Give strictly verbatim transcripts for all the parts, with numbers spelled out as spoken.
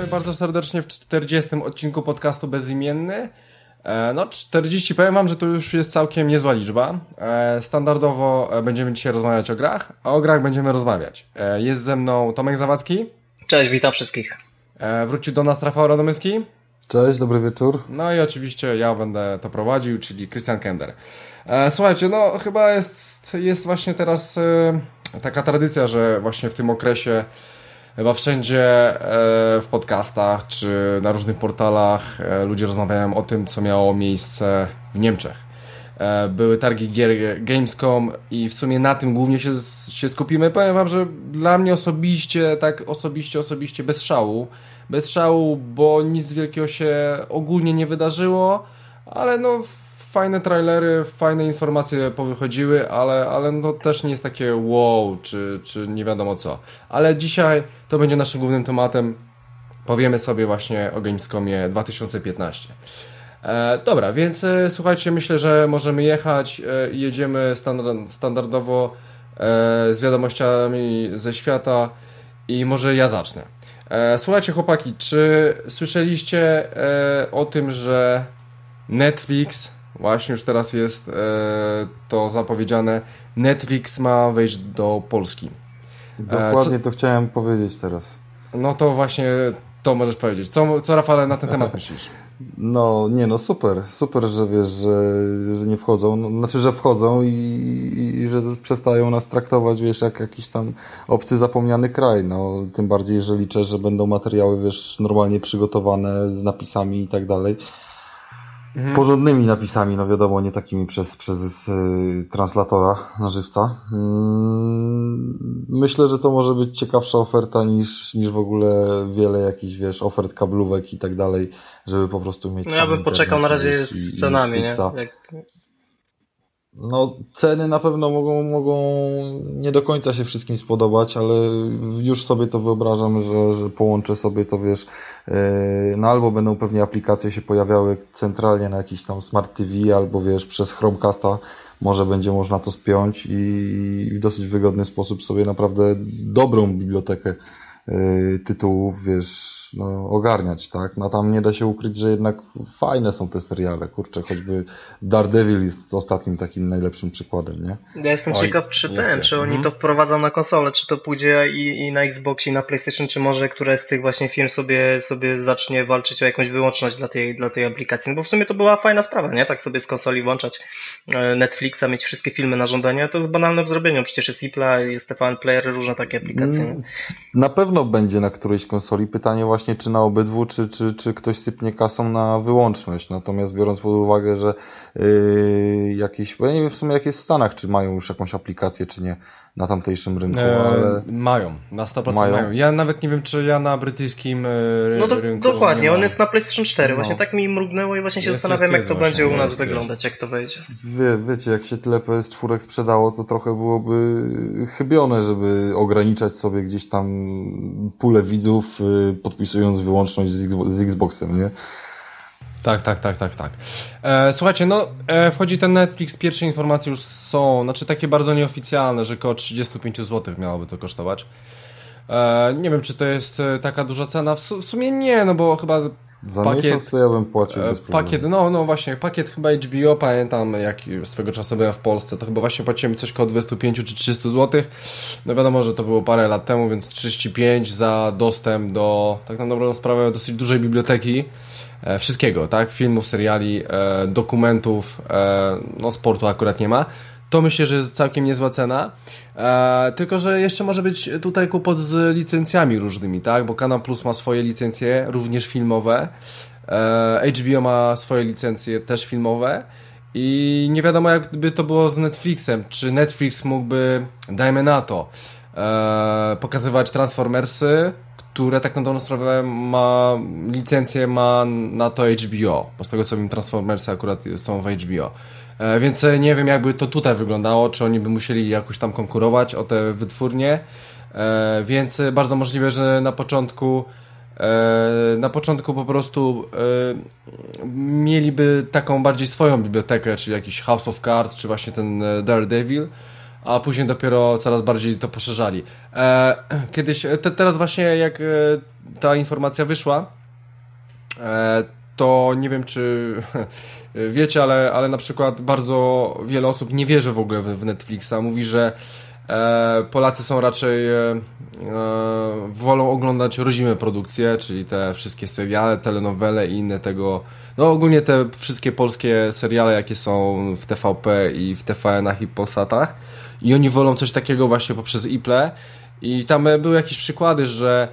Witamy bardzo serdecznie w czterdziestym odcinku podcastu Bezimienny. No czterdzieści, powiem wam, że to już jest całkiem niezła liczba. Standardowo będziemy dzisiaj rozmawiać o grach, a o grach będziemy rozmawiać. Jest ze mną Tomek Zawadzki. Cześć, witam wszystkich. Wrócił do nas Rafał Radomyski. Cześć, dobry wieczór. No i oczywiście ja będę to prowadził, czyli Krystian Kender. Słuchajcie, no chyba jest, jest właśnie teraz taka tradycja, że właśnie w tym okresie chyba wszędzie w podcastach czy na różnych portalach ludzie rozmawiają o tym, co miało miejsce w Niemczech. Były targi gier Gamescom i w sumie na tym głównie się, się skupimy. Powiem wam, że dla mnie osobiście, tak osobiście, osobiście bez szału, bez szału, bo nic wielkiego się ogólnie nie wydarzyło, ale no fajne trailery, fajne informacje powychodziły, ale, ale no też nie jest takie wow, czy, czy nie wiadomo co. Ale dzisiaj to będzie naszym głównym tematem. Powiemy sobie właśnie o Gamescomie dwa tysiące piętnaście. E, dobra, więc e, słuchajcie, myślę, że możemy jechać. E, jedziemy standard, standardowo e, z wiadomościami ze świata i może ja zacznę. E, słuchajcie chłopaki, czy słyszeliście e, o tym, że Netflix, właśnie już teraz jest e, to zapowiedziane, Netflix ma wejść do Polski. Dokładnie e, to chciałem powiedzieć teraz. No to właśnie to możesz powiedzieć. Co, co Rafale na ten temat myślisz? No nie no super, super, że wiesz, że, że nie wchodzą, no, znaczy, że wchodzą i, i, i że przestają nas traktować, wiesz, jak jakiś tam obcy zapomniany kraj, no tym bardziej, że liczę, że będą materiały, wiesz, normalnie przygotowane z napisami i tak dalej. Mhm. Porządnymi napisami, no wiadomo, nie takimi przez, przez yy, translatora na żywca. Yy, myślę, że to może być ciekawsza oferta niż, niż w ogóle wiele jakichś, wiesz, ofert kablówek i tak dalej, żeby po prostu mieć... No ja bym poczekał na razie z cenami, nie? Jak... No ceny na pewno mogą, mogą nie do końca się wszystkim spodobać, ale już sobie to wyobrażam, że, że połączę sobie to, wiesz, yy, no albo będą pewnie aplikacje się pojawiały centralnie na jakiś tam Smart T V, albo wiesz, przez Chromecasta może będzie można to spiąć i w dosyć wygodny sposób sobie naprawdę dobrą bibliotekę yy, tytułów, wiesz, no, ogarniać, tak? No tam nie da się ukryć, że jednak fajne są te seriale, kurczę, choćby Daredevil jest ostatnim takim najlepszym przykładem, nie? Ja jestem Oj, ciekaw, czy ten, jest, czy jest. oni to wprowadzą na konsolę, czy to pójdzie i, i na Xbox, i na PlayStation, czy może któreś z tych właśnie firm sobie, sobie zacznie walczyć o jakąś wyłączność dla tej, dla tej aplikacji, no bo w sumie to była fajna sprawa, nie? Tak sobie z konsoli włączać Netflixa, mieć wszystkie filmy na żądanie, to jest banalne w zrobieniu, przecież jest iPla, jest T V N Player, różne takie aplikacje. Nie? Na pewno będzie na którejś konsoli, pytanie właśnie czy na obydwu, czy, czy, czy ktoś sypnie kasą na wyłączność. Natomiast biorąc pod uwagę, że yy, jakieś, bo ja nie wiem w sumie jak jest w Stanach, czy mają już jakąś aplikację, czy nie na tamtejszym rynku, e, ale... Mają, na sto procent mają. mają. Ja nawet nie wiem, czy ja na brytyjskim ry- no do, rynku dokładnie, on jest na PlayStation cztery. No. Właśnie tak mi mrugnęło i właśnie się jest, zastanawiam, jest, jak to właśnie, będzie u nas jest, wyglądać, jest. jak to wejdzie. Wie, wiecie, jak się tyle P S cztery sprzedało, to trochę byłoby chybione, żeby ograniczać sobie gdzieś tam pulę widzów, podpisując wyłączność z, z Xboxem, nie? Tak, tak, tak, tak, tak. E, słuchajcie, no e, wchodzi ten Netflix, pierwsze informacje już są, znaczy takie bardzo nieoficjalne, że około trzydzieści pięć złotych miałoby to kosztować. E, nie wiem, czy to jest e, taka duża cena, w, su- w sumie nie, no bo chyba za pakiet... miesiąc to ja bym płacił bez problemu. Pakiet, no, no właśnie, pakiet chyba H B O, pamiętam jak swego czasu byłem w Polsce, to chyba właśnie płaciłem coś koło dwadzieścia pięć czy trzysta złotych. No wiadomo, że to było parę lat temu, więc trzydzieści pięć za dostęp do, tak na dobrą sprawę, dosyć dużej biblioteki. E, wszystkiego, tak? Filmów, seriali, e, dokumentów, e, no sportu akurat nie ma. To myślę, że jest całkiem niezła cena. E, tylko, że jeszcze może być tutaj kłopot z licencjami różnymi, tak? Bo Kanal Plus ma swoje licencje, również filmowe. E, H B O ma swoje licencje, też filmowe. I nie wiadomo, jakby to było z Netflixem. Czy Netflix mógłby, dajmy na to, e, pokazywać Transformersy, które tak na dobrą sprawę ma licencję ma na to H B O, bo z tego co wiem Transformersy akurat są w H B O. E, więc nie wiem jakby to tutaj wyglądało, czy oni by musieli jakoś tam konkurować o te wytwórnie, e, więc bardzo możliwe, że na początku e, na początku po prostu e, mieliby taką bardziej swoją bibliotekę, czyli jakiś House of Cards, czy właśnie ten Daredevil, a później dopiero coraz bardziej to poszerzali. E, kiedyś, te, teraz właśnie jak e, ta informacja wyszła, e, to nie wiem, czy wiecie, ale, ale na przykład bardzo wiele osób nie wierzy w ogóle w, w Netflixa. Mówi, że e, Polacy są raczej e, e, wolą oglądać rodzime produkcje, czyli te wszystkie seriale, telenowele i inne tego, no ogólnie te wszystkie polskie seriale, jakie są w T V P i w T V N-ach i Polsatach, i oni wolą coś takiego właśnie poprzez iPlay. I tam były jakieś przykłady, że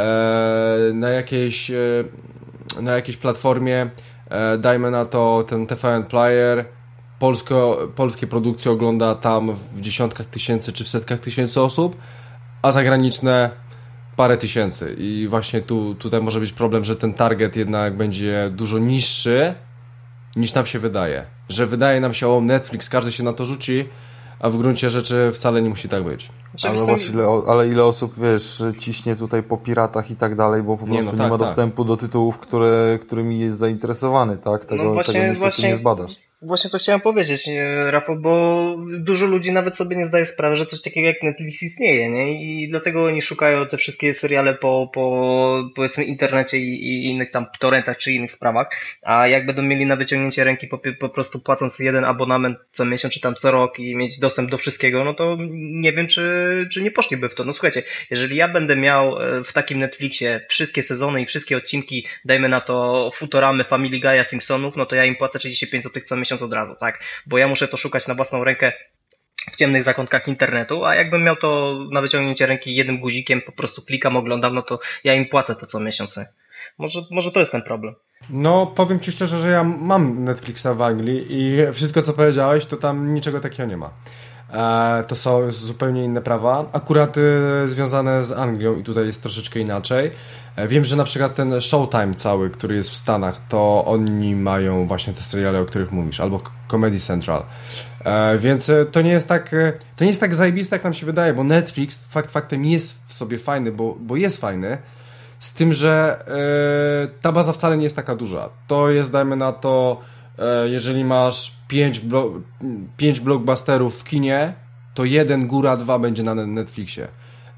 e, na jakiejś e, na jakiejś platformie, e, dajmy na to ten T V N Player, polsko, polskie produkcje ogląda tam w dziesiątkach tysięcy czy w setkach tysięcy osób, a zagraniczne parę tysięcy. I właśnie tu, tutaj może być problem, że ten target jednak będzie dużo niższy niż nam się wydaje. Że wydaje nam się, o Netflix, każdy się na to rzuci, a w gruncie rzeczy wcale nie musi tak być. Ale, zobacz, ile, ale ile osób, wiesz, ciśnie tutaj po piratach i tak dalej, bo po prostu nie, no tak, nie ma dostępu tak. do tytułów, które, którymi jest zainteresowany, tak? Tego, no właśnie, tego niestety właśnie... nie zbadasz. Właśnie to chciałem powiedzieć, Rafał, bo dużo ludzi nawet sobie nie zdaje sprawy, że coś takiego jak Netflix istnieje, nie? I dlatego oni szukają te wszystkie seriale po, po powiedzmy internecie i, i innych tam torrentach czy innych sprawach, a jak będą mieli na wyciągnięcie ręki po, po prostu płacąc jeden abonament co miesiąc czy tam co rok i mieć dostęp do wszystkiego, no to nie wiem, czy, czy nie poszliby w to. No słuchajcie, jeżeli ja będę miał w takim Netflixie wszystkie sezony i wszystkie odcinki, dajmy na to Futuramy, Family Guy'a, Simpsonów, no to ja im płacę trzydzieści pięć złotych co miesiąc od razu, tak? Bo ja muszę to szukać na własną rękę w ciemnych zakątkach internetu, a jakbym miał to na wyciągnięcie ręki jednym guzikiem, po prostu klikam, oglądam, no to ja im płacę to co miesiąc. Może, może to jest ten problem. No, powiem Ci szczerze, że ja mam Netflixa w Anglii i wszystko co powiedziałeś, to tam niczego takiego nie ma. E, to są zupełnie inne prawa, akurat e, związane z Anglią i tutaj jest troszeczkę inaczej. E, wiem, że na przykład ten Showtime cały, który jest w Stanach, to oni mają właśnie te seriale, o których mówisz, albo Comedy Central. E, więc to nie jest tak to nie jest tak zajebiste, jak nam się wydaje, bo Netflix fakt faktem jest w sobie fajny, bo, bo jest fajny, z tym, że e, ta baza wcale nie jest taka duża. To jest, dajmy na to, jeżeli masz pięć, blo- pięć blockbusterów w kinie, to jeden, góra dwa będzie na Netflixie.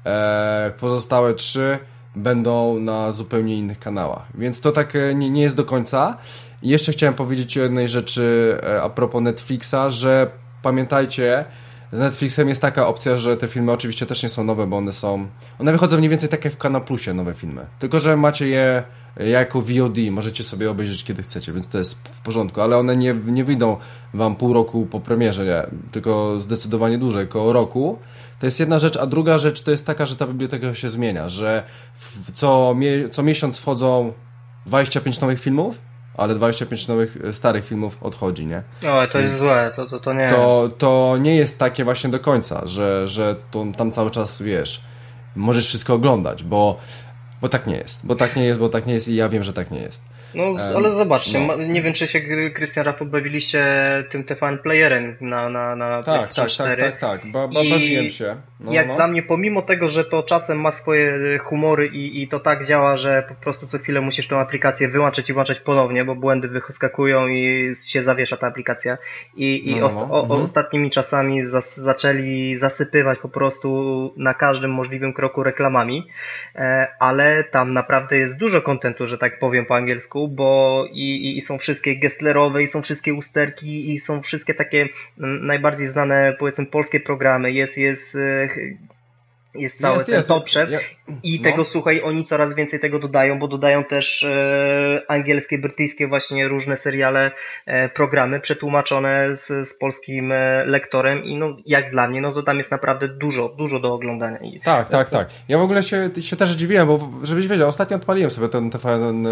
E, pozostałe trzy będą na zupełnie innych kanałach. Więc to tak nie, nie jest do końca. I jeszcze chciałem powiedzieć o jednej rzeczy a propos Netflixa, że pamiętajcie, z Netflixem jest taka opcja, że te filmy oczywiście też nie są nowe, bo one są... One wychodzą mniej więcej tak jak w Kanal Plusie, nowe filmy. Tylko że macie je jako V O D, możecie sobie obejrzeć kiedy chcecie, więc to jest w porządku, ale one nie, nie wyjdą wam pół roku po premierze, nie, tylko zdecydowanie dłużej, około roku. To jest jedna rzecz, a druga rzecz to jest taka, że ta biblioteka się zmienia, że w co, mie- co miesiąc wchodzą dwadzieścia pięć nowych filmów, ale dwadzieścia pięć nowych starych filmów odchodzi, nie? O, to jest złe, to, to, to nie. To, to nie jest takie właśnie do końca, że, że to tam cały czas, wiesz, możesz wszystko oglądać, bo, bo tak nie jest, bo tak nie jest, bo tak nie jest i ja wiem, że tak nie jest. No, ale zobaczcie, no. Nie wiem, czy się, Krystian, Rafał, bawiliście tym T V N Playerem na, na, na tak, tak, tak, tak, tak, ba, ba, bawiłem się. No, jak no. dla mnie, pomimo tego, że to czasem ma swoje humory i, i to tak działa, że po prostu co chwilę musisz tą aplikację wyłączyć i włączać ponownie, bo błędy wyskakują i się zawiesza ta aplikacja. I, i no, o, no. o, Mhm. ostatnimi czasami zas, zaczęli zasypywać po prostu na każdym możliwym kroku reklamami, e, ale tam naprawdę jest dużo kontentu, że tak powiem po angielsku, bo i, i, i są wszystkie gestlerowe, i są wszystkie usterki, i są wszystkie takie m, najbardziej znane, powiedzmy, polskie programy. Jest, jest, jest cały jest, ten jest. poprzek Ja, i no. tego, słuchaj, oni coraz więcej tego dodają, bo dodają też e, angielskie, brytyjskie właśnie różne seriale, e, programy przetłumaczone z, z polskim e, lektorem i no, jak dla mnie, no to tam jest naprawdę dużo, dużo do oglądania. I tak, tak, tak. Ja w ogóle się, się też dziwiłem, bo żebyś wiedział, ostatnio odpaliłem sobie ten T V N,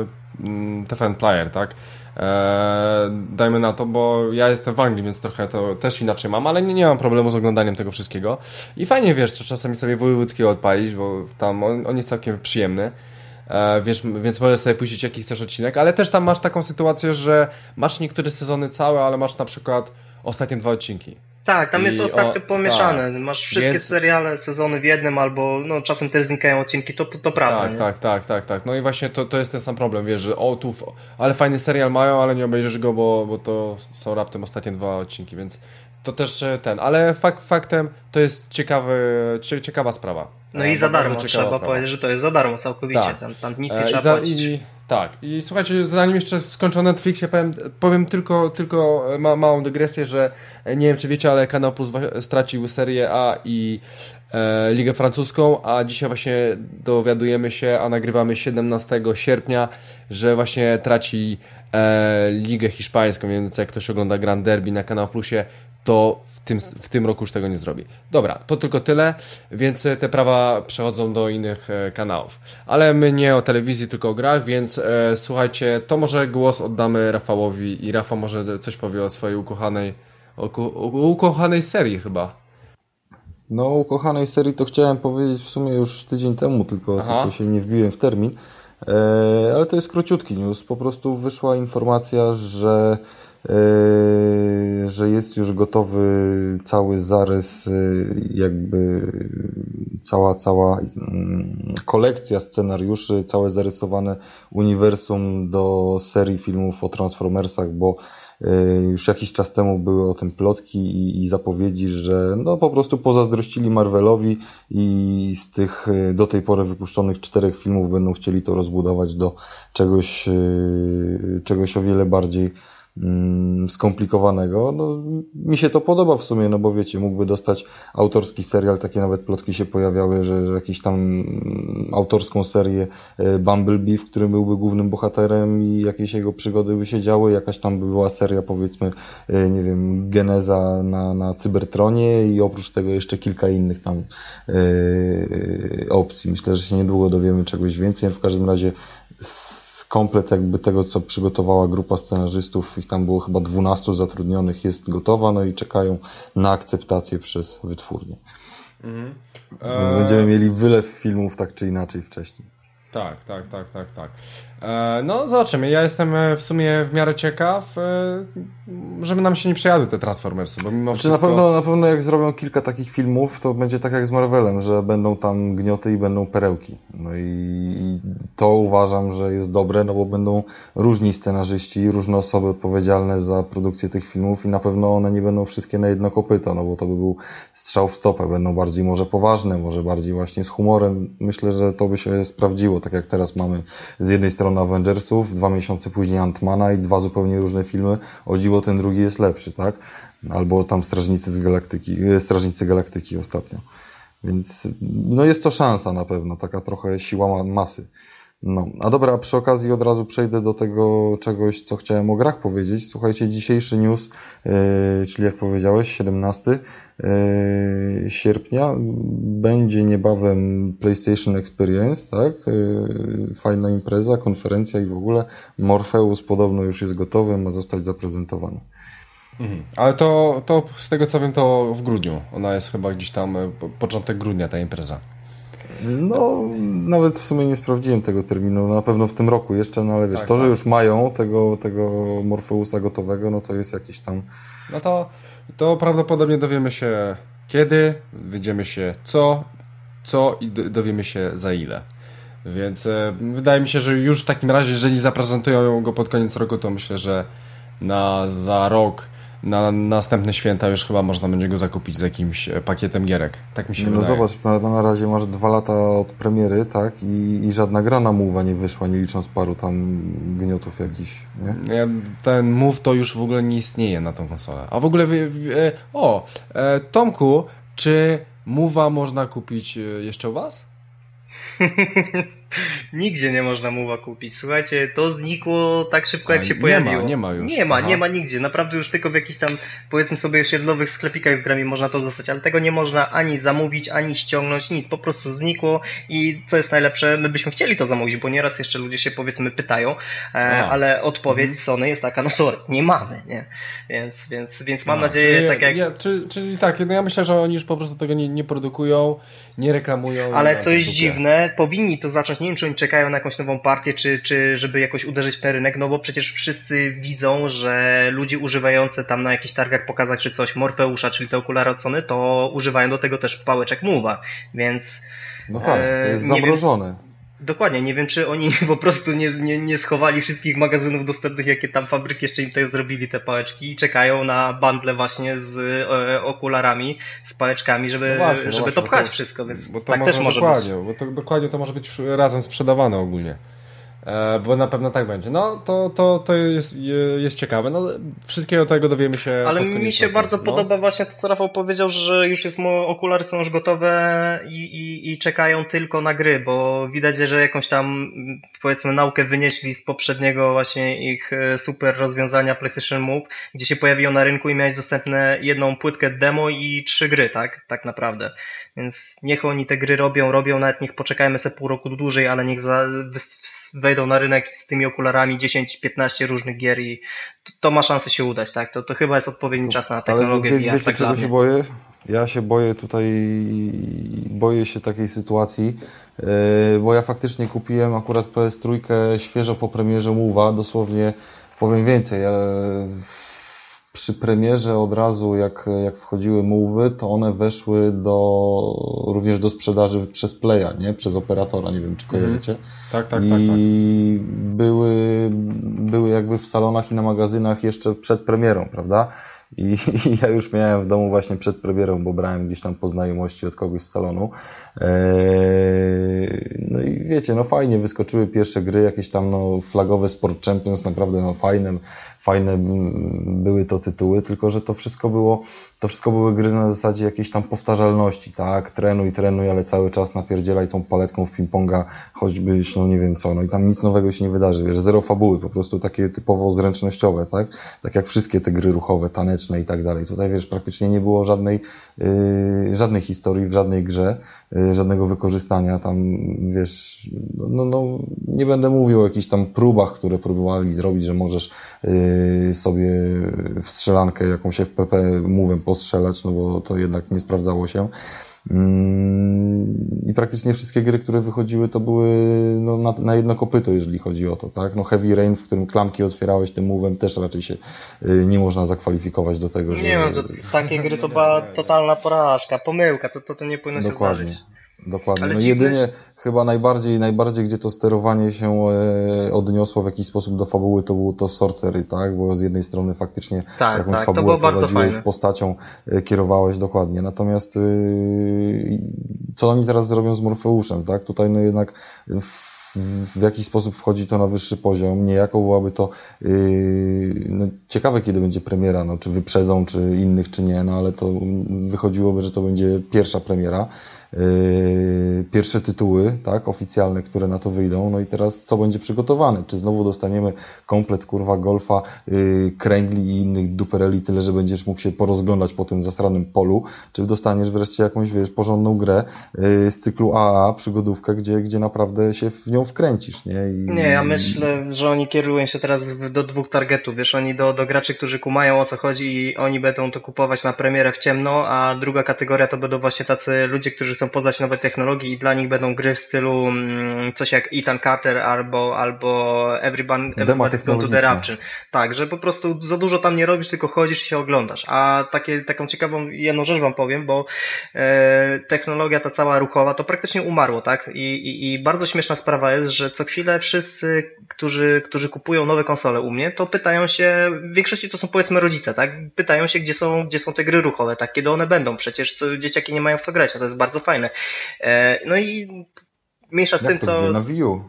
T V N Player, tak? Eee, dajmy na to, bo ja jestem w Anglii, więc trochę to też inaczej mam, ale nie, nie mam problemu z oglądaniem tego wszystkiego. I fajnie, wiesz, że czasami sobie wojewódzkiego odpalić, bo tam on, on jest całkiem przyjemny. Eee, wiesz, więc możesz sobie puścić jaki chcesz odcinek, ale też tam masz taką sytuację, że masz niektóre sezony całe, ale masz na przykład ostatnie dwa odcinki. Tak, tam jest I ostatnio o, pomieszane. tak. Masz wszystkie Więc... seriale, sezony w jednym, albo no czasem też znikają odcinki, to, to, to prawda. Tak, nie? tak, tak, tak, tak. No i właśnie to, to jest ten sam problem, wiesz, że o tu, ale fajny serial mają, ale nie obejrzysz go, bo, bo to są raptem ostatnie dwa odcinki, więc to też ten, ale fakt faktem to jest ciekawy, ciekawa sprawa. No i za darmo, trzeba sprawa. powiedzieć, że to jest za darmo całkowicie, tak. tam, tam nic nie trzeba za, płacić. I, tak, i słuchajcie, zanim jeszcze skończę Netflixie, powiem, powiem tylko, tylko ma, małą dygresję, że nie wiem czy wiecie, ale Kanał Plus stracił Serię A i e, Ligę Francuską, a dzisiaj właśnie dowiadujemy się, a nagrywamy siedemnastego sierpnia, że właśnie traci e, Ligę Hiszpańską, więc jak ktoś ogląda Grand Derby na Kanał Plusie, to w tym, w tym roku już tego nie zrobi. Dobra, to tylko tyle, więc te prawa przechodzą do innych e, kanałów. Ale my nie o telewizji, tylko o grach, więc e, słuchajcie, to może głos oddamy Rafałowi i Rafał może coś powie o swojej ukochanej, o, o, o ukochanej serii chyba. No, ukochanej serii to chciałem powiedzieć w sumie już tydzień temu, tylko, tylko się nie wbiłem w termin. E, ale to jest króciutki news. Po prostu wyszła informacja, że Yy, że jest już gotowy cały zarys, yy, jakby cała, cała yy, kolekcja scenariuszy, całe zarysowane uniwersum do serii filmów o Transformersach, bo yy, już jakiś czas temu były o tym plotki i, i zapowiedzi, że no po prostu pozazdrościli Marvelowi i z tych yy, do tej pory wypuszczonych czterech filmów będą chcieli to rozbudować do czegoś, yy, czegoś o wiele bardziej skomplikowanego. No, mi się to podoba w sumie, no bo wiecie, mógłby dostać autorski serial, takie nawet plotki się pojawiały, że, że jakiś tam autorską serię Bumblebee, w którym byłby głównym bohaterem i jakieś jego przygody by się działy, jakaś tam by była seria, powiedzmy, nie wiem, geneza na, na Cybertronie i oprócz tego jeszcze kilka innych tam yy, opcji. Myślę, że się niedługo dowiemy czegoś więcej. W każdym razie komplet jakby tego, co przygotowała grupa scenarzystów, ich tam było chyba dwunastu zatrudnionych, jest gotowa, no i czekają na akceptację przez wytwórnię. Mhm. Więc eee... będziemy mieli wylew filmów tak czy inaczej wcześniej. Tak, tak, tak, tak, tak. E, no zobaczymy, ja jestem w sumie w miarę ciekaw, e, żeby nam się nie przejadły te Transformersy, bo mimo znaczy, wszystko... Na pewno, na pewno jak zrobią kilka takich filmów, to będzie tak jak z Marvelem, że będą tam gnioty i będą perełki. No i, i to uważam, że jest dobre, no bo będą różni scenarzyści, różne osoby odpowiedzialne za produkcję tych filmów i na pewno one nie będą wszystkie na jedno kopyto, no bo to by był strzał w stopę, będą bardziej może poważne, może bardziej właśnie z humorem. Myślę, że to by się sprawdziło, tak jak teraz mamy z jednej strony Avengersów, dwa miesiące później Ant-Mana i dwa zupełnie różne filmy. O dziwo ten drugi jest lepszy, tak? Albo tam Strażnicy z Galaktyki, Strażnicy Galaktyki ostatnio. Więc no jest to szansa na pewno, taka trochę siła masy. No, a dobra, a przy okazji od razu przejdę do tego czegoś, co chciałem o grach powiedzieć. Słuchajcie, dzisiejszy news, yy, czyli jak powiedziałeś, siedemnastego sierpnia będzie niebawem PlayStation Experience, tak? Yy, fajna impreza, konferencja i w ogóle Morpheus podobno już jest gotowy, ma zostać zaprezentowany. Mhm. Ale to, to z tego co wiem, to w grudniu. Ona jest chyba gdzieś tam, początek grudnia ta impreza. No, nawet w sumie nie sprawdziłem tego terminu, na pewno w tym roku jeszcze, no ale wiesz, tak, to, że tak. już mają tego, tego Morpheusa gotowego, no to jest jakiś tam... No to, to prawdopodobnie dowiemy się kiedy, dowiemy się co, co i dowiemy się za ile. Więc e, wydaje mi się, że już w takim razie, jeżeli zaprezentują go pod koniec roku, to myślę, że na za rok na następne święta już chyba można będzie go zakupić z jakimś pakietem gierek. Tak mi się no wydaje. No zobacz, na, na razie masz dwa lata od premiery, tak? I, i żadna gra na Move'a nie wyszła, nie licząc paru tam gniotów jakichś, nie? Ten Move to już w ogóle nie istnieje na tą konsolę. A w ogóle w, w, o, Tomku, czy Move'a można kupić jeszcze u was? Nigdzie nie można Move'a kupić. Słuchajcie, to znikło tak szybko, jak A, się nie pojawiło. Ma, nie ma już. Nie ma, Aha. nie ma nigdzie. Naprawdę już tylko w jakichś tam, powiedzmy sobie, osiedlowych sklepikach z grami można to dostać, ale tego nie można ani zamówić, ani ściągnąć, nic. Po prostu znikło i co jest najlepsze, my byśmy chcieli to zamówić, bo nieraz jeszcze ludzie się, powiedzmy, pytają, e, ale odpowiedź mhm. Sony jest taka, no sorry, nie mamy, nie? Więc, więc, więc mam A, nadzieję, czyli, tak jak... Ja, czyli, czyli tak, no ja myślę, że oni już po prostu tego nie, nie produkują, nie reklamują. Ale co jest dziwne, powinni to zacząć, nie wiem, czy oni czekają na jakąś nową partię, czy, czy żeby jakoś uderzyć w ten rynek, no bo przecież wszyscy widzą, że ludzie używający tam na jakichś targach pokazać czy coś Morpheusza, czyli te okulary od Sony, to używają do tego też pałeczek Move'a, więc... No tak, to jest zamrożone. Dokładnie, nie wiem, czy oni po prostu nie, nie, nie schowali wszystkich magazynów dostępnych, jakie tam fabryki jeszcze im tutaj zrobili, te pałeczki, i czekają na bundle właśnie z e, okularami, z pałeczkami, żeby, no właśnie, żeby no właśnie, to pchać to, wszystko, więc bo to tak może też może dokładnie, być. Bo to dokładnie to może być razem sprzedawane ogólnie. Bo na pewno tak będzie. No, to, to, to jest, jest ciekawe. No, wszystkiego tego dowiemy się. Ale mi się roku. bardzo no. podoba właśnie to, co Rafał powiedział, że już jest, okulary są już gotowe i, i, i czekają tylko na gry, bo widać, że jakąś tam, powiedzmy, naukę wynieśli z poprzedniego właśnie ich super rozwiązania PlayStation Move, gdzie się pojawiło na rynku i miałeś dostępne jedną płytkę demo i trzy gry, tak? Tak naprawdę. Więc niech oni te gry robią, robią, nawet niech poczekajmy sobie pół roku dłużej, ale niech za, wejdą na rynek z tymi okularami dziesięć piętnaście różnych gier i to, to ma szansę się udać, tak? To, to chyba jest odpowiedni czas na technologię ale V R. Wiecie, tak czego się boję? Ja się boję tutaj, boję się takiej sytuacji, yy, bo ja faktycznie kupiłem akurat P S trzy świeżo po premierze Move'a, dosłownie powiem więcej, ja przy premierze od razu jak, jak wchodziły Move'y, to one weszły do, również do sprzedaży przez Playa, nie? Przez operatora, nie wiem czy kojarzycie. Mm. Tak, tak, I tak, tak. I były, były jakby w salonach i na magazynach jeszcze przed premierą, prawda? I, I ja już miałem w domu właśnie przed premierą, bo brałem gdzieś tam po znajomości od kogoś z salonu. Eee, no i wiecie, no fajnie wyskoczyły pierwsze gry, jakieś tam no flagowe Sport Champions, naprawdę no fajne, fajne były to tytuły, tylko że to wszystko było, to wszystko były gry na zasadzie jakiejś tam powtarzalności, tak? Trenuj, trenuj, ale cały czas napierdzielaj tą paletką w ping-ponga, choćbyś, no nie wiem co, no i tam nic nowego się nie wydarzy, wiesz, zero fabuły, po prostu takie typowo zręcznościowe, tak? Tak jak wszystkie te gry ruchowe, taneczne i tak dalej. Tutaj, wiesz, praktycznie nie było żadnej, yy, żadnej historii w żadnej grze, yy, żadnego wykorzystania tam, wiesz, no, no, nie będę mówił o jakichś tam próbach, które próbowali zrobić, że możesz yy, sobie w strzelankę jakąś F P P move'em postrzelać, no bo to jednak nie sprawdzało się. I praktycznie wszystkie gry, które wychodziły, to były no, na, na jedno kopyto, jeżeli chodzi o to, tak? No Heavy Rain, w którym klamki otwierałeś tym move'em, też raczej się y, nie można zakwalifikować do tego, że... Nie no, to takie gry to była totalna porażka, pomyłka, to, to, to nie powinno Dokładnie. się zdarzyć. Dokładnie. Ale no dziwny... jedynie chyba najbardziej, najbardziej, gdzie to sterowanie się e, odniosło w jakiś sposób do fabuły, to było to Sorcery, tak? Bo z jednej strony faktycznie tak, jakąś tak, fabułę prowadziłeś, postacią e, kierowałeś dokładnie. Natomiast e, co oni teraz zrobią z Morfeuszem, tak? Tutaj no jednak w, w jakiś sposób wchodzi to na wyższy poziom. Niejako byłaby to yy, no, ciekawe, kiedy będzie premiera, no, czy wyprzedzą, czy innych, czy nie, no ale to wychodziłoby, że to będzie pierwsza premiera. Yy, pierwsze tytuły, tak, oficjalne, które na to wyjdą, no i teraz co będzie przygotowane? Czy znowu dostaniemy komplet, kurwa, golfa, yy, kręgli i innych dupereli, tyle, że będziesz mógł się porozglądać po tym zasranym polu, czy dostaniesz wreszcie jakąś, wiesz, porządną grę yy, z cyklu A A, przygodówkę, gdzie, gdzie naprawdę się w nią wkręcisz, nie? I... Nie, ja myślę, że oni kierują się teraz do dwóch targetów, wiesz, oni do, do graczy, którzy kumają, o co chodzi i oni będą to kupować na premierę w ciemno, a druga kategoria to będą właśnie tacy ludzie, którzy chcą poznać nowe technologie i dla nich będą gry w stylu mm, coś jak Ethan Carter albo, albo Everyone, Everybody's Gone to the Rapture. Tak, że po prostu za dużo tam nie robisz, tylko chodzisz i się oglądasz. A takie, taką ciekawą jedną rzecz wam powiem, bo e, technologia ta cała ruchowa to praktycznie umarło, tak? I, i, i bardzo śmieszna sprawa jest, że co chwilę wszyscy, którzy, którzy kupują nowe konsole u mnie, to pytają się, w większości to są powiedzmy rodzice, tak? Pytają się, gdzie są, gdzie są te gry ruchowe, tak? Kiedy one będą? Przecież co, dzieciaki nie mają w co grać, a to jest bardzo fajne. No i mniejsza z Jak tym, to co... Gdzie? Na Wii U.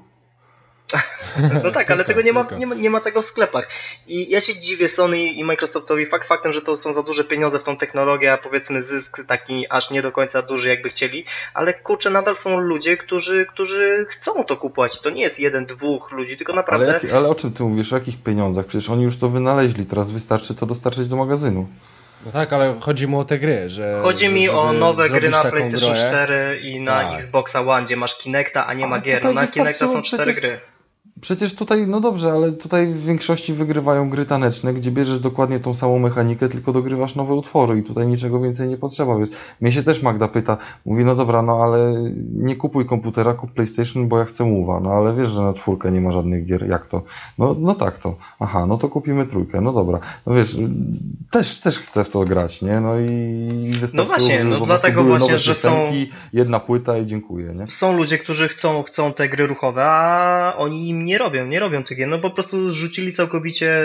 No tak, ale tego nie ma, nie, ma, nie ma tego w sklepach. I ja się dziwię Sony i Microsoftowi fakt faktem, że to są za duże pieniądze w tą technologię, a powiedzmy zysk taki aż nie do końca duży, jakby chcieli, ale kurczę, nadal są ludzie, którzy, którzy chcą to kupować. To nie jest jeden, dwóch ludzi, tylko naprawdę... Ale, jak, ale o czym ty mówisz? O jakich pieniądzach? Przecież oni już to wynaleźli, teraz wystarczy to dostarczyć do magazynu. No tak, ale chodzi mu o te gry, że... Chodzi mi o nowe gry na PlayStation grę. cztery i na tak. Xboxa One, gdzie masz Kinecta, a nie ma a gier. No na Kinecta są cztery gry. Przecież tutaj, no dobrze, ale tutaj w większości wygrywają gry taneczne, gdzie bierzesz dokładnie tą samą mechanikę, tylko dogrywasz nowe utwory i tutaj niczego więcej nie potrzeba, wiesz. Mnie się też Magda pyta, mówi, no dobra, no ale nie kupuj komputera, kup PlayStation, bo ja chcę Move'a, no ale wiesz, że na czwórkę nie ma żadnych gier, jak to? No, no tak to. Aha, no to kupimy trójkę, no dobra. No wiesz, też, też chcę w to grać, nie? No i no właśnie, no dlatego właśnie, że są jedna płyta i dziękuję, nie? Są ludzie, którzy chcą, chcą te gry ruchowe, a oni im nie robią, nie robią tych gier, no po prostu zrzucili całkowicie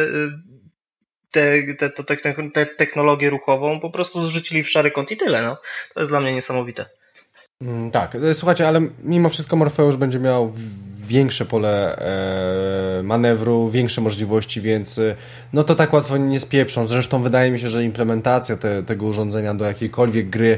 tę te, te, te, te, te technologię ruchową, po prostu zrzucili w szary kąt i tyle, no. To jest dla mnie niesamowite. Mm, tak, słuchajcie, ale mimo wszystko Morfeusz będzie miał większe pole e, manewru, większe możliwości, więc no to tak łatwo nie spieprzą. Zresztą wydaje mi się, że implementacja te, tego urządzenia do jakiejkolwiek gry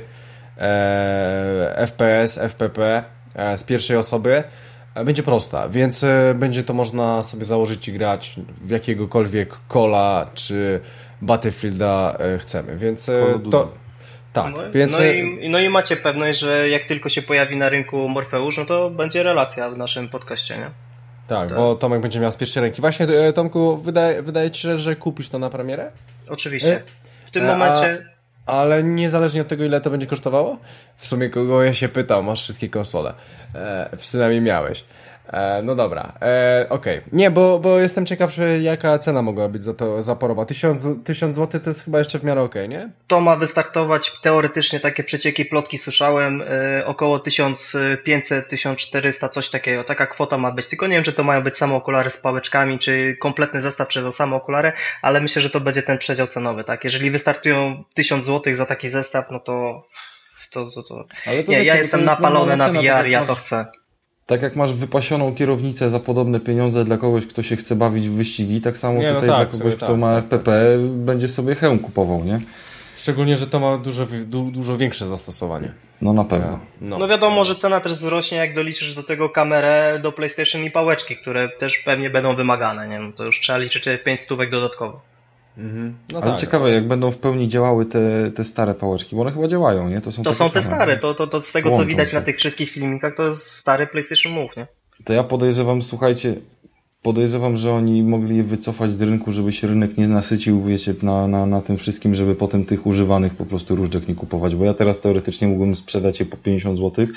e, F P S, F P P e, z pierwszej osoby będzie prosta, więc e, będzie to można sobie założyć i grać w jakiegokolwiek Calla czy Battlefielda e, chcemy, więc e, to tak, no, więc... No i, no i macie pewność, że jak tylko się pojawi na rynku Morfeusz, no to będzie relacja w naszym podcaście, nie? Tak, tak, bo Tomek będzie miał z pierwszej ręki. Właśnie, Tomku, wydaje, wydaje ci się, że kupisz to na premierę? Oczywiście. W tym e, momencie... A, ale niezależnie od tego, ile to będzie kosztowało? W sumie kogo ja się pytam, masz wszystkie konsole. E, przynajmniej miałeś. E, no dobra, e, okej. Okay. Nie, bo, bo jestem ciekaw, jaka cena mogła być za to zaporowa. Tysiąc złotych to jest chyba jeszcze w miarę okej, okay, nie? To ma wystartować, teoretycznie takie przecieki, plotki słyszałem, e, około tysiąc pięćset, tysiąc czterysta, coś takiego. Taka kwota ma być. Tylko nie wiem, czy to mają być same okulary z pałeczkami, czy kompletny zestaw przez same okulary, ale myślę, że to będzie ten przedział cenowy, tak? Jeżeli wystartują tysiąc złotych za taki zestaw, no to... to, to, to... Ale to nie, wiecie, ja jestem napalony na V R, tak ja masz... to chcę. Tak jak masz wypasioną kierownicę za podobne pieniądze dla kogoś, kto się chce bawić w wyścigi, tak samo nie, tutaj no tak, dla kogoś, kto tak, ma F P P, tak. będzie sobie hełm kupował, nie? Szczególnie, że to ma dużo, du, dużo większe zastosowanie. No na pewno. No. no wiadomo, że cena też wzrośnie, jak doliczysz do tego kamerę do PlayStation i pałeczki, które też pewnie będą wymagane, nie? No to już trzeba liczyć pięć stówek dodatkowo. Mhm. No ale tak, ciekawe, jak będą w pełni działały te, te stare pałeczki, bo one chyba działają, nie? To są, to są te same. stare, to, to, to z tego Łączą co widać się na tych wszystkich filmikach, to jest stary PlayStation Move, nie? To ja podejrzewam, słuchajcie, podejrzewam, że oni mogli je wycofać z rynku, żeby się rynek nie nasycił, wiecie, na, na, na tym wszystkim, żeby potem tych używanych po prostu różdżek nie kupować, bo ja teraz teoretycznie mógłbym sprzedać je po pięćdziesiąt złotych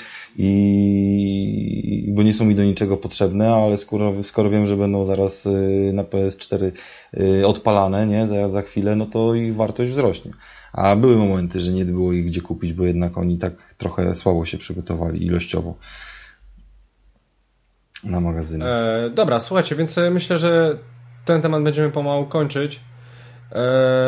i bo nie są mi do niczego potrzebne, ale skoro, skoro wiem, że będą zaraz na P S cztery odpalane, nie, za, za chwilę, no to ich wartość wzrośnie. A były momenty, że nie było ich gdzie kupić, bo jednak oni tak trochę słabo się przygotowali ilościowo na magazynie. E, dobra, słuchajcie, więc myślę, że ten temat będziemy pomału kończyć. E,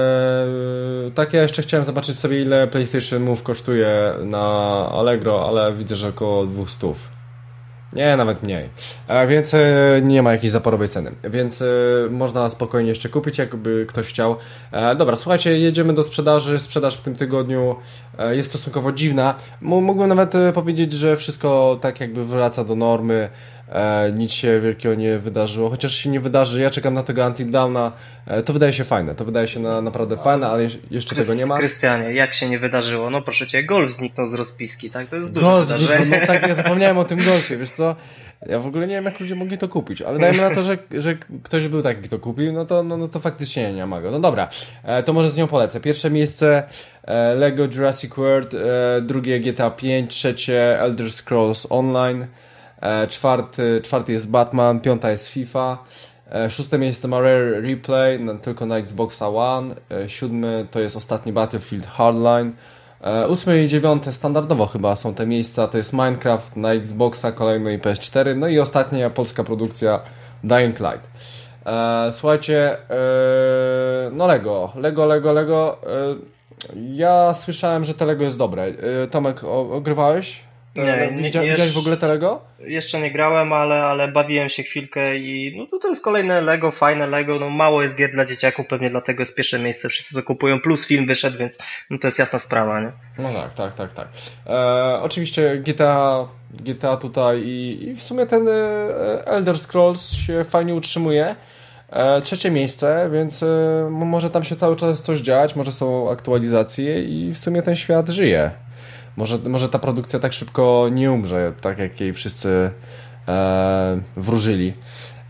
tak, ja jeszcze chciałem zobaczyć sobie, ile PlayStation Move kosztuje na Allegro, ale widzę, że około dwieście. Nie, nawet mniej. E, więc e, nie ma jakiejś zaporowej ceny. Więc e, można spokojnie jeszcze kupić, jakby ktoś chciał. E, dobra, słuchajcie, jedziemy do sprzedaży. Sprzedaż w tym tygodniu e, jest stosunkowo dziwna. M- mógłbym nawet e, powiedzieć, że wszystko tak jakby wraca do normy. E, nic się wielkiego nie wydarzyło, chociaż się nie wydarzy, ja czekam na tego Until Dawna, e, to wydaje się fajne, to wydaje się na, naprawdę fajne, ale jeszcze Krys- tego nie ma. Krystianie, jak się nie wydarzyło? No proszę Cię, golf zniknął z rozpiski, tak? To jest duże golf wydarzenie. Zniknął, no tak, ja zapomniałem o tym golfie, wiesz co, ja w ogóle nie wiem, jak ludzie mogli to kupić, ale dajmy na to, że, że ktoś był taki, kto kupił, no to, no, no to faktycznie nie ma go. No dobra, e, to może z nią polecę. Pierwsze miejsce e, Lego Jurassic World, e, drugie G T A pięć, trzecie Elder Scrolls Online, E, czwarty, czwarty jest Batman, piąta jest FIFA, e, szóste miejsce ma Rare Replay, no, tylko na Xboxa One, e, siódmy to jest ostatni Battlefield Hardline, e, ósme i dziewiąte standardowo chyba są te miejsca, to jest Minecraft na Xboxa, kolejny i P S cztery, no i ostatnia polska produkcja Dying Light. E, słuchajcie, e, no Lego, Lego, Lego, Lego, e, ja słyszałem, że to Lego jest dobre. E, Tomek, o, ogrywałeś? Nie, nie, Widzia, widziałeś jeszcze, w ogóle te Lego? Jeszcze nie grałem, ale, ale bawiłem się chwilkę i no to, to jest kolejne Lego, fajne Lego, no mało jest gier dla dzieciaków, pewnie dlatego jest pierwsze miejsce, wszyscy to kupują, plus film wyszedł, więc no to jest jasna sprawa, nie? No tak, tak, tak, tak. E, oczywiście G T A, G T A tutaj i, i w sumie ten e, Elder Scrolls się fajnie utrzymuje. E, trzecie miejsce, więc e, może tam się cały czas coś dziać, może są aktualizacje i w sumie ten świat żyje. Może, może ta produkcja tak szybko nie umrze, tak jak jej wszyscy e, wróżyli.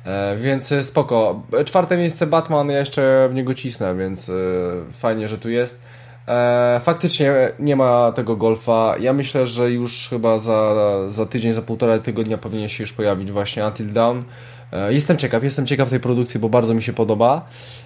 E, więc spoko. Czwarte miejsce Batman, ja jeszcze w niego cisnę, więc e, fajnie, że tu jest. E, faktycznie nie ma tego golfa. Ja myślę, że już chyba za, za tydzień, za półtora tygodnia powinien się już pojawić właśnie Until Dawn. E, jestem ciekaw, jestem ciekaw tej produkcji, bo bardzo mi się podoba.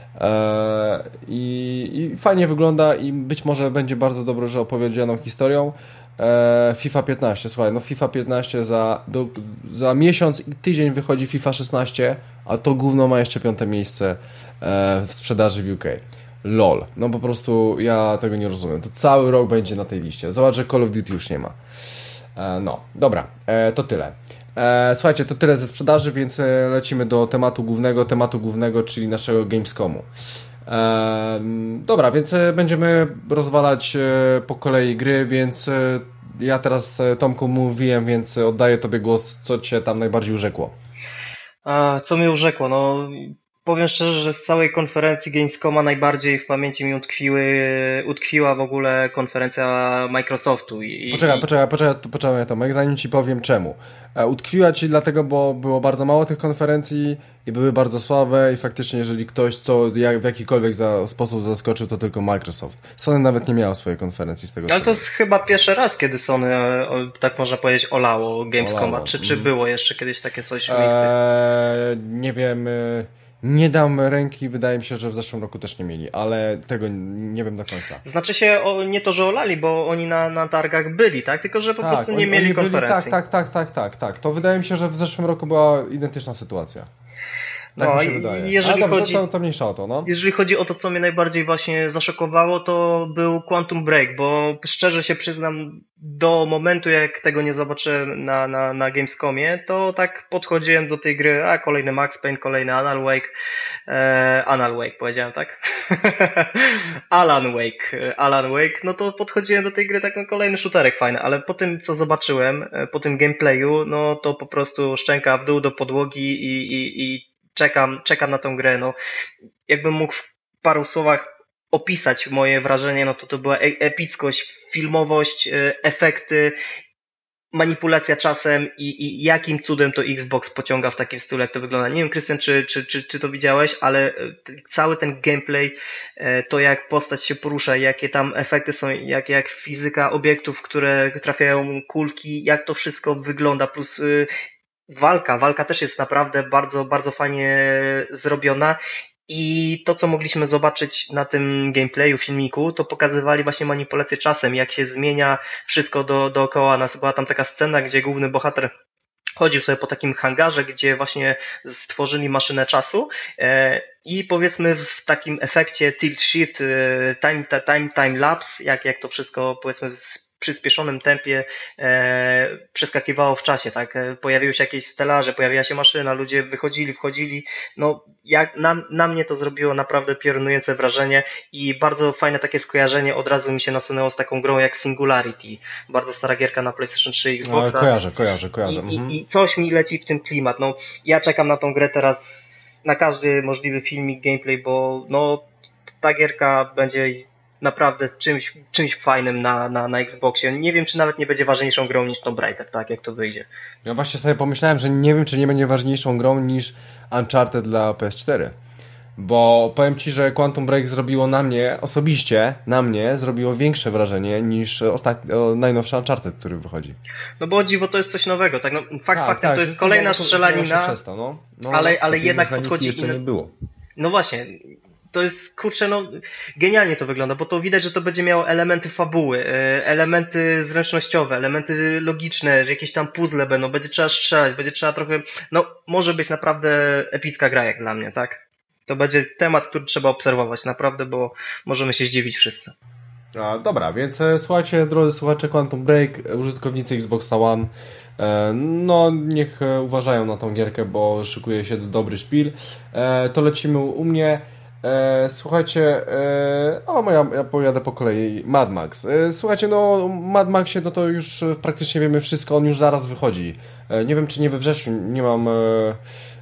E, i, I fajnie wygląda i być może będzie bardzo dobrze, że opowiedzianą historią. E, FIFA piętnaście, słuchaj, no FIFA piętnaście za, do, za miesiąc i tydzień wychodzi FIFA szesnaście, a to gówno ma jeszcze piąte miejsce e, w sprzedaży w U K. LOL, no po prostu ja tego nie rozumiem. To cały rok będzie na tej liście. Zobacz, że Call of Duty już nie ma. E, no, dobra, e, to tyle. E, słuchajcie, to tyle ze sprzedaży, więc lecimy do tematu głównego, tematu głównego, czyli naszego Gamescomu. E, dobra, więc będziemy rozwalać po kolei gry, więc ja teraz, Tomku, mówiłem, więc oddaję Tobie głos, co Cię tam najbardziej urzekło. A, co mnie urzekło? No, powiem szczerze, że z całej konferencji Gamescoma najbardziej w pamięci mi utkwiły, utkwiła w ogóle konferencja Microsoftu. I, poczekaj, i... poczekaj, poczekaj, poczekaj, Tomek, zanim Ci powiem czemu. Utkwiła Ci dlatego, bo było bardzo mało tych konferencji i były bardzo słabe i faktycznie jeżeli ktoś co jak, w jakikolwiek za, sposób zaskoczył, to tylko Microsoft. Sony nawet nie miało swojej konferencji z tego. Ale to jest chyba pierwszy raz, kiedy Sony, tak można powiedzieć, olało Gamescoma. Olało. Czy, czy mm. było jeszcze kiedyś takie coś w miejscu? Eee, nie wiem... Nie dam ręki, wydaje mi się, że w zeszłym roku też nie mieli, ale tego nie wiem do końca. Znaczy się o, nie to, że olali, bo oni na, na targach byli, tak? Tylko, że po tak, prostu nie oni, mieli oni konferencji. Byli, tak, tak, tak, tak, tak. To wydaje mi się, że w zeszłym roku była identyczna sytuacja. Tak no, mi się wydaje. Jeżeli Ale chodzi, to, to, to mniejsza o to, no. Jeżeli chodzi o to, co mnie najbardziej właśnie zaszokowało, to był Quantum Break, bo szczerze się przyznam, do momentu jak tego nie zobaczyłem na, na, na Gamescomie, to tak podchodziłem do tej gry, a kolejny Max Payne, kolejny Alan Wake, e, Alan Wake powiedziałem, tak? Alan Wake, Alan Wake, no to podchodziłem do tej gry tak, no kolejny shooterek fajny, ale po tym co zobaczyłem, po tym gameplayu, no to po prostu szczęka w dół do podłogi i, i, i Czekam, czekam na tą grę, no. Jakbym mógł w paru słowach opisać moje wrażenie, no to to była epickość, filmowość, efekty, manipulacja czasem i, i jakim cudem to Xbox pociąga w takim stylu, jak to wygląda. Nie wiem, Krystian, czy, czy, czy, czy to widziałeś, ale cały ten gameplay, to jak postać się porusza, jakie tam efekty są, jak, jak fizyka obiektów, które trafiają kulki, jak to wszystko wygląda, plus Walka, walka też jest naprawdę bardzo, bardzo fajnie zrobiona i to, co mogliśmy zobaczyć na tym gameplayu, filmiku, to pokazywali właśnie manipulację czasem, jak się zmienia wszystko do, dookoła nas. Była tam taka scena, gdzie główny bohater chodził sobie po takim hangarze, gdzie właśnie stworzyli maszynę czasu e, i powiedzmy w takim efekcie tilt shift, e, time, time, time lapse, jak, jak to wszystko powiedzmy z przyspieszonym tempie e, przeskakiwało w czasie, tak? E, pojawiły się jakieś stelaże, pojawiła się maszyna, ludzie wychodzili, wchodzili, no jak na, na mnie to zrobiło naprawdę piorunujące wrażenie i bardzo fajne takie skojarzenie od razu mi się nasunęło z taką grą jak Singularity, bardzo stara gierka na PlayStation trzy, Xboxa. No, kojarzę, kojarzę, kojarzę. I, mhm. i, I coś mi leci w tym klimat, no ja czekam na tą grę teraz na każdy możliwy filmik, gameplay, bo no ta gierka będzie naprawdę czymś, czymś fajnym na, na, na Xboxie. Nie wiem, czy nawet nie będzie ważniejszą grą niż Tomb Raider, tak jak to wyjdzie. Ja właśnie sobie pomyślałem, że nie wiem, czy nie będzie ważniejszą grą niż Uncharted dla P S cztery. Bo powiem Ci, że Quantum Break zrobiło na mnie, osobiście na mnie, zrobiło większe wrażenie niż ostatni, najnowszy Uncharted, który wychodzi. No bo o dziwo to jest coś nowego, tak? No, fakt tak, faktem tak, to jest kolejna strzelanina, przestał, no. No, ale, ale jednak podchodzi... jeszcze nie było. No właśnie... To jest, kurczę, no, genialnie to wygląda, bo to widać, że to będzie miało elementy fabuły, elementy zręcznościowe, elementy logiczne, że jakieś tam puzzle będą, będzie trzeba strzelać, będzie trzeba trochę, no, może być naprawdę epicka gra jak dla mnie, tak? To będzie temat, który trzeba obserwować, naprawdę, bo możemy się zdziwić wszyscy. A, dobra, więc słuchajcie, drodzy słuchacze, Quantum Break, użytkownicy Xboxa One, e, no niech uważają na tą gierkę, bo szykuje się dobry szpil. E, to lecimy u mnie. E, słuchajcie, e, o, ja, ja pojadę po kolei. Mad Max. E, słuchajcie, no Mad Maxie, no to już praktycznie wiemy wszystko, on już zaraz wychodzi. E, nie wiem, czy nie we wrześniu, nie mam... E,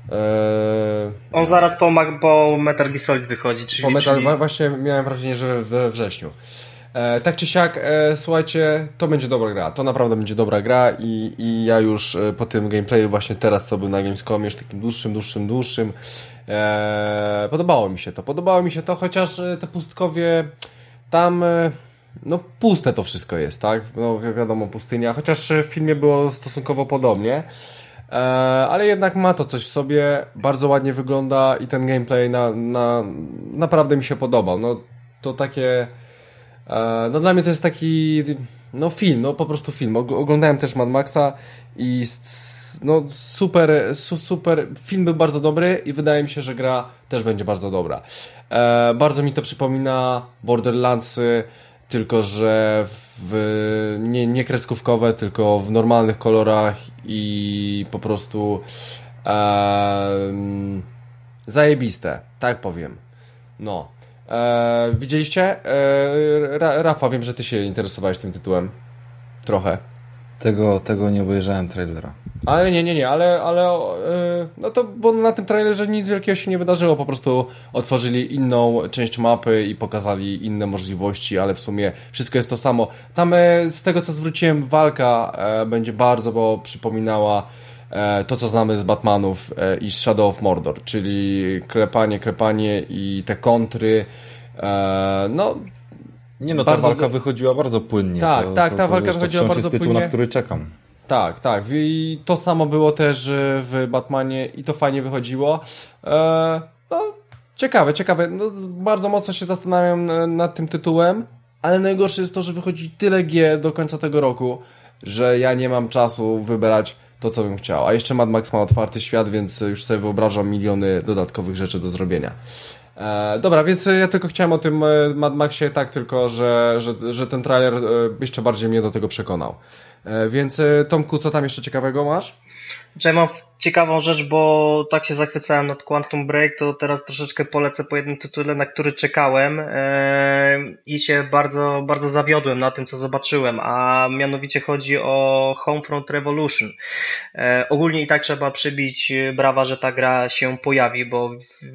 e, on zaraz po, po Metal Gear Solid wychodzi, czyli... Po Metal, czyli... Właśnie miałem wrażenie, że we wrześniu. E, tak czy siak, e, słuchajcie, to będzie dobra gra, to naprawdę będzie dobra gra i, i ja już e, po tym gameplayu właśnie teraz, co był na Gamescomie, już takim dłuższym, dłuższym, dłuższym, e, podobało mi się to, podobało mi się to, chociaż e, te pustkowie tam, e, no puste to wszystko jest, tak, no wi- wiadomo, pustynia, chociaż w filmie było stosunkowo podobnie, e, ale jednak ma to coś w sobie, bardzo ładnie wygląda i ten gameplay na, na, naprawdę mi się podobał, no to takie... No dla mnie to jest taki no film, no po prostu film. Oglądałem też Mad Maxa i no super, su, super, film był bardzo dobry i wydaje mi się, że gra też będzie bardzo dobra. E, bardzo mi to przypomina Borderlandsy, tylko że w, nie, nie kreskówkowe, tylko w normalnych kolorach i po prostu e, zajebiste, tak powiem. No. E, widzieliście? E, Rafa, wiem, że ty się interesowałeś tym tytułem. Trochę. Tego, tego nie obejrzałem trailera. Ale nie, nie, nie, ale, ale e, no to, bo na tym trailerze nic wielkiego się nie wydarzyło, po prostu otworzyli inną część mapy i pokazali inne możliwości, ale w sumie wszystko jest to samo. Tam e, z tego, co zwróciłem, walka e, będzie bardzo, bo przypominała to, co znamy z Batmanów i z Shadow of Mordor, czyli klepanie, klepanie i te kontry, no... Nie no, ta bardzo... walka wychodziła bardzo płynnie. Tak, to, tak, to, ta to, walka wiesz, wychodziła bardzo jest tytuł, płynnie. Na który czekam. Tak, tak. I to samo było też w Batmanie i to fajnie wychodziło. No, ciekawe, ciekawe. No, bardzo mocno się zastanawiam nad tym tytułem, ale najgorsze jest to, że wychodzi tyle gier do końca tego roku, że ja nie mam czasu wybrać to, co bym chciał. A jeszcze Mad Max ma otwarty świat, więc już sobie wyobrażam miliony dodatkowych rzeczy do zrobienia. E, dobra, więc ja tylko chciałem o tym Mad Maxie, tak tylko, że, że, że ten trailer jeszcze bardziej mnie do tego przekonał. E, więc Tomku, co tam jeszcze ciekawego masz? Ja mam ciekawą rzecz, bo tak się zachwycałem nad Quantum Break, to teraz troszeczkę polecę po jednym tytule, na który czekałem yy, i się bardzo, bardzo zawiodłem na tym, co zobaczyłem, a mianowicie chodzi o Homefront Revolution. Yy, ogólnie i tak trzeba przybić brawa, że ta gra się pojawi, bo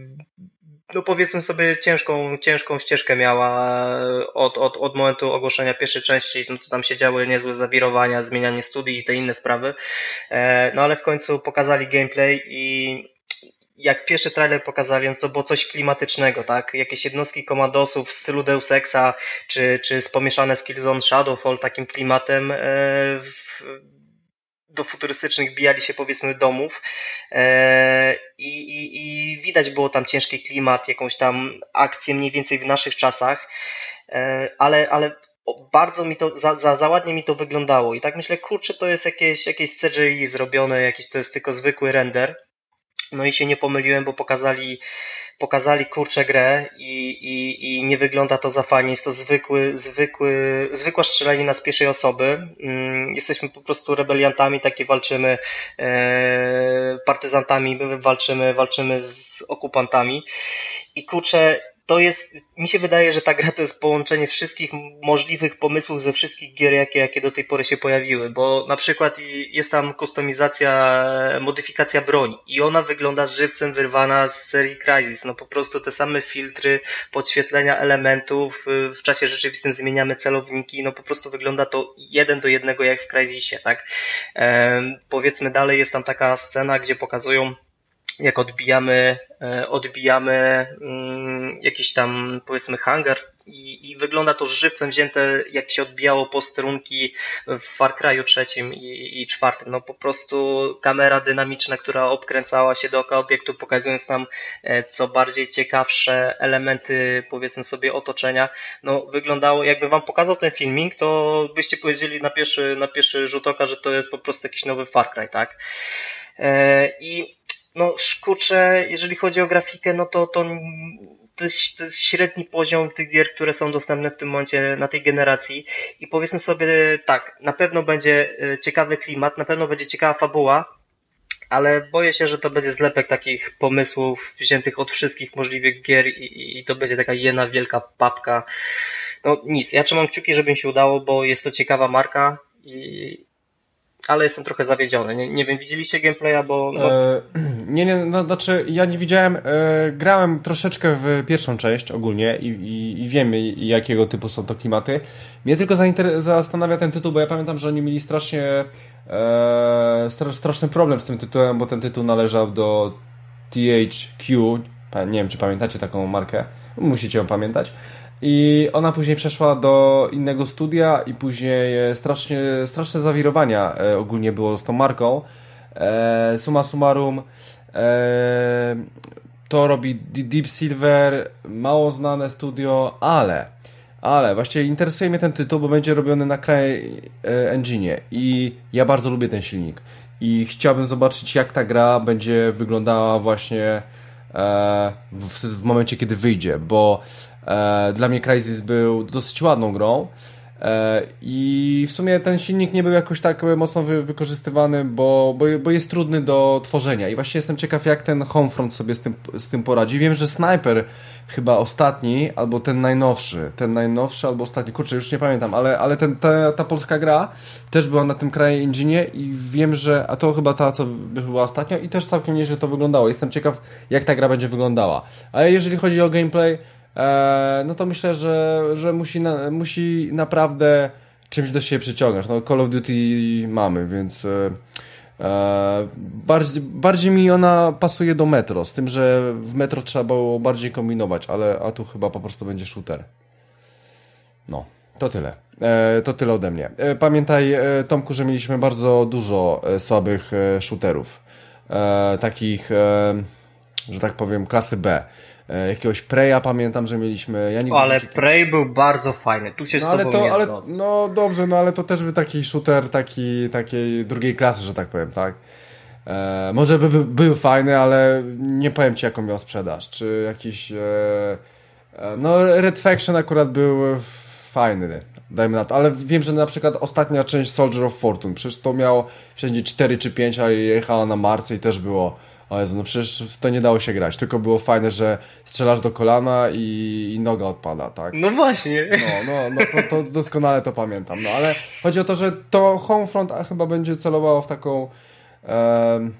no powiedzmy sobie ciężką, ciężką ścieżkę miała od, od, od momentu ogłoszenia pierwszej części, no to tam się działy niezłe zawirowania, zmienianie studii i te inne sprawy, no ale w końcu pokazali gameplay i jak pierwszy trailer pokazali, no to było coś klimatycznego, tak? Jakieś jednostki komandosów w stylu Deus Exa, czy, czy pomieszane z Killzone Shadowfall takim klimatem w, do futurystycznych bijali się powiedzmy domów e, i, i, i widać było tam ciężki klimat, jakąś tam akcję mniej więcej w naszych czasach, e, ale, ale bardzo mi to, za, za, za ładnie mi to wyglądało i tak myślę, kurczę, to jest jakieś, jakieś C G I zrobione, jakiś to jest tylko zwykły render. No i się nie pomyliłem, bo pokazali pokazali kurczę grę i, i, i nie wygląda to za fajnie. Jest to zwykły, zwykły, zwykła strzelanina z pierwszej osoby. Jesteśmy po prostu rebeliantami, takie walczymy, e, partyzantami, walczymy, walczymy z okupantami. I kurczę, to jest, mi się wydaje, że ta gra to jest połączenie wszystkich możliwych pomysłów ze wszystkich gier, jakie, jakie do tej pory się pojawiły, bo na przykład jest tam kustomizacja, modyfikacja broni i ona wygląda żywcem wyrwana z serii Crysis, no po prostu te same filtry, podświetlenia elementów, w czasie rzeczywistym zmieniamy celowniki, no po prostu wygląda to jeden do jednego jak w Crysisie, tak? Ehm, powiedzmy dalej jest tam taka scena, gdzie pokazują jak odbijamy, odbijamy jakiś tam powiedzmy hangar i, i wygląda to żywcem wzięte, jak się odbijało posterunki w Far Cry'u trzecim i, i czwartym. No po prostu kamera dynamiczna, która obkręcała się dookoła obiektu, pokazując nam co bardziej ciekawsze elementy powiedzmy sobie otoczenia. No wyglądało, jakby wam pokazał ten filmik, to byście powiedzieli na pierwszy, na pierwszy rzut oka, że to jest po prostu jakiś nowy Far Cry, tak? I no kurczę, jeżeli chodzi o grafikę, no to, to, to, jest, to jest średni poziom tych gier, które są dostępne w tym momencie na tej generacji i powiedzmy sobie tak, na pewno będzie ciekawy klimat, na pewno będzie ciekawa fabuła, ale boję się, że to będzie zlepek takich pomysłów wziętych od wszystkich możliwych gier i, i to będzie taka jedna wielka papka. No nic, ja trzymam kciuki, żeby mi się udało, bo jest to ciekawa marka i ale jestem trochę zawiedziony. Nie, nie wiem, widzieliście gameplaya, bo... bo... E, nie, nie, no, znaczy ja nie widziałem, e, grałem troszeczkę w pierwszą część ogólnie i, i, i wiem jakiego typu są to klimaty. Mnie tylko zainter- zastanawia ten tytuł, bo ja pamiętam, że oni mieli strasznie e, stra- straszny problem z tym tytułem, bo ten tytuł należał do T H Q, nie wiem czy pamiętacie taką markę, musicie ją pamiętać. I ona później przeszła do innego studia i później strasznie, straszne zawirowania e, ogólnie było z tą marką. E, summa summarum e, to robi Deep Silver, mało znane studio, ale ale właściwie interesuje mnie ten tytuł, bo będzie robiony na CryEngine i ja bardzo lubię ten silnik i chciałbym zobaczyć jak ta gra będzie wyglądała właśnie e, w, w momencie kiedy wyjdzie, bo E, dla mnie Crysis był dosyć ładną grą e, i w sumie ten silnik nie był jakoś tak mocno wy, wykorzystywany, bo, bo, bo jest trudny do tworzenia i właśnie jestem ciekaw jak ten Homefront sobie z tym, z tym poradzi. Wiem, że Sniper chyba ostatni, albo ten najnowszy, ten najnowszy albo ostatni, kurczę już nie pamiętam, ale, ale ten, ta, ta polska gra też była na tym CryEngine i wiem, że, a to chyba ta co była ostatnio i też całkiem nieźle to wyglądało. Jestem ciekaw jak ta gra będzie wyglądała. Ale jeżeli chodzi o gameplay, no to myślę, że, że musi, na, musi naprawdę czymś do siebie przyciągać. No Call of Duty mamy, więc e, bardziej, bardziej mi ona pasuje do Metro, z tym, że w Metro trzeba było bardziej kombinować, ale a tu chyba po prostu będzie shooter. No, to tyle. E, to tyle ode mnie. E, pamiętaj, e, Tomku, że mieliśmy bardzo dużo e, słabych e, shooterów. E, takich, e, że tak powiem, klasy B. Jakiegoś Preya pamiętam, że mieliśmy. Ja o, ale Prey był bardzo fajny. Tu się no, z ale tobą to, nie ale, zgodzę. No dobrze, no ale to też był taki shooter taki, takiej drugiej klasy, że tak powiem, tak? E, może by, by był fajny, ale nie powiem ci jaką miał sprzedaż. Czy jakiś e, e, no Red Faction akurat był fajny, dajmy na to, ale wiem, że na przykład ostatnia część Soldier of Fortune, przecież to miało wszędzie cztery czy pięć, a jechała na Marce i też było. O Jezu, no przecież w to nie dało się grać, tylko było fajne, że strzelasz do kolana i, i noga odpada, tak? No właśnie. No, no, no to, to doskonale to pamiętam, no ale chodzi o to, że to Homefront a chyba będzie celowało w taką e,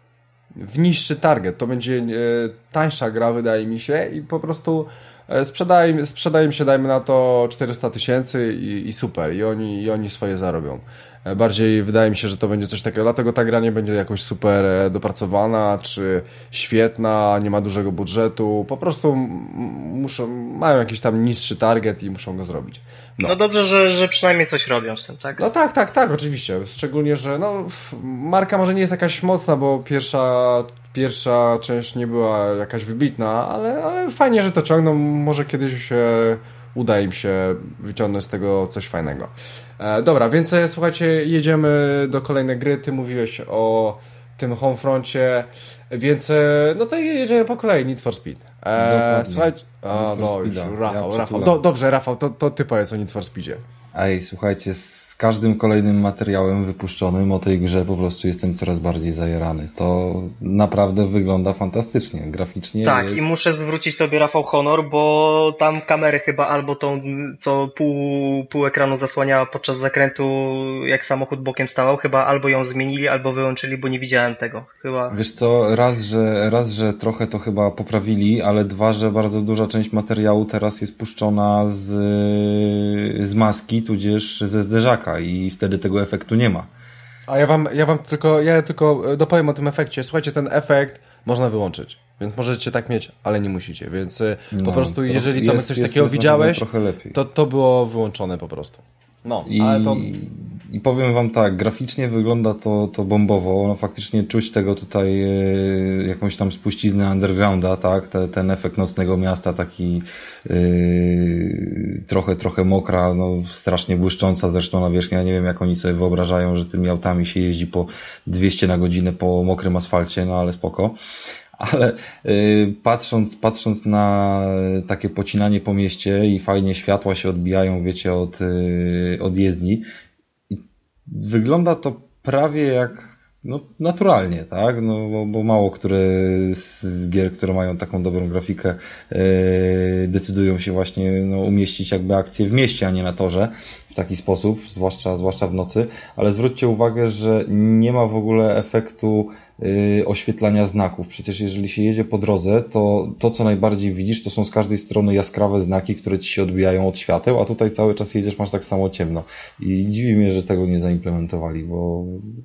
w niższy target, to będzie e, tańsza gra, wydaje mi się i po prostu e, sprzedaje, sprzedaje mi się, dajmy na to czterysta tysięcy i, i super, i oni, i oni swoje zarobią. Bardziej wydaje mi się, że to będzie coś takiego, dlatego ta gra nie będzie jakoś super dopracowana, czy świetna, nie ma dużego budżetu, po prostu muszą, mają jakiś tam niższy target i muszą go zrobić. No, no dobrze, że, że przynajmniej coś robią z tym, tak? No tak, tak, tak, oczywiście, szczególnie, że no, marka może nie jest jakaś mocna, bo pierwsza, pierwsza część nie była jakaś wybitna, ale, ale fajnie, że to ciągną, może kiedyś się uda im się wyciągnąć z tego coś fajnego. E, dobra, więc słuchajcie, jedziemy do kolejnej gry. Ty mówiłeś o tym Homefroncie, więc no to jedziemy po kolei. Need for Speed. E, słuchajcie, a, no już, Rafał, ja Rafał. Do, dobrze, Rafał, to, to ty powiedz o Need for Speedzie. Ej, słuchajcie, z każdym kolejnym materiałem wypuszczonym o tej grze po prostu jestem coraz bardziej zajarany. To naprawdę wygląda fantastycznie, graficznie. Tak, jest... i muszę zwrócić tobie, Rafał, honor, bo tam kamery chyba albo tą, co pół, pół ekranu zasłaniała podczas zakrętu, jak samochód bokiem stawał, chyba albo ją zmienili, albo wyłączyli, bo nie widziałem tego. Chyba. Wiesz co, raz, że, raz, że trochę to chyba poprawili, ale dwa, że bardzo duża część materiału teraz jest puszczona z, z maski, tudzież ze zderzaka i wtedy tego efektu nie ma. A ja wam, ja wam tylko, ja tylko dopowiem o tym efekcie. Słuchajcie, ten efekt można wyłączyć, więc możecie tak mieć, ale nie musicie, więc no, po prostu jeżeli tam coś jest, takiego jest widziałeś, to to było wyłączone po prostu. No, I, ale to... I powiem wam tak, graficznie wygląda to, to bombowo, no faktycznie czuć tego tutaj e, jakąś tam spuściznę undergrounda, tak, Te, ten efekt nocnego miasta taki e, trochę, trochę mokra, no strasznie błyszcząca zresztą nawierzchnia, nie wiem jak oni sobie wyobrażają, że tymi autami się jeździ po dwieście na godzinę po mokrym asfalcie, no ale spoko. Ale y, patrząc, patrząc na takie pocinanie po mieście i fajnie światła się odbijają, wiecie, od, y, od jezdni, wygląda to prawie jak no, naturalnie, tak? No, bo, bo mało które z gier, które mają taką dobrą grafikę, y, decydują się właśnie no, umieścić jakby akcję w mieście, a nie na torze. taki sposób, zwłaszcza, zwłaszcza w nocy, ale zwróćcie uwagę, że nie ma w ogóle efektu yy, oświetlania znaków. Przecież jeżeli się jedzie po drodze, to to, co najbardziej widzisz, to są z każdej strony jaskrawe znaki, które ci się odbijają od świateł, a tutaj cały czas jedziesz, masz tak samo ciemno. I dziwi mnie, że tego nie zaimplementowali, bo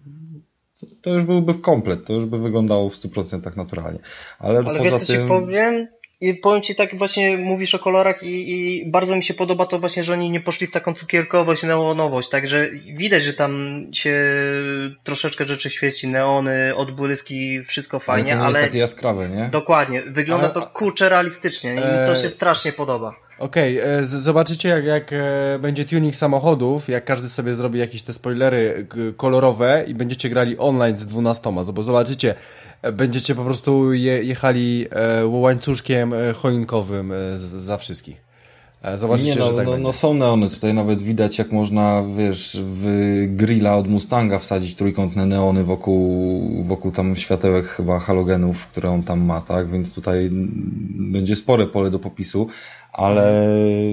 to już byłby komplet, to już by wyglądało w stu procentach naturalnie. Ale, Ale poza wiesz, co tym... ci powiem? I powiem ci tak, właśnie mówisz o kolorach i, i bardzo mi się podoba to właśnie, że oni nie poszli w taką cukierkowość, neonowość, także widać, że tam się troszeczkę rzeczy świeci, neony, odbłyski, wszystko fajnie, ale to nie ale... jest takie jaskrawe, nie? Dokładnie, wygląda Ale- to kurczę realistycznie i mi to się strasznie podoba. Okej, okay, zobaczycie jak, jak e, będzie tuning samochodów, jak każdy sobie zrobi jakieś te spoilery k- kolorowe i będziecie grali online z dwunastoma, bo zobaczycie, e, będziecie po prostu je, jechali e, łańcuszkiem e, choinkowym e, z, za wszystkich. E, zobaczycie, Nie, no, że tak no, będzie. no są neony, tutaj nawet widać jak można, wiesz, w grilla od Mustanga wsadzić trójkątne neony wokół, wokół tam światełek chyba halogenów, które on tam ma, tak, więc tutaj będzie spore pole do popisu, ale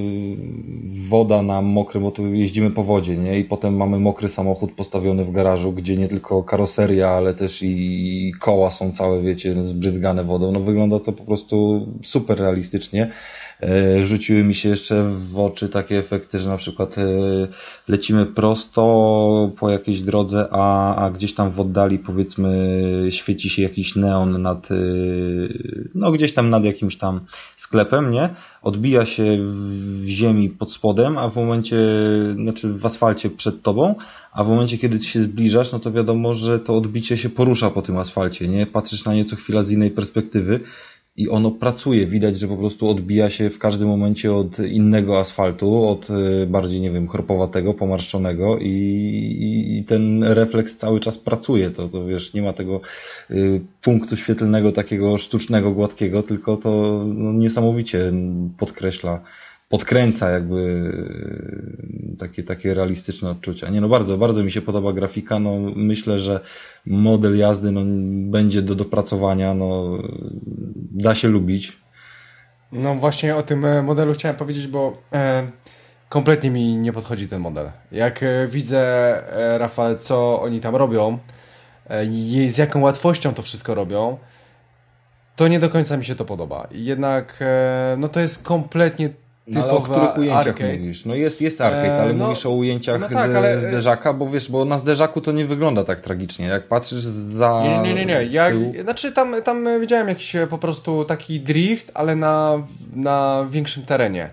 woda na mokrym, bo tu jeździmy po wodzie, nie, i potem mamy mokry samochód postawiony w garażu, gdzie nie tylko karoseria, ale też i koła są całe, wiecie, zbryzgane wodą, no wygląda to po prostu super realistycznie. Rzuciły mi się jeszcze w oczy takie efekty, że na przykład lecimy prosto po jakiejś drodze, a, a gdzieś tam w oddali powiedzmy świeci się jakiś neon nad, no gdzieś tam nad jakimś tam sklepem, nie? Odbija się w ziemi pod spodem, a w momencie, znaczy w asfalcie przed tobą, a w momencie, kiedy ty się zbliżasz, no to wiadomo, że to odbicie się porusza po tym asfalcie, nie? Patrzysz na nie co chwila z innej perspektywy i ono pracuje. Widać, że po prostu odbija się w każdym momencie od innego asfaltu, od bardziej, nie wiem, chropowatego, pomarszczonego i, i, i ten refleks cały czas pracuje. To, to wiesz, nie ma tego y, punktu świetlnego takiego sztucznego, gładkiego, tylko to no, niesamowicie podkreśla, podkręca jakby takie, takie realistyczne odczucia. Nie no, bardzo, bardzo mi się podoba grafika, no myślę, że model jazdy no, będzie do dopracowania, no da się lubić. No właśnie o tym modelu chciałem powiedzieć, bo e, kompletnie mi nie podchodzi ten model. Jak e, widzę, e, Rafał, co oni tam robią e, i z jaką łatwością to wszystko robią, to nie do końca mi się to podoba. Jednak e, no to jest kompletnie No ale o których ujęciach arcade. mówisz? No jest, jest arcade, ale e, no, mówisz o ujęciach no tak, z, ale... zderzaka, bo wiesz, bo na zderzaku to nie wygląda tak tragicznie. Jak patrzysz za Nie, nie, nie, nie. Ja, tyłu... znaczy tam, tam widziałem jakiś po prostu taki drift, ale na, na większym terenie.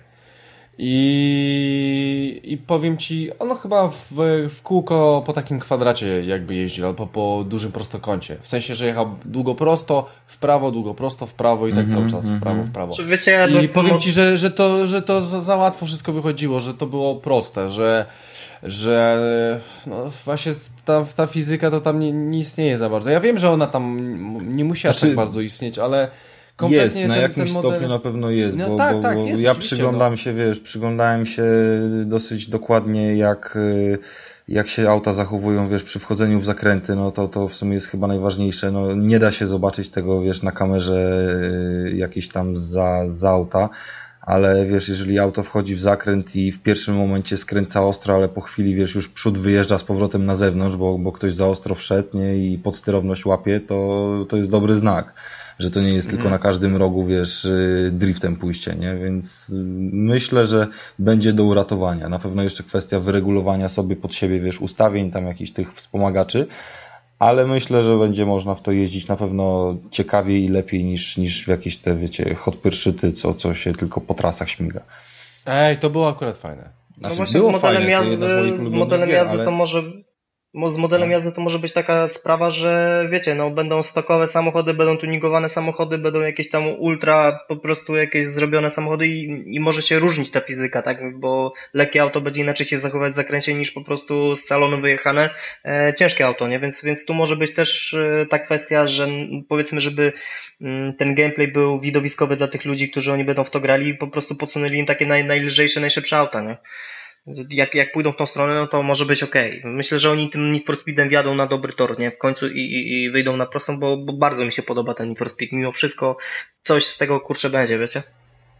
I, i powiem ci, ono chyba w, w kółko po takim kwadracie jakby jeździł, albo po dużym prostokącie. W sensie, że jechał długo prosto, w prawo, długo prosto, w prawo i tak mm-hmm, cały czas w prawo, mm-hmm. w prawo. Czy wiecie, ja I powiem ci, że, że to, że to za, za łatwo wszystko wychodziło, że to było proste, że, że no właśnie ta, ta fizyka to tam nie, nie istnieje za bardzo. Ja wiem, że ona tam nie musi aż znaczy... tak bardzo istnieć, ale jest, na ten, jakimś ten model... stopniu na pewno jest, no bo, tak, bo, tak, bo jest, ja oczywiście, przyglądam no. się, wiesz, przyglądałem się dosyć dokładnie jak, jak się auta zachowują, wiesz, przy wchodzeniu w zakręty, no to, to w sumie jest chyba najważniejsze, no nie da się zobaczyć tego, wiesz, na kamerze jakiejś tam za, za auta, ale wiesz, jeżeli auto wchodzi w zakręt i w pierwszym momencie skręca ostro, ale po chwili, wiesz, już przód wyjeżdża z powrotem na zewnątrz, bo, bo ktoś za ostro wszedł, nie, i podsterowność łapie, to, to jest dobry znak, że to nie jest tylko na każdym rogu, wiesz, driftem pójście, nie? Więc myślę, że będzie do uratowania. Na pewno jeszcze kwestia wyregulowania sobie pod siebie, wiesz, ustawień, tam jakichś tych wspomagaczy, ale myślę, że będzie można w to jeździć na pewno ciekawiej i lepiej niż, niż w jakieś te, wiecie, hot pyrszyty, co, co się tylko po trasach śmiga. Ej, to było akurat fajne. No Znaczy, właśnie było z modelem fajne, jazdy, z modelem gier, jazdy ale... to może... Z modelem jazdy to może być taka sprawa, że wiecie, no będą stokowe samochody, będą tuningowane samochody, będą jakieś tam ultra po prostu jakieś zrobione samochody i, i może się różnić ta fizyka, tak? Bo lekkie auto będzie inaczej się zachować w zakręcie niż po prostu z salonu wyjechane e, ciężkie auto, nie? Więc, więc tu może być też e, ta kwestia, że powiedzmy, żeby m, ten gameplay był widowiskowy dla tych ludzi, którzy oni będą w to grali i po prostu podsunęli im takie naj, najlżejsze, najszybsze auta, nie? Jak, jak pójdą w tą stronę, no to może być okej. Okay. Myślę, że oni tym Need for Speedem wjadą na dobry tor, nie? W końcu i, i, i wyjdą na prostą, bo, bo bardzo mi się podoba ten Need for Speed. Mimo wszystko coś z tego, kurczę, będzie, wiecie?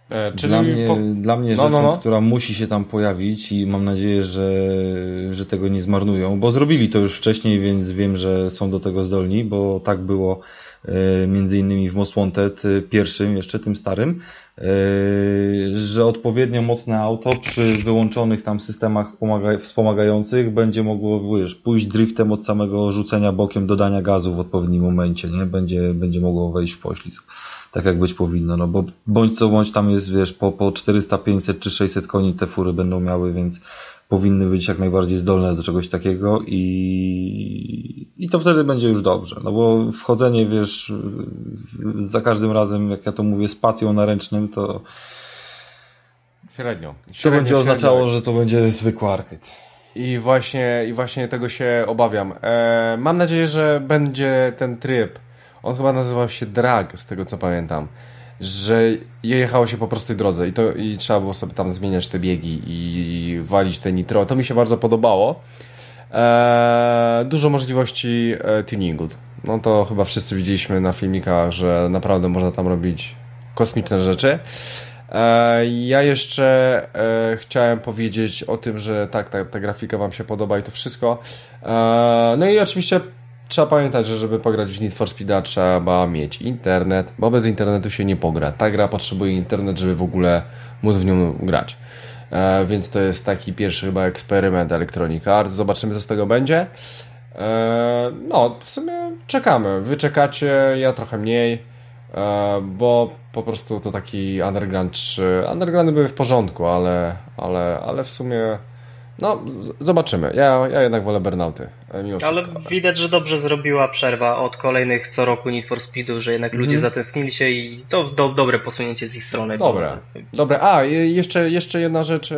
E, czyli dla mnie, po... dla mnie no, rzeczą, no, no. która musi się tam pojawić i mam nadzieję, że, że tego nie zmarnują, bo zrobili to już wcześniej, więc wiem, że są do tego zdolni, bo tak było e, między innymi w Most Wanted e, pierwszym, jeszcze tym starym, e, że odpowiednio mocne auto przy wyłączonych tam systemach pomaga- wspomagających będzie mogło, wiesz, pójść driftem od samego rzucenia bokiem, dodania gazu w odpowiednim momencie, nie? Będzie, będzie mogło wejść w poślizg. Tak jak być powinno, no bo bądź co bądź tam jest, wiesz, po, po czterysta, pięćset czy sześćset koni te fury będą miały, więc powinny być jak najbardziej zdolne do czegoś takiego i, i to wtedy będzie już dobrze, no bo wchodzenie, wiesz, za każdym razem, jak ja to mówię, spacją na ręcznym, to średnio. to średnio, będzie średnio. oznaczało, że to będzie zwykły arcade. I właśnie, i właśnie tego się obawiam. E, mam nadzieję, że będzie ten tryb. On chyba nazywał się drag, z tego co pamiętam. Że jechało się po prostej drodze i, to, i trzeba było sobie tam zmieniać te biegi i walić te nitro. To mi się bardzo podobało. E, dużo możliwości e, tuningu. No to chyba wszyscy widzieliśmy na filmikach, że naprawdę można tam robić kosmiczne rzeczy. Ja jeszcze e, chciałem powiedzieć o tym, że tak, ta, ta grafika wam się podoba i to wszystko. E, no i oczywiście trzeba pamiętać, że żeby pograć w Need for Speeda trzeba mieć internet, bo bez internetu się nie pogra. Ta gra potrzebuje internet, żeby w ogóle móc w nią grać. E, więc to jest taki pierwszy chyba eksperyment Electronic Arts. Zobaczymy, co z tego będzie. E, no, w sumie czekamy. Wy czekacie, ja trochę mniej. Bo po prostu to taki Underground trzy. Undergroundy były w porządku, ale, ale, ale w sumie no z- zobaczymy. Ja, ja jednak wolę Burnouty. Mimo ale wszystko. widać, że dobrze zrobiła przerwa od kolejnych co roku Need for Speedu, że jednak mm-hmm. ludzie zatęsknili się i to do, dobre posunięcie z ich strony. Dobre, bo... dobre. A, jeszcze, jeszcze jedna rzecz.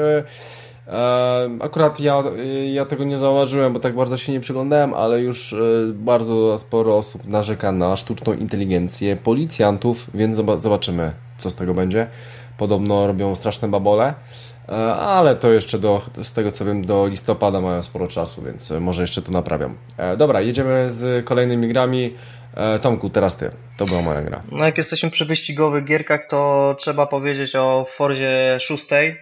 Akurat ja, ja tego nie zauważyłem, bo tak bardzo się nie przyglądałem, ale już bardzo sporo osób narzeka na sztuczną inteligencję policjantów, więc zobaczymy, co z tego będzie. Podobno robią straszne babole, ale to jeszcze do, z tego co wiem, do listopada mają sporo czasu, więc może jeszcze to naprawią. Dobra, jedziemy z kolejnymi grami. Tomku, teraz ty. To była moja gra. No jak jesteśmy przy wyścigowych gierkach, to trzeba powiedzieć o Forzie szóstej.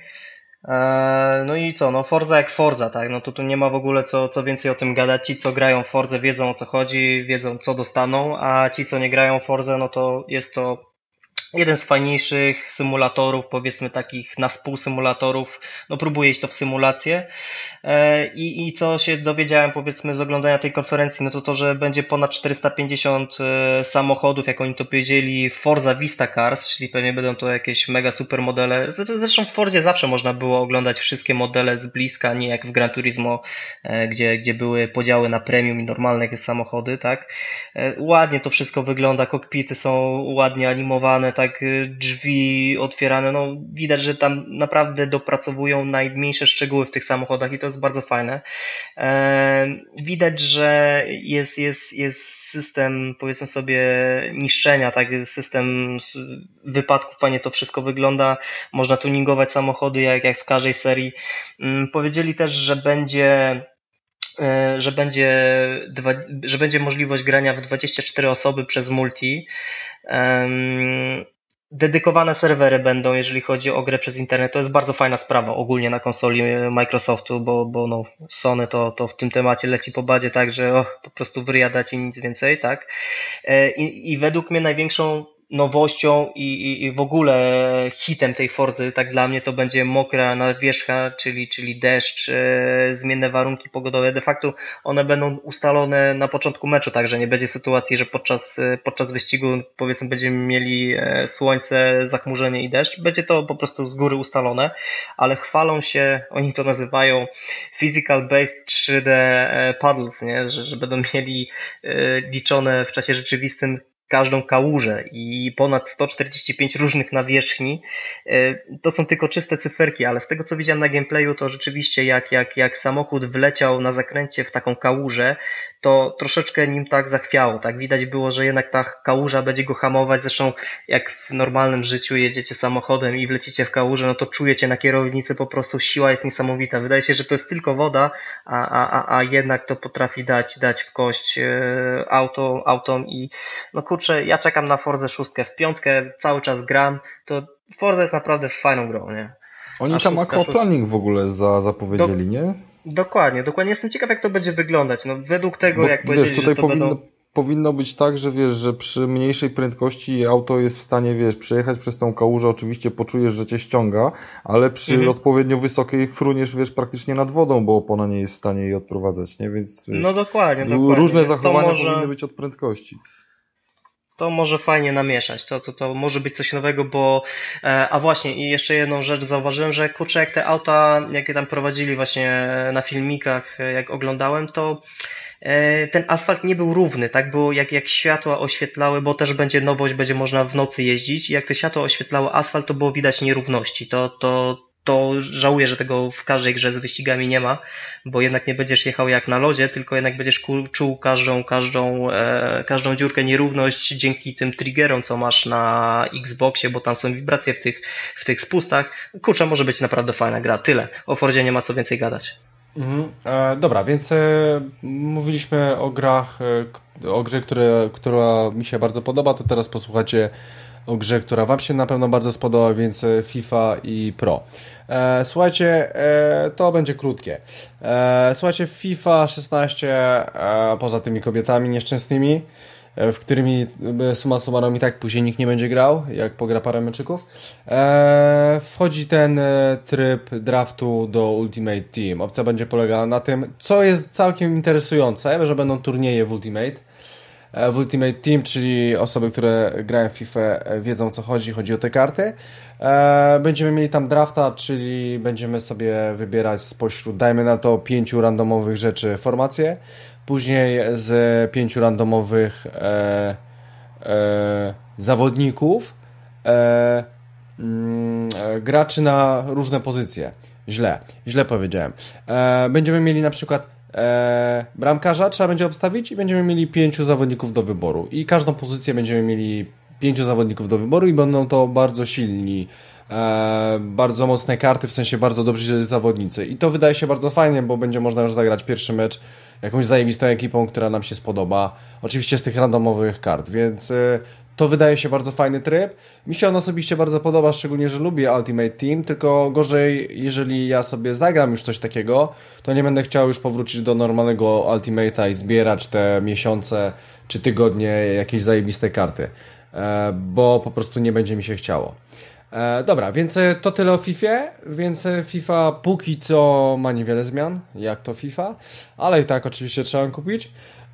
No i co, no Forza jak Forza, tak, no to tu nie ma w ogóle co, co więcej o tym gadać. Ci co grają w Forzę wiedzą o co chodzi, wiedzą co dostaną, a ci co nie grają w Forzę, no to jest to jeden z fajniejszych symulatorów, powiedzmy takich na wpół symulatorów, no próbuję iść to w symulację. I, I co się dowiedziałem, powiedzmy, z oglądania tej konferencji, no to to, że będzie ponad czterysta pięćdziesiąt samochodów, jak oni to powiedzieli, Forza Vista Cars, czyli pewnie będą to jakieś mega super modele. Zresztą w Forzie zawsze można było oglądać wszystkie modele z bliska, nie jak w Gran Turismo, gdzie, gdzie były podziały na premium i normalne samochody, tak. Ładnie to wszystko wygląda, kokpity są ładnie animowane, tak, drzwi otwierane, no widać, że tam naprawdę dopracowują najmniejsze szczegóły w tych samochodach i to jest bardzo fajne. Widać, że jest, jest, jest system, powiedzmy sobie, niszczenia, tak, system wypadków, fajnie to wszystko wygląda, można tuningować samochody jak, jak w każdej serii. Powiedzieli też, że będzie że będzie, że będzie możliwość grania w dwadzieścia cztery osoby przez multi. Dedykowane serwery będą, jeżeli chodzi o grę przez internet. To jest bardzo fajna sprawa ogólnie na konsoli Microsoftu, bo, bo no, Sony to, to w tym temacie leci po badzie, tak, że oh, po prostu wyjadać i nic więcej, tak. I, i według mnie największą nowością i, i, i w ogóle hitem tej Forzy, tak dla mnie, to będzie mokra nawierzchnia, czyli, czyli deszcz, e, zmienne warunki pogodowe. De facto one będą ustalone na początku meczu, także nie będzie sytuacji, że podczas, podczas wyścigu, powiedzmy, będziemy mieli e, słońce, zachmurzenie i deszcz. Będzie to po prostu z góry ustalone, ale chwalą się, oni to nazywają Physical Based trzy D Puddles, nie? Że, że będą mieli e, liczone w czasie rzeczywistym każdą kałużę i ponad sto czterdzieści pięć różnych nawierzchni. To są tylko czyste cyferki, ale z tego co widziałem na gameplayu, to rzeczywiście jak, jak, jak samochód wleciał na zakręcie w taką kałużę, to troszeczkę nim tak zachwiało. Tak widać było, że jednak ta kałuża będzie go hamować. Zresztą jak w normalnym życiu jedziecie samochodem i wlecicie w kałużę, no to czujecie na kierownicy, po prostu siła jest niesamowita. Wydaje się, że to jest tylko woda, a, a, a jednak to potrafi dać, dać w kość e, auto, autom i no kurczę, ja czekam na Forzę szóstkę. W piątkę cały czas gram, to Forza jest naprawdę fajną grą, nie? Oni A tam szóstka, aquaplaning szóstka. w ogóle za, zapowiedzieli, Do, nie? Dokładnie, dokładnie. Jestem ciekaw, jak to będzie wyglądać. No, według tego, Bo, jak powiedzieli, wiesz, tutaj że to powinno, będą... powinno być tak, że wiesz, że przy mniejszej prędkości auto jest w stanie, wiesz, przejechać przez tą kałużę, oczywiście poczujesz, że cię ściąga, ale przy mhm. odpowiednio wysokiej fruniesz, wiesz, praktycznie nad wodą, bo opona nie jest w stanie jej odprowadzać, nie? Więc wiesz, no dokładnie, dokładnie. Różne Więc zachowania może... powinny być od prędkości. To może fajnie namieszać, to, to, to może być coś nowego, bo e, a właśnie i jeszcze jedną rzecz zauważyłem, że kurczę, jak te auta, jakie tam prowadzili właśnie na filmikach, jak oglądałem, to e, ten asfalt nie był równy, tak, było jak, jak światła oświetlały, bo też będzie nowość, będzie można w nocy jeździć i jak te światła oświetlały asfalt, to było widać nierówności, to, to to żałuję, że tego w każdej grze z wyścigami nie ma, bo jednak nie będziesz jechał jak na lodzie, tylko jednak będziesz czuł każdą, każdą, e, każdą dziurkę, nierówność dzięki tym triggerom, co masz na Xboxie, bo tam są wibracje w tych, w tych spustach. Kurczę, może być naprawdę fajna gra. Tyle. O Fordzie nie ma co więcej gadać. Mhm. E, dobra, więc e, mówiliśmy o grach, e, o grze, które, która mi się bardzo podoba, to teraz posłuchacie o grze, która wam się na pewno bardzo spodoba, więc FIFA i Pro. E, słuchajcie, e, to będzie krótkie. E, słuchajcie, FIFA szesnaście, e, poza tymi kobietami nieszczęsnymi, e, w którymi summa summarum i tak później nikt nie będzie grał, jak pogra parę meczyków, e, wchodzi ten e, tryb draftu do Ultimate Team. Opcja będzie polegała na tym, co jest całkiem interesujące, że będą turnieje w Ultimate. W Ultimate Team, czyli osoby, które grają w FIFA, wiedzą, co chodzi, chodzi o te karty. Będziemy mieli tam drafta, czyli będziemy sobie wybierać spośród, dajmy na to, pięciu randomowych rzeczy formacje, później z pięciu randomowych e, e, zawodników e, mm, graczy na różne pozycje. Źle, źle powiedziałem. E, będziemy mieli na przykład Eee, bramkarza trzeba będzie obstawić i będziemy mieli pięciu zawodników do wyboru i każdą pozycję będziemy mieli pięciu zawodników do wyboru i będą to bardzo silni, eee, bardzo mocne karty, w sensie bardzo dobrzy zawodnicy i to wydaje się bardzo fajnie, bo będzie można już zagrać pierwszy mecz jakąś zajebistą ekipą, która nam się spodoba, oczywiście z tych randomowych kart, więc e, to wydaje się bardzo fajny tryb. Mi się on osobiście bardzo podoba, szczególnie, że lubię Ultimate Team, tylko gorzej, jeżeli ja sobie zagram już coś takiego, to nie będę chciał już powrócić do normalnego Ultimate'a i zbierać te miesiące czy tygodnie jakieś zajebiste karty, e, bo po prostu nie będzie mi się chciało. E, dobra, więc to tyle o FIFA, więc FIFA póki co ma niewiele zmian, jak to FIFA, ale i tak oczywiście trzeba ją kupić.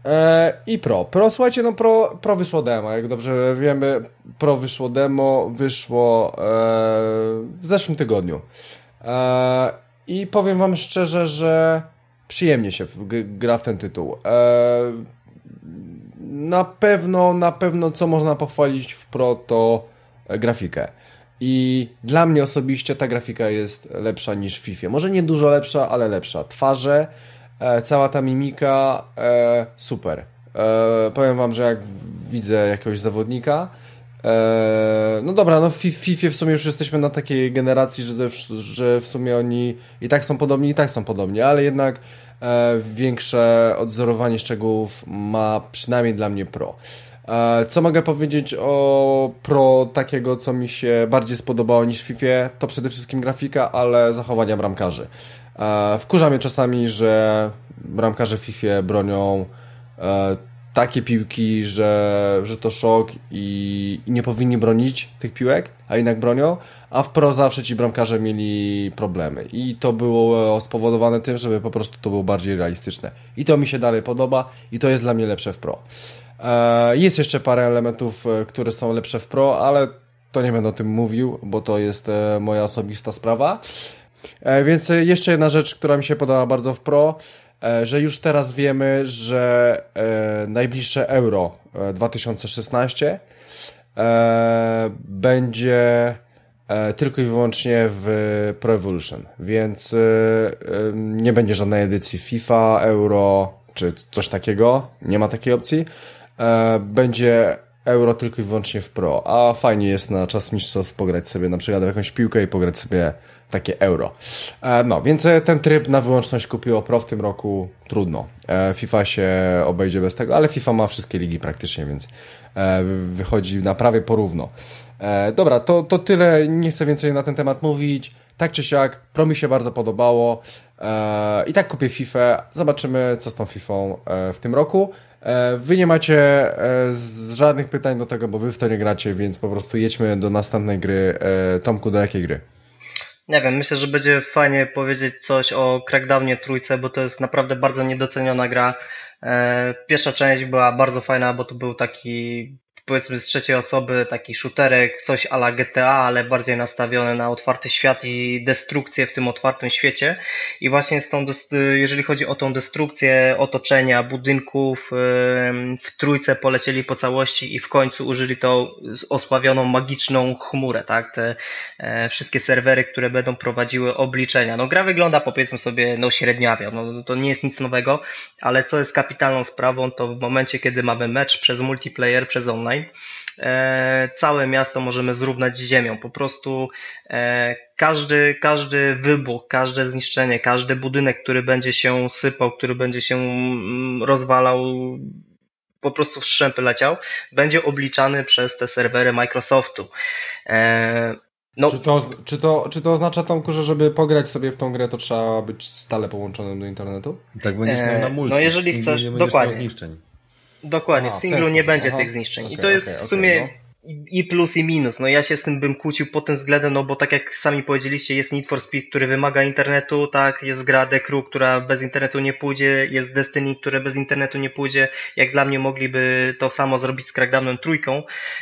I Pro. Pro, słuchajcie, no Pro, Pro wyszło demo, jak dobrze wiemy, Pro wyszło demo, wyszło e, w zeszłym tygodniu. E, I powiem wam szczerze, że przyjemnie się gra w ten tytuł. E, na pewno, na pewno co można pochwalić w Pro to grafikę. I dla mnie osobiście ta grafika jest lepsza niż w FIFA. Może nie dużo lepsza, ale lepsza. Twarze, E, cała ta mimika, e, super. E, powiem wam, że jak widzę jakiegoś zawodnika, e, no dobra, no w FIFA w sumie już jesteśmy na takiej generacji, że, że w sumie oni i tak są podobni, i tak są podobni, ale jednak e, większe odzorowanie szczegółów ma przynajmniej dla mnie Pro. E, co mogę powiedzieć o Pro takiego, co mi się bardziej spodobało niż w FIFA? To przede wszystkim grafika, ale zachowania bramkarzy. E, wkurza mnie czasami, że bramkarze w FIFA bronią e, takie piłki, że, że to szok i, i nie powinni bronić tych piłek, a jednak bronią, a w Pro zawsze ci bramkarze mieli problemy i to było spowodowane tym, żeby po prostu to było bardziej realistyczne i to mi się dalej podoba i to jest dla mnie lepsze w Pro. E, jest jeszcze parę elementów, które są lepsze w Pro, ale to nie będę o tym mówił, bo to jest e, moja osobista sprawa. E, więc jeszcze jedna rzecz, która mi się podoba bardzo w Pro, e, że już teraz wiemy, że e, najbliższe Euro e, dwa tysiące szesnaście e, będzie e, tylko i wyłącznie w Pro Evolution, więc e, e, nie będzie żadnej edycji FIFA, Euro czy coś takiego, nie ma takiej opcji. E, będzie euro tylko i wyłącznie w Pro, a fajnie jest na czas mistrzostw pograć sobie na przykład w jakąś piłkę i pograć sobie takie euro. E, no, więc ten tryb na wyłączność kupiło Pro w tym roku, trudno. E, FIFA się obejdzie bez tego, ale FIFA ma wszystkie ligi praktycznie, więc e, wychodzi na prawie porówno. E, dobra, to, to tyle, nie chcę więcej na ten temat mówić. Tak czy siak, Pro mi się bardzo podobało e, i tak kupię FIFA. Zobaczymy, co z tą FIFą e, w tym roku. E, wy nie macie e, żadnych pytań do tego, bo wy w to nie gracie, więc po prostu jedźmy do następnej gry. E, Tomku, do jakiej gry? Nie wiem, myślę, że będzie fajnie powiedzieć coś o Crackdownie trójce, bo to jest naprawdę bardzo niedoceniona gra. E, pierwsza część była bardzo fajna, bo to był taki, powiedzmy z trzeciej osoby, taki shooterek, coś a la G T A, ale bardziej nastawiony na otwarty świat i destrukcję w tym otwartym świecie. I właśnie z tą, jeżeli chodzi o tą destrukcję otoczenia, budynków, w trójce polecieli po całości i w końcu użyli tą osławioną magiczną chmurę, tak? Te e, wszystkie serwery, które będą prowadziły obliczenia. No gra wygląda, powiedzmy sobie, no średniawio, no to nie jest nic nowego, ale co jest kapitalną sprawą, to w momencie, kiedy mamy mecz przez multiplayer, przez online, E, całe miasto możemy zrównać z ziemią. Po prostu e, każdy, każdy wybuch, każde zniszczenie, każdy budynek, który będzie się sypał, który będzie się mm, rozwalał, po prostu w strzępy leciał, będzie obliczany przez te serwery Microsoftu. E, no. Czy, to, czy, to, czy to oznacza, Tomku, że żeby pograć sobie w tą grę, to trzeba być stale połączonym do internetu? Tak będziesz miał na multi. No jeżeli chcesz, dokładnie. Dokładnie, Aha, w singlu nie będzie Aha. tych zniszczeń. Okay, I to jest okay, w sumie okay, no. i plus i minus. No ja się z tym bym kłócił pod tym względem, no bo tak jak sami powiedzieliście, jest Need for Speed, który wymaga internetu, tak, jest gra The Crew, która bez internetu nie pójdzie, jest Destiny, które bez internetu nie pójdzie. Jak dla mnie mogliby to samo zrobić z Crackdownem trójką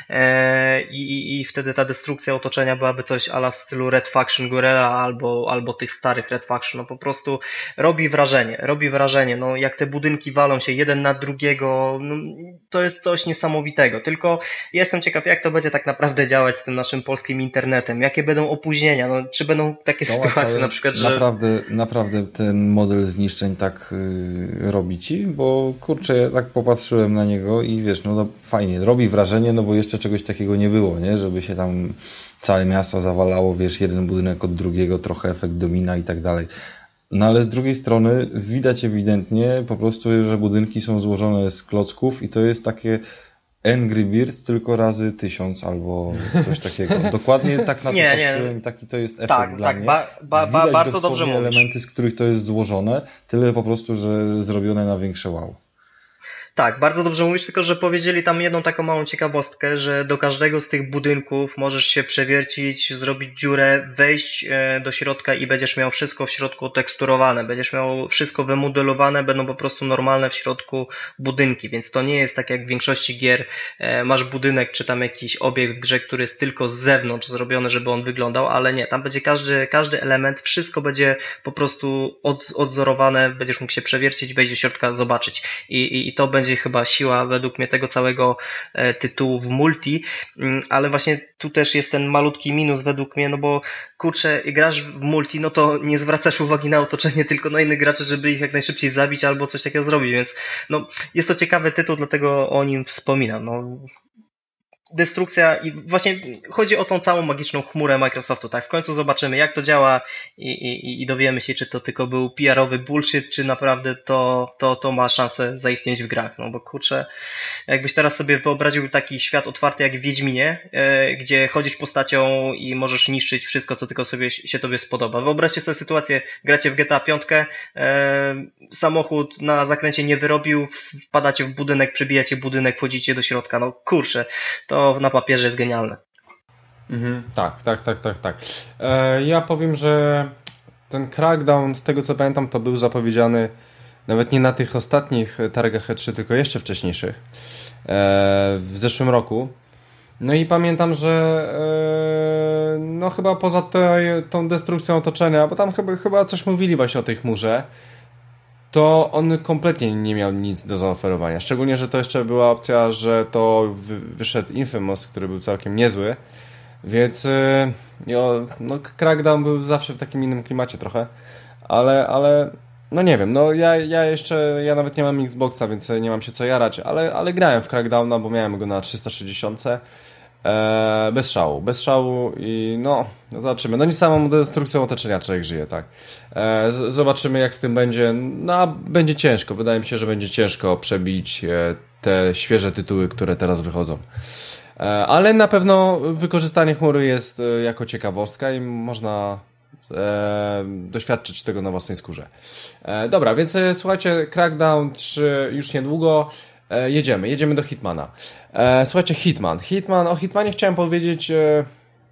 e, i, i wtedy ta destrukcja otoczenia byłaby coś a la w stylu Red Faction Guerrilla albo, albo tych starych Red Faction. No po prostu robi wrażenie, robi wrażenie. No jak te budynki walą się jeden na drugiego, no, to jest coś niesamowitego. Tylko jestem ciekaw, jak to będzie tak naprawdę działać z tym naszym polskim internetem, jakie będą opóźnienia, no, czy będą takie no, sytuacje na przykład, że... Naprawdę, naprawdę ten model zniszczeń tak yy, robi ci, bo kurczę, ja tak popatrzyłem na niego i wiesz, no, no fajnie, robi wrażenie, no bo jeszcze czegoś takiego nie było, nie, żeby się tam całe miasto zawalało, wiesz, jeden budynek od drugiego, trochę efekt domina i tak dalej. No ale z drugiej strony widać ewidentnie po prostu, że budynki są złożone z klocków i to jest takie Angry Birds tylko razy tysiąc albo coś takiego. Dokładnie tak na to nie, patrzyłem, nie. Taki to jest efekt tak, dla tak, mnie. Ba, ba, ba, Widać bardzo dobrze mówisz. elementy, z których to jest złożone, tyle po prostu, że zrobione na większe wow. Tak, bardzo dobrze mówisz, tylko że powiedzieli tam jedną taką małą ciekawostkę, że do każdego z tych budynków możesz się przewiercić, zrobić dziurę, wejść do środka i będziesz miał wszystko w środku teksturowane, będziesz miał wszystko wymodelowane, będą po prostu normalne w środku budynki, więc to nie jest tak jak w większości gier, masz budynek czy tam jakiś obiekt w grze, który jest tylko z zewnątrz zrobiony, żeby on wyglądał, ale nie, tam będzie każdy, każdy element, wszystko będzie po prostu od, odzorowane, będziesz mógł się przewiercić, wejść do środka, zobaczyć i, i, i to będzie będzie chyba siła według mnie tego całego e, tytułu w multi, ale właśnie tu też jest ten malutki minus według mnie, no bo kurczę, grasz w multi, no to nie zwracasz uwagi na otoczenie, tylko na innych graczy, żeby ich jak najszybciej zabić albo coś takiego zrobić, więc no jest to ciekawy tytuł, dlatego o nim wspominam, no. Destrukcja i właśnie chodzi o tą całą magiczną chmurę Microsoftu, tak? W końcu zobaczymy, jak to działa i, i, i dowiemy się, czy to tylko był P R-owy bullshit, czy naprawdę to, to, to ma szansę zaistnieć w grach, no bo kurczę, jakbyś teraz sobie wyobraził taki świat otwarty jak w Wiedźminie, e, gdzie chodzisz postacią i możesz niszczyć wszystko, co tylko sobie się tobie spodoba. Wyobraźcie sobie sytuację, gracie w G T A pięć, e, samochód na zakręcie nie wyrobił, wpadacie w budynek, przebijacie budynek, wchodzicie do środka, no kurczę, to na papierze jest genialne. Mhm, tak, tak, tak, tak, tak. E, ja powiem, że ten Crackdown, z tego co pamiętam, to był zapowiedziany nawet nie na tych ostatnich targach E trzy, tylko jeszcze wcześniejszych, e, w zeszłym roku. No i pamiętam, że e, no chyba poza tej, tą destrukcją otoczenia, bo tam chyba, chyba coś mówili właśnie o tej chmurze, to on kompletnie nie miał nic do zaoferowania. Szczególnie, że to jeszcze była opcja, że to wy, wyszedł Infamous, który był całkiem niezły, więc yy, no, Crackdown był zawsze w takim innym klimacie trochę, ale, ale no nie wiem, no ja, ja jeszcze, ja nawet nie mam Xboxa, więc nie mam się co jarać, ale, ale grałem w Crackdowna, bo miałem go na trzysta sześćdziesiąt. E, bez szału, bez szału i no, zobaczymy. No nie samą destrukcją otoczenia człowiek żyje, tak. E, z, zobaczymy jak z tym będzie. No, będzie ciężko, wydaje mi się, że będzie ciężko przebić e, te świeże tytuły, które teraz wychodzą. E, ale na pewno wykorzystanie chmury jest e, jako ciekawostka i można e, doświadczyć tego na własnej skórze. E, dobra, więc e, słuchajcie, Crackdown trzy już niedługo. E, jedziemy, jedziemy do Hitmana. E, słuchajcie, Hitman. Hitman, o Hitmanie chciałem powiedzieć e,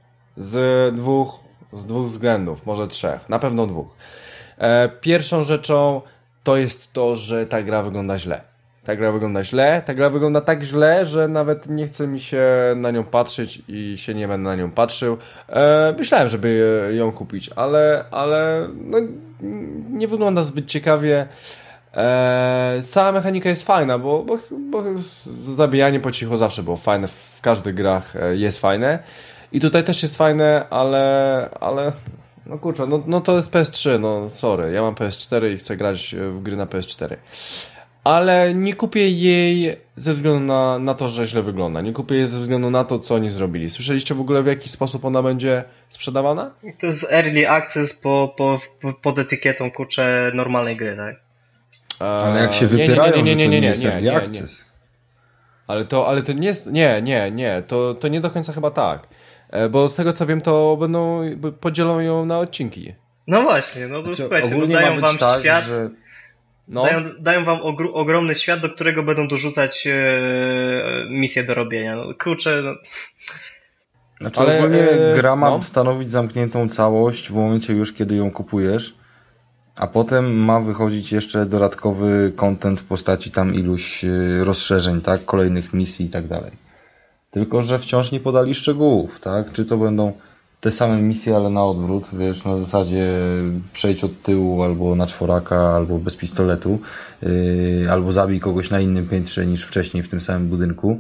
z dwóch, z dwóch względów, może trzech, na pewno dwóch. E, pierwszą rzeczą to jest to, że ta gra wygląda źle. Ta gra wygląda źle, ta gra wygląda tak źle, że nawet nie chce mi się na nią patrzeć i się nie będę na nią patrzył. E, myślałem, żeby ją kupić, ale, ale no, nie wygląda zbyt ciekawie. Eee, sama mechanika jest fajna, bo, bo, bo zabijanie po cichu zawsze było fajne, w każdych grach jest fajne i tutaj też jest fajne, ale ale no kurczę, no, no to jest P S trzy, no sorry, ja mam P S cztery i chcę grać w gry na P S cztery, ale nie kupię jej ze względu na, na to, że źle wygląda, nie kupię jej ze względu na to, co oni zrobili. Słyszeliście w ogóle, w jaki sposób ona będzie sprzedawana? To jest early access po, po, pod etykietą, kurczę, normalnej gry, tak? Ale jak się wypierają, nie, nie, nie, nie, nie, że to nie, nie, jest nie, nie. Ale to, ale to nie jest, nie, nie, nie, to, to nie do końca chyba tak, bo z tego co wiem, to będą, podzielą ją na odcinki. No właśnie, no to znaczy, słuchajcie, no dają wam tak, świat, że... no. dają, dają wam ogr- ogromny świat, do którego będą dorzucać e, misje do robienia, no kurczę, no... Znaczy ale, ogólnie e, gra ma no. stanowić zamkniętą całość w momencie już, kiedy ją kupujesz. A potem ma wychodzić jeszcze dodatkowy content w postaci tam iluś rozszerzeń, tak, kolejnych misji i tak dalej. Tylko że wciąż nie podali szczegółów, tak? Czy to będą te same misje, ale na odwrót, wiesz, na zasadzie przejdź od tyłu albo na czworaka, albo bez pistoletu, yy, albo zabij kogoś na innym piętrze niż wcześniej w tym samym budynku.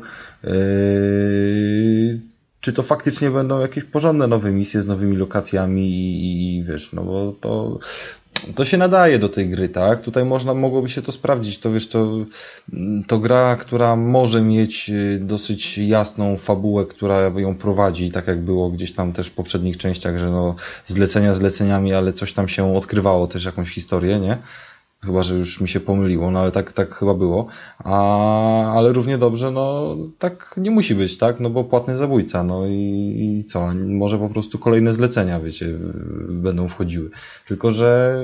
Yy, czy to faktycznie będą jakieś porządne nowe misje z nowymi lokacjami i, i wiesz, no bo to... To się nadaje do tej gry, tak? Tutaj można, mogłoby się to sprawdzić. To wiesz, to, to gra, która może mieć dosyć jasną fabułę, która ją prowadzi, tak jak było gdzieś tam też w poprzednich częściach, że no zlecenia zleceniami, ale coś tam się odkrywało, też jakąś historię, nie? Chyba, że już mi się pomyliło, no ale tak, tak chyba było. A, ale równie dobrze, no tak nie musi być, tak? No bo płatny zabójca, no i, i co? Może po prostu kolejne zlecenia, wiecie, będą wchodziły. Tylko, że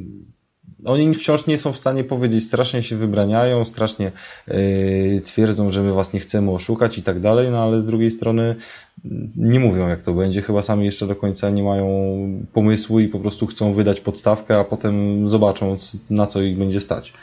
oni wciąż nie są w stanie powiedzieć, strasznie się wybraniają, strasznie yy, twierdzą, że my was nie chcemy oszukać i tak dalej, no ale z drugiej strony nie mówią jak to będzie, chyba sami jeszcze do końca nie mają pomysłu i po prostu chcą wydać podstawkę, a potem zobaczą na co ich będzie stać.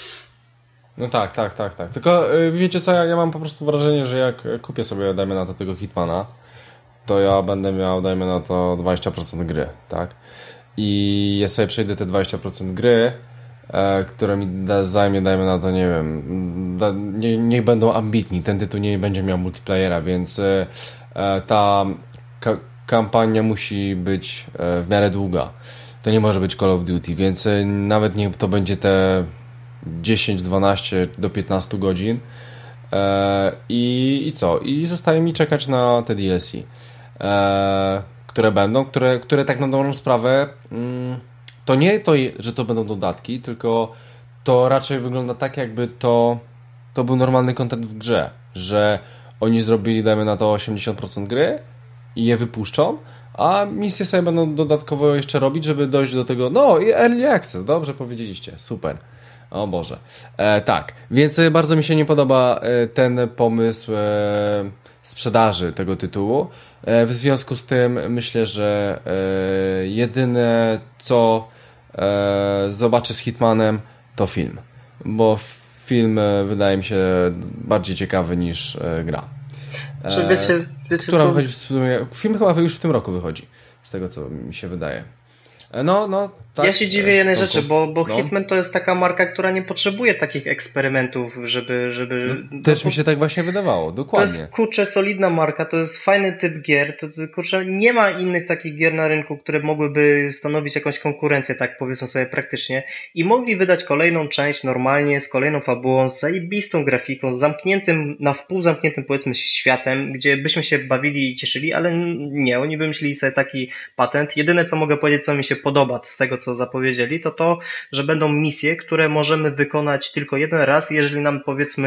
No tak, tak, tak, tak. Tylko wiecie co, ja, ja mam po prostu wrażenie, że jak kupię sobie, dajmy na to tego Hitmana, to ja będę miał, dajmy na to dwadzieścia procent gry, tak? I ja sobie przejdę te dwadzieścia procent gry, e, które mi da, zajmie, dajmy na to, nie wiem, da, nie, niech będą ambitni, ten tytuł nie będzie miał multiplayera, więc e, ta ka- kampania musi być e, w miarę długa. To nie może być Call of Duty, więc e, nawet niech to będzie te dziesięć, dwanaście do piętnastu godzin e, i, i co? I zostaje mi czekać na te D L C. E, które będą, które, które tak na dobrą sprawę mm, to nie to, że to będą dodatki, tylko to raczej wygląda tak, jakby to to był normalny content w grze, że oni zrobili, dajmy na to osiemdziesiąt procent gry i je wypuszczą, a misje sobie będą dodatkowo jeszcze robić, żeby dojść do tego, no i early access, dobrze powiedzieliście, super. O Boże. E, tak, więc bardzo mi się nie podoba ten pomysł e, sprzedaży tego tytułu. E, w związku z tym myślę, że e, jedyne co e, zobaczę z Hitmanem to film, bo film e, wydaje mi się bardziej ciekawy niż e, gra. E, wiecie, wiecie, która co... wychodzi w sumie, film chyba już w tym roku wychodzi, z tego co mi się wydaje. E, no, no, Tak? Ja się dziwię jednej rzeczy, bo, bo no. Hitman to jest taka marka, która nie potrzebuje takich eksperymentów, żeby... żeby no, też no, mi się tak właśnie wydawało, dokładnie. To jest, kurczę, solidna marka, to jest fajny typ gier, to, to kurczę, nie ma innych takich gier na rynku, które mogłyby stanowić jakąś konkurencję, tak powiedzmy sobie praktycznie, i mogli wydać kolejną część normalnie, z kolejną fabułą, z zajebistą grafiką, z zamkniętym, na wpół zamkniętym, powiedzmy, światem, gdzie byśmy się bawili i cieszyli, ale nie, oni wymyślili sobie taki patent. Jedyne, co mogę powiedzieć, co mi się podoba z tego, co zapowiedzieli, to to, że będą misje, które możemy wykonać tylko jeden raz. Jeżeli nam, powiedzmy,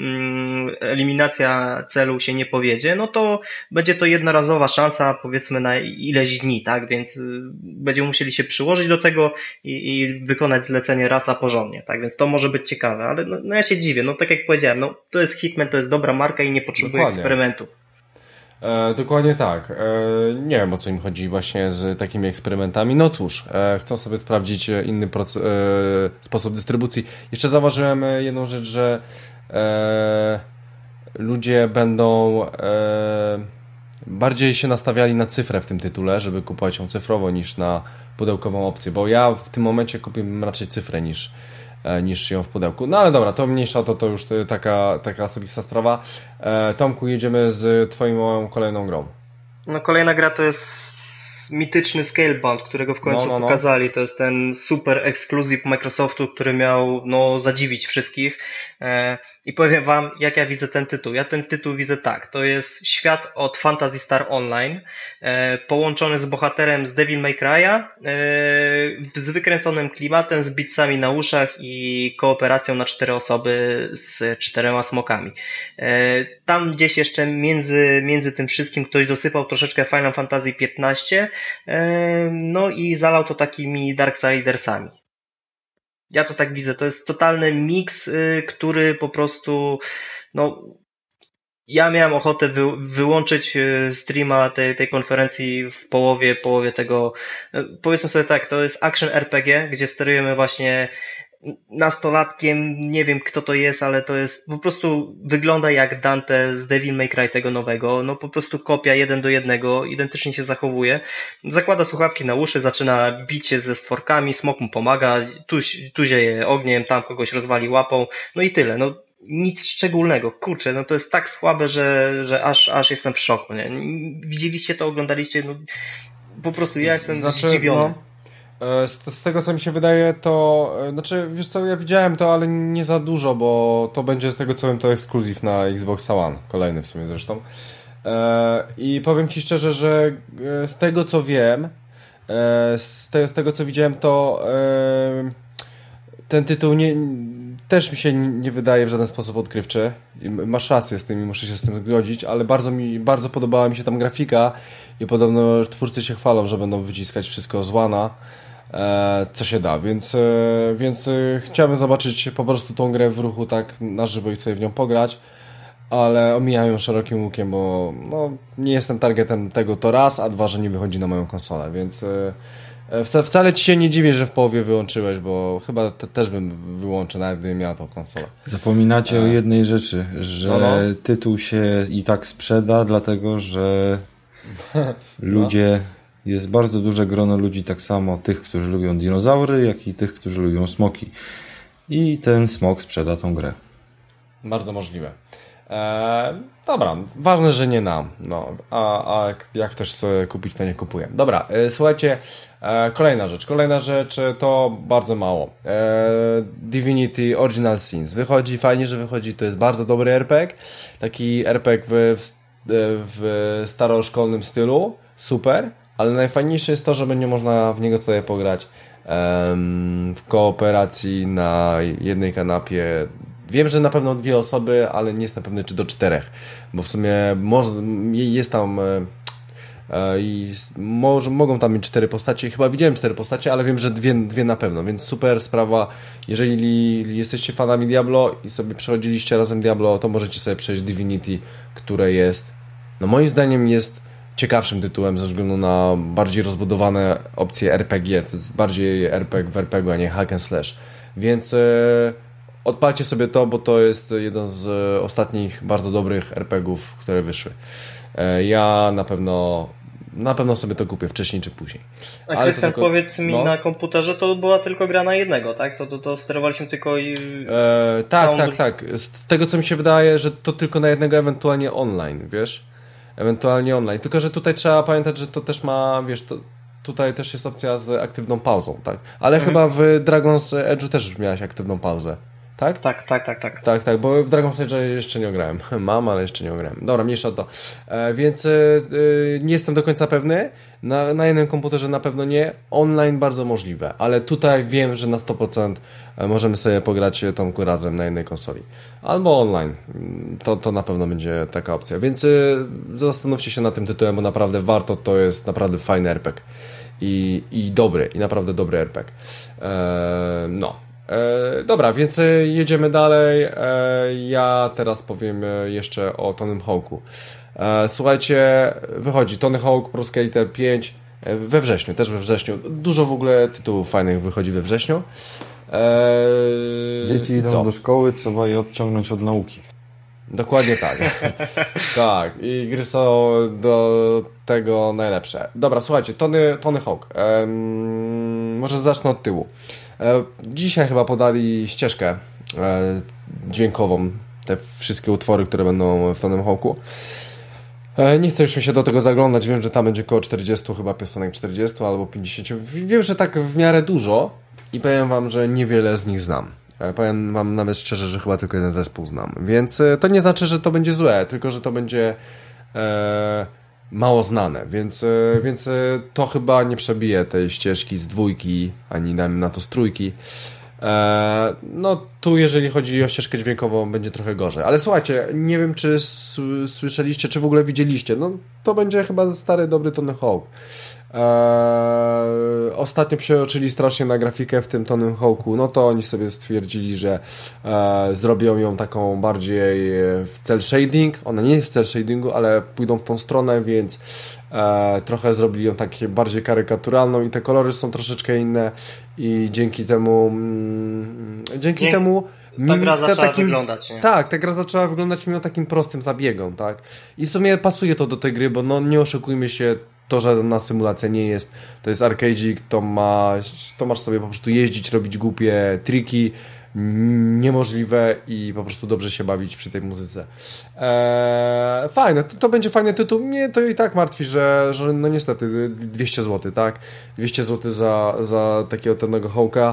eliminacja celu się nie powiedzie, no to będzie to jednorazowa szansa, powiedzmy, na ileś dni, tak? Więc będziemy musieli się przyłożyć do tego i, i wykonać zlecenie raz, a porządnie, tak? Więc to może być ciekawe, ale no, no ja się dziwię, no tak jak powiedziałem, no to jest Hitman, to jest dobra marka i nie potrzebuje Dokładnie. eksperymentów. E, dokładnie tak. E, nie wiem, o co im chodzi właśnie z takimi eksperymentami. No cóż, e, chcą sobie sprawdzić inny proces, e, sposób dystrybucji. Jeszcze zauważyłem jedną rzecz, że e, ludzie będą e, bardziej się nastawiali na cyfrę w tym tytule, żeby kupować ją cyfrowo niż na pudełkową opcję, bo ja w tym momencie kupię raczej cyfrę niż niż ją w pudełku. No ale dobra, to mniejsza, to, to już taka, taka osobista sprawa. E, Tomku, jedziemy z twoją kolejną grą. No kolejna gra to jest mityczny Scalebound, którego w końcu no, no, no. pokazali. To jest ten super ekskluzyw Microsoftu, który miał no zadziwić wszystkich. E, I powiem wam, jak ja widzę ten tytuł. Ja ten tytuł widzę tak. To jest świat od Phantasy Star Online, e, połączony z bohaterem z Devil May Cry'a, e, z wykręconym klimatem, z bitsami na uszach i kooperacją na cztery osoby z czterema smokami. E, tam gdzieś jeszcze między, między tym wszystkim ktoś dosypał troszeczkę Final Fantasy piętnaście, no i zalał to takimi Darksidersami. Ja to tak widzę, to jest totalny miks, który po prostu, no, ja miałem ochotę wy, wyłączyć streama tej, tej konferencji w połowie, połowie tego, powiedzmy sobie tak, to jest action R P G, gdzie sterujemy właśnie nastolatkiem, nie wiem kto to jest, ale to jest, po prostu wygląda jak Dante z Devil May Cry tego nowego, no po prostu kopia jeden do jednego, identycznie się zachowuje, zakłada słuchawki na uszy, zaczyna bicie ze stworkami, smok mu pomaga, tu, tu zieje ogniem, tam kogoś rozwali łapą, no i tyle, no nic szczególnego, kurczę, no to jest tak słabe, że, że aż, aż jestem w szoku, nie? Widzieliście to, oglądaliście, no po prostu ja jestem znaczy, zdziwiony. No. Z, z tego co mi się wydaje to, znaczy wiesz co, ja widziałem to, ale nie za dużo, bo to będzie z tego co wiem to ekskluzyw na Xbox One, kolejny w sumie zresztą. I powiem ci szczerze, że z tego co wiem, z, te, z tego co widziałem to ten tytuł nie, też mi się nie wydaje w żaden sposób odkrywczy. Masz rację z tym i muszę się z tym zgodzić, ale bardzo mi, bardzo podobała mi się tam grafika i podobno twórcy się chwalą, że będą wyciskać wszystko z łana, e, co się da, więc, e, więc e, chciałbym zobaczyć po prostu tą grę w ruchu tak na żywo i sobie w nią pograć, ale omijam ją szerokim łukiem, bo no, nie jestem targetem tego to raz, a dwa, że nie wychodzi na moją konsolę, więc e, wcale ci się nie dziwię, że w połowie wyłączyłeś, bo chyba te, też bym wyłączył, nawet gdybym miał tą konsolę. Zapominacie e... o jednej rzeczy, że no, no. tytuł się i tak sprzeda, dlatego że ludzie, no. jest bardzo duże grono ludzi, tak samo tych, którzy lubią dinozaury, jak i tych, którzy lubią smoki. I ten smok sprzeda tą grę. Bardzo możliwe. Eee, dobra, ważne, że nie nam. No, a, a jak, jak ktoś chce kupić, to nie kupuje. Dobra, e, słuchajcie, e, kolejna rzecz. Kolejna rzecz to bardzo mało. E, Divinity Original Sins. Wychodzi, fajnie, że wychodzi. To jest bardzo dobry er pe gie. Taki er pe gie w, w, w staroszkolnym stylu. Super, ale najfajniejsze jest to, że będzie można w niego sobie pograć em, w kooperacji na jednej kanapie. Wiem, że na pewno dwie osoby, ale nie jestem pewny, czy do czterech, bo w sumie może, jest tam e, i może, mogą tam mieć cztery postacie, chyba widziałem cztery postacie, ale wiem, że dwie, dwie na pewno, więc super sprawa. Jeżeli jesteście fanami Diablo i sobie przechodziliście razem Diablo, to możecie sobie przejść Divinity, które jest, no moim zdaniem jest ciekawszym tytułem ze względu na bardziej rozbudowane opcje er pe gie, to jest bardziej er pe gie w er pe gie, a nie hack and slash, więc e, odpalcie sobie to, bo to jest jeden z ostatnich bardzo dobrych er pe gie ów, które wyszły. Ja na pewno na pewno sobie to kupię wcześniej czy później. A Krystian, tylko... powiedz mi, no? Na komputerze to była tylko gra na jednego, tak? To, to, to sterowaliśmy tylko i... E, tak, tak, tak. Z tego co mi się wydaje, że to tylko na jednego, ewentualnie online, wiesz? Ewentualnie online. Tylko, że tutaj trzeba pamiętać, że to też ma, wiesz, to tutaj też jest opcja z aktywną pauzą, tak? Ale mhm. chyba w Dragon's Edge'u też miałeś aktywną pauzę. Tak? Tak, tak, tak, tak. Tak, tak, bo w Dragon's Edge jeszcze nie ograłem. Mam, ale jeszcze nie ograłem. Dobra, mniejsza o to. E, więc e, nie jestem do końca pewny. Na, na jednym komputerze na pewno nie. Online bardzo możliwe, ale tutaj wiem, że na sto procent możemy sobie pograć Tomku razem na jednej konsoli. Albo online. To, to na pewno będzie taka opcja. Więc e, zastanówcie się nad tym tytułem, bo naprawdę warto. To jest naprawdę fajny er pe gie. I, i dobry, i naprawdę dobry er pe gie. E, no. E, dobra, więc jedziemy dalej. E, ja teraz powiem jeszcze o Tony Hawk'u. E, słuchajcie, wychodzi Tony Hawk Pro Skater pięć e, we wrześniu, też we wrześniu. Dużo w ogóle tytułów fajnych wychodzi we wrześniu. E, Dzieci idą co? do szkoły, trzeba je odciągnąć od nauki. Dokładnie tak. Tak, i gry są do tego najlepsze. Dobra, słuchajcie, Tony, Tony Hawk. E, może zacznę od tyłu. Dzisiaj chyba podali ścieżkę dźwiękową, te wszystkie utwory, które będą w Tony Hawk'u. Nie chcę już mi się do tego zaglądać, wiem, że tam będzie około czterdzieści chyba piosenek, czterdzieści albo pięćdziesiąt. Wiem, że tak w miarę dużo i powiem wam, że niewiele z nich znam. Powiem wam nawet szczerze, że chyba tylko jeden zespół znam. Więc to nie znaczy, że to będzie złe, tylko że to będzie e, mało znane, więc, więc to chyba nie przebije tej ścieżki z dwójki, ani dajmy na to z trójki. E, no tu jeżeli chodzi o ścieżkę dźwiękową będzie trochę gorzej, ale słuchajcie, nie wiem czy s- słyszeliście, czy w ogóle widzieliście, no to będzie chyba stary dobry Tony Hawk. Eee, ostatnio przeoczyli strasznie na grafikę w tym Tony Hawk'u, no to oni sobie stwierdzili, że e, zrobią ją taką bardziej w cel shading. Ona nie jest w cel shadingu, ale pójdą w tą stronę, więc e, trochę zrobili ją takie bardziej karykaturalną i te kolory są troszeczkę inne i dzięki temu mm, dzięki nie. temu Ta gra zaczęła takim, wyglądać, nie? Tak, ta gra zaczęła wyglądać mimo takim prostym zabiegom, tak? I w sumie pasuje to do tej gry, bo no nie oszukujmy się, to żadna symulacja nie jest. To jest arcade'ik, to, ma, to masz sobie po prostu jeździć, robić głupie triki, niemożliwe i po prostu dobrze się bawić przy tej muzyce. Eee, fajne, to, to będzie fajny tytuł. Mnie to i tak martwi, że, że no niestety dwieście złotych, tak? dwieście złotych za, za takiego Tonego Hawk'a.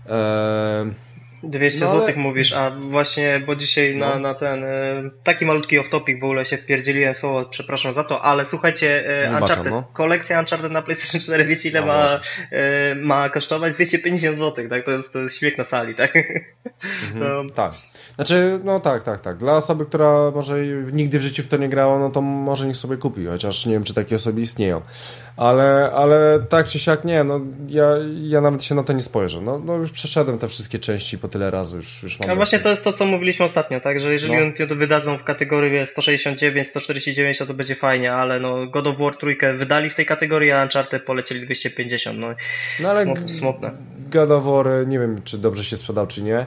Eee, dwieście no, złotych ale... mówisz, a właśnie, bo dzisiaj no. na, na ten y, taki malutki off-topic w ogóle się wpierdzieliłem słowo, przepraszam za to, ale słuchajcie, y, Uncharted, no. kolekcja Uncharted na PlayStation cztery, wiecie ile no, ma, y, ma kosztować? dwieście pięćdziesiąt złotych, tak? To jest, to jest śmiech na sali, tak? Mhm, to... Tak. Znaczy, no tak, tak, tak. Dla osoby, która może nigdy w życiu w to nie grała, no to może niech sobie kupi, chociaż nie wiem, czy takie osoby istnieją. Ale, ale tak czy siak nie, no ja, ja nawet się na to nie spojrzę. No, no już przeszedłem te wszystkie części po tyle razy, już, już mam. No właśnie to jest to, co mówiliśmy ostatnio, tak? Że jeżeli no. oni to wydadzą w kategorii sto sześćdziesiąt dziewięć, sto czterdzieści dziewięć, to to będzie fajnie, ale no God of War trójkę wydali w tej kategorii, a Uncharted polecieli dwieście pięćdziesiąt, no, no ale smutne. God of War, nie wiem, czy dobrze się sprzedał, czy nie.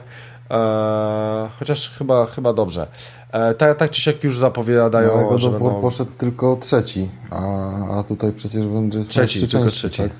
Eee, chociaż chyba, chyba dobrze. Eee, tak, tak czy siak już zapowiadają, no, God że of War będą... poszedł tylko trzeci, a, a tutaj przecież będzie trzeci, tylko części, trzeci. Tak?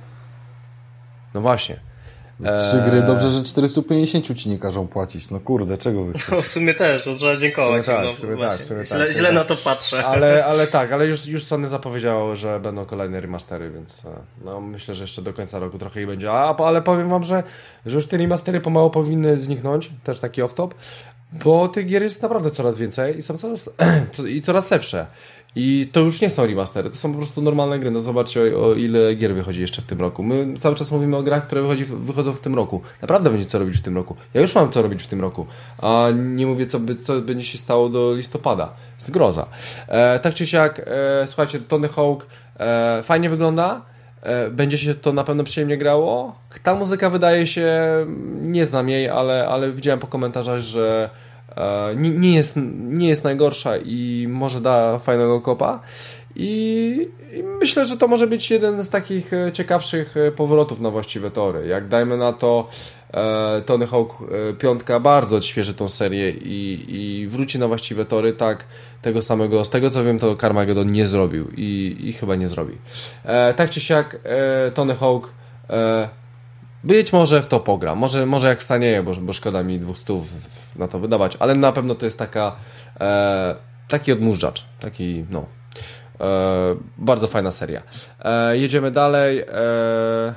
No właśnie. Trzy gry, dobrze, że czterysta pięćdziesiąt ci nie każą płacić. No kurde, czego wy chcecie? No w sumie też, to trzeba dziękować. W sumie tak, no, w sumie tak, w sumie źle, tak, źle na to patrzę. Ale, ale tak, ale już, już Sony zapowiedziało, że będą kolejne remastery, więc no, myślę, że jeszcze do końca roku trochę ich będzie. A, ale powiem wam, że, że już te remastery pomału powinny zniknąć, też taki off-top, bo tych gier jest naprawdę coraz więcej i są coraz, i coraz lepsze. I to już nie są remastery, to są po prostu normalne gry. No zobaczcie, o, o ile gier wychodzi jeszcze w tym roku. My cały czas mówimy o grach, które wychodzi, wychodzą w tym roku. Naprawdę będzie co robić w tym roku. Ja już mam co robić w tym roku. A nie mówię, co, by, co będzie się stało do listopada. Zgroza. E, tak czy siak, e, słuchajcie, Tony Hawk e, fajnie wygląda. E, będzie się to na pewno przyjemnie grało. Ta muzyka wydaje się, nie znam jej, ale, ale widziałem po komentarzach, że Nie, nie, jest, nie jest najgorsza i może da fajnego kopa I, i myślę, że to może być jeden z takich ciekawszych powrotów na właściwe tory. Jak dajmy na to e, Tony Hawk e, piątka bardzo odświeży tą serię i, i wróci na właściwe tory, tak tego samego, z tego co wiem, to Carmageddon nie zrobił i, i chyba nie zrobi. E, tak czy siak e, Tony Hawk e, być może w to pogram, może, może jak stanieje, bo, bo szkoda mi dwóch stów na to wydawać, ale na pewno to jest taka e, taki odmurzacz, taki no e, bardzo fajna seria. E, jedziemy dalej. E,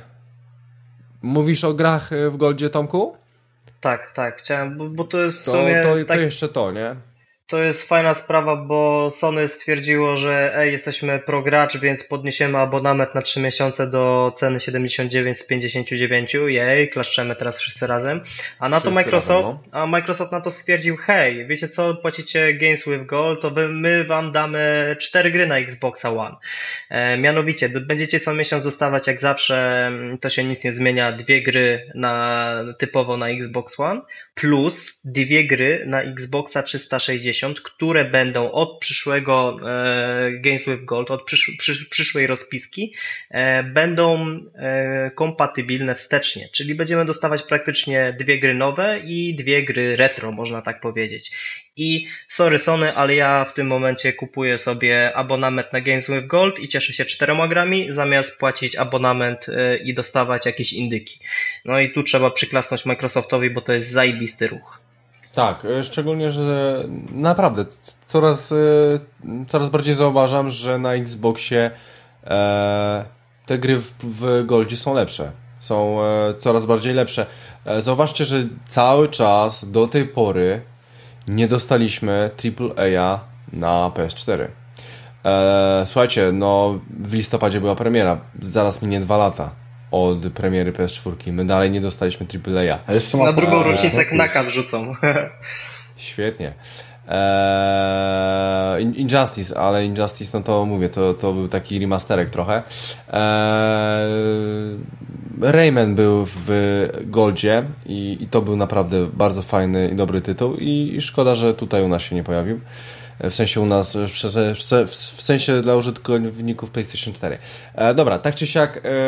mówisz o grach w Goldzie, Tomku? Tak, tak, chciałem, bo, bo to jest w to, sumie... To, tak... to jeszcze to, nie? To jest fajna sprawa, bo Sony stwierdziło, że ej, jesteśmy pro gracz, więc podniesiemy abonament na trzy miesiące do ceny siedemdziesiąt dziewięć z pięćdziesiąt dziewięć. Jej, klaszczemy teraz wszyscy razem. A na to wszyscy Microsoft, razem, no. a Microsoft na to stwierdził, hej, wiecie co, płacicie Games with Gold, to wy, my wam damy cztery gry na Xboxa One. E, mianowicie, będziecie co miesiąc dostawać jak zawsze, to się nic nie zmienia, dwie gry na, typowo na Xbox One, plus dwie gry na Xboxa trzysta sześćdziesiąt, które będą od przyszłego e, Games with Gold, od przysz, przysz, przyszłej rozpiski, e, będą e, kompatybilne wstecznie, czyli będziemy dostawać praktycznie dwie gry nowe i dwie gry retro, można tak powiedzieć. I sorry Sony, ale ja w tym momencie kupuję sobie abonament na Games with Gold i cieszę się czterema grami, zamiast płacić abonament e, i dostawać jakieś indyki. No i tu trzeba przyklasnąć Microsoftowi, bo to jest zajebisty ruch. Tak, szczególnie, że naprawdę coraz, coraz bardziej zauważam, że na Xboxie e, te gry w, w Goldzie są lepsze. Są e, coraz bardziej lepsze. E, zauważcie, że cały czas do tej pory nie dostaliśmy triple A na P S cztery. E, słuchajcie, no w listopadzie była premiera. Zaraz minie dwa lata od premiery P S cztery. My dalej nie dostaliśmy triple A. A jeszcze na drugą rocznicę Knaka wrzucą. Świetnie. Eee, Injustice, ale Injustice, no to mówię, to, to był taki remasterek trochę. Eee, Rayman był w Goldzie i, i to był naprawdę bardzo fajny i dobry tytuł i, i szkoda, że tutaj u nas się nie pojawił. W sensie u nas, w, w, w sensie dla użytkowników PlayStation cztery. E, dobra, tak czy siak e,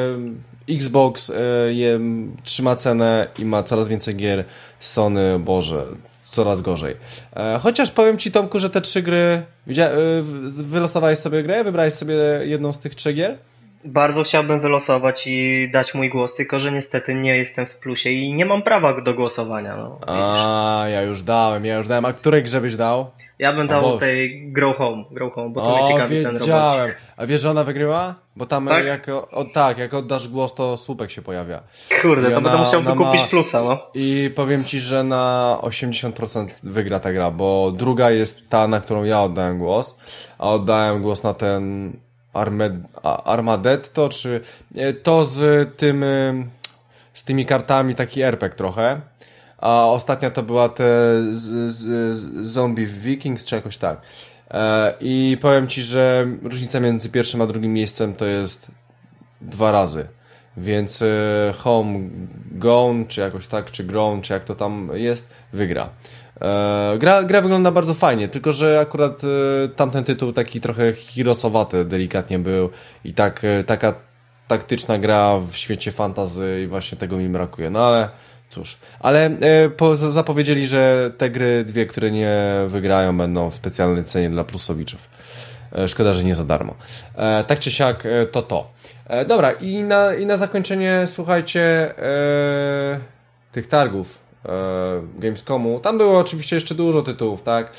Xbox e, je, trzyma cenę i ma coraz więcej gier. Sony, Boże, coraz gorzej. E, chociaż powiem Ci, Tomku, że te trzy gry, widzia, e, wylosowałeś sobie grę, wybrałeś sobie jedną z tych trzech gier? Bardzo chciałbym wylosować i dać mój głos, tylko że niestety nie jestem w plusie i nie mam prawa do głosowania. No, A, ja już dałem, ja już dałem. A której grze byś dał? Ja bym dał o, tej Grow Home, Grow Home, bo to o, mnie ciekawi ten robocik. A wiesz, że ona wygrywa? Bo tam tak? jak, o, tak, jak oddasz głos, to słupek się pojawia. Kurde, I to ona, będę musiał wykupić ma... plusa, no. I powiem Ci, że na osiemdziesiąt procent wygra ta gra, bo druga jest ta, na którą ja oddałem głos, a oddałem głos na ten Armed... Armadetto, czy to z tym z tymi kartami, taki er pe gie trochę. A ostatnia to była te z, z, z Zombie Vikings, czy jakoś tak. E, I powiem Ci, że różnica między pierwszym a drugim miejscem to jest dwa razy. Więc e, Home Gone, czy jakoś tak, czy Grown, czy jak to tam jest, wygra. E, gra, gra wygląda bardzo fajnie, tylko że akurat e, tamten tytuł taki trochę heroesowaty delikatnie był i tak, e, taka taktyczna gra w świecie fantasy i właśnie tego mi brakuje. No ale cóż, ale e, po, zapowiedzieli, że te gry, dwie, które nie wygrają, będą w specjalnej cenie dla plusowiczów. E, szkoda, że nie za darmo. E, tak czy siak, e, to to. E, dobra, i na, i na zakończenie, słuchajcie, e, tych targów e, Gamescomu. Tam było oczywiście jeszcze dużo tytułów, tak?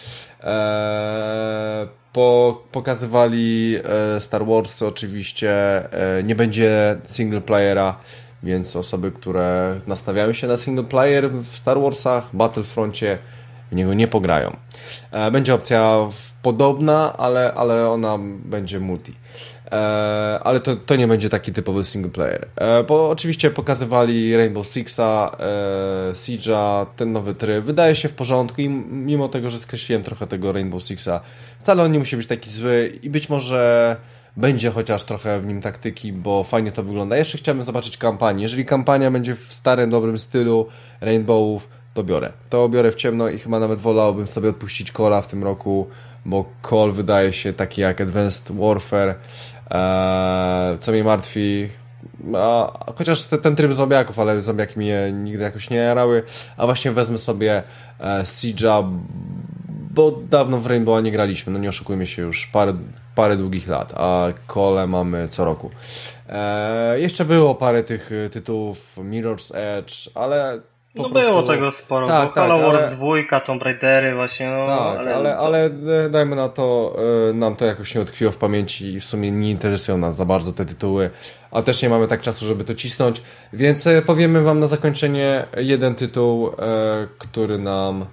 E, po, pokazywali e, Star Wars oczywiście. E, nie będzie single playera, więc osoby, które nastawiają się na single player w Star Warsach, Battlefroncie, w niego nie pograją. E, będzie opcja podobna, ale, ale ona będzie multi. E, ale to, to nie będzie taki typowy single player. E, bo oczywiście pokazywali Rainbow Sixa, e, Siege'a, ten nowy tryb. Wydaje się w porządku i mimo tego, że skreśliłem trochę tego Rainbow Sixa, wcale on nie musi być taki zły i być może będzie chociaż trochę w nim taktyki, bo fajnie to wygląda. Jeszcze chciałbym zobaczyć kampanię. Jeżeli kampania będzie w starym, dobrym stylu Rainbowów, to biorę. To biorę w ciemno i chyba nawet wolałbym sobie odpuścić Calla w tym roku, bo Call wydaje się taki jak Advanced Warfare, eee, co mnie martwi, a, chociaż te, ten tryb zombiaków, ale zombiaki mnie nigdy jakoś nie jarały, a właśnie wezmę sobie e, Siege'a, bo dawno w Rainbowa nie graliśmy, no nie oszukujmy się, już parę, parę długich lat, a Call'e mamy co roku. E, jeszcze było parę tych tytułów, Mirror's Edge, ale no prostu... było tego sporo, tak, bo Call of tak, Wars ale... dwa, Tomb Raidery właśnie, no, tak, ale... ale, ale dajmy na to, nam to jakoś nie utkwiło w pamięci i w sumie nie interesują nas za bardzo te tytuły, ale też nie mamy tak czasu, żeby to cisnąć, więc powiemy wam na zakończenie jeden tytuł, który nam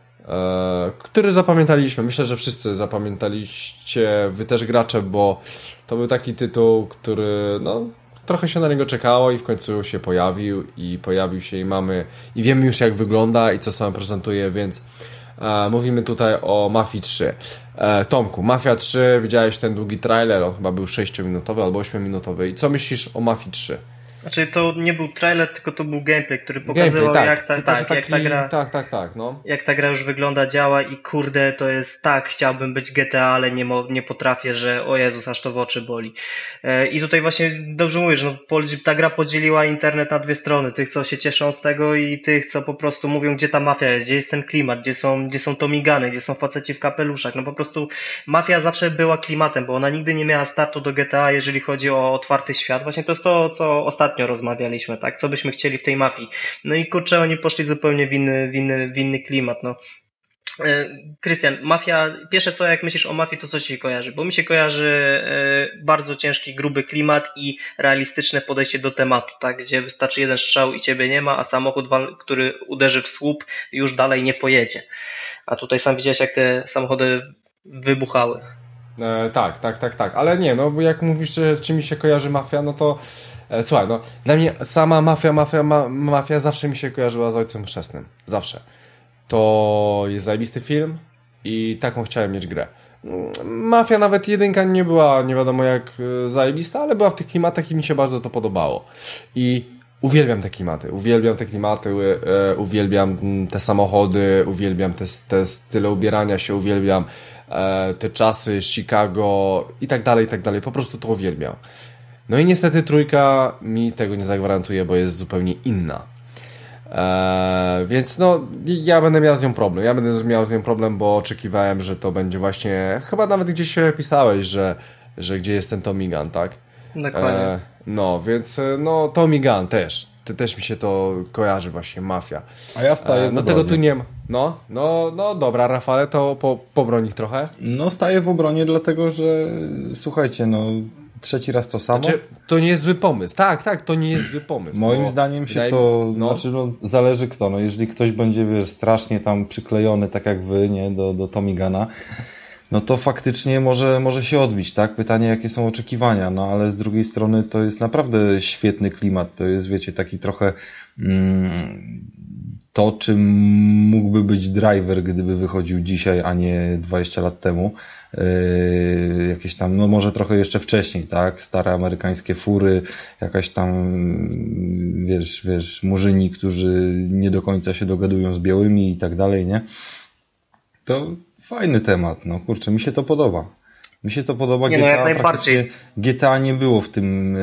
który zapamiętaliśmy. Myślę, że wszyscy zapamiętaliście, wy też gracze, bo to był taki tytuł, który no trochę się na niego czekało i w końcu się pojawił i pojawił się i mamy i wiemy już jak wygląda i co sam prezentuje, więc e, mówimy tutaj o Mafii trzy. E, Tomku, Mafia trzy, widziałeś ten długi trailer, on chyba był sześciominutowy albo ośmiominutowy i co myślisz o Mafii trzy? Znaczy to nie był trailer, tylko to był gameplay, który pokazywał gameplay, tak. jak, ta, tylko, tak, taki, jak ta gra tak, tak, tak, no. jak ta gra już wygląda, działa i kurde, to jest tak, chciałbym być G T A, ale nie, mo, nie potrafię, że o Jezus, aż to w oczy boli. E, I tutaj właśnie dobrze mówisz, no, ta gra podzieliła internet na dwie strony, tych co się cieszą z tego i tych co po prostu mówią, gdzie ta mafia jest, gdzie jest ten klimat, gdzie są, gdzie są tomigany, gdzie są faceci w kapeluszach, no po prostu mafia zawsze była klimatem, bo ona nigdy nie miała startu do G T A, jeżeli chodzi o otwarty świat, właśnie to jest to, co ostatnio rozmawialiśmy, tak, co byśmy chcieli w tej mafii. No i kurczę, oni poszli zupełnie w inny, w inny, w inny klimat, no. Krystian, Mafia, pierwsze co jak myślisz o Mafii, to co ci się kojarzy? Bo mi się kojarzy e, bardzo ciężki, gruby klimat i realistyczne podejście do tematu, tak, gdzie wystarczy jeden strzał i ciebie nie ma, a samochód, który uderzy w słup, już dalej nie pojedzie. A tutaj sam widziałeś, jak te samochody wybuchały. E, tak, tak, tak, tak, ale nie, no bo jak mówisz, czy mi się kojarzy Mafia, no to e, słuchaj, no dla mnie sama Mafia, Mafia, ma, Mafia zawsze mi się kojarzyła z Ojcem Chrzestnym, zawsze. To jest zajebisty film i taką chciałem mieć grę. Mafia nawet jedynka nie była nie wiadomo jak zajebista, ale była w tych klimatach i mi się bardzo to podobało. I uwielbiam te klimaty, uwielbiam te klimaty, e, uwielbiam te samochody, uwielbiam te, te style ubierania się, uwielbiam e, te czasy, Chicago i tak dalej, i tak dalej. Po prostu to uwielbiam. No i niestety trójka mi tego nie zagwarantuje, bo jest zupełnie inna. Eee, więc no ja będę miał z nią problem ja będę miał z nią problem, bo oczekiwałem, że to będzie właśnie, chyba nawet gdzieś pisałeś, że, że gdzie jest ten Tommy Gun, tak? Dokładnie. Eee, no więc no Tommy Gun też Ty, też mi się to kojarzy właśnie, Mafia. A ja staję eee, no tego tu nie ma. No, no, no dobra, Rafale, to po, pobroń ich trochę. No staję w obronie, dlatego że słuchajcie, no trzeci raz to samo. Znaczy, to nie jest zły pomysł. Tak, tak, to nie jest zły pomysł. Moim zdaniem się to, no. znaczy no, zależy kto. No, jeżeli ktoś będzie, wiesz, strasznie tam przyklejony, tak jak wy, nie, do, do Tommy Guna, no to faktycznie może, może się odbić, tak? Pytanie, jakie są oczekiwania, no ale z drugiej strony to jest naprawdę świetny klimat. To jest, wiecie, taki trochę mm, to, czym mógłby być Driver, gdyby wychodził dzisiaj, a nie dwadzieścia lat temu. Yy, jakieś tam, no może trochę jeszcze wcześniej, tak? Stare amerykańskie fury, jakaś tam, wiesz, wiesz, murzyni, którzy nie do końca się dogadują z białymi i tak dalej, nie? To fajny temat, no kurczę, mi się to podoba. Mi się to podoba. Nie, G T A, no jak najbardziej. G T A nie było w tym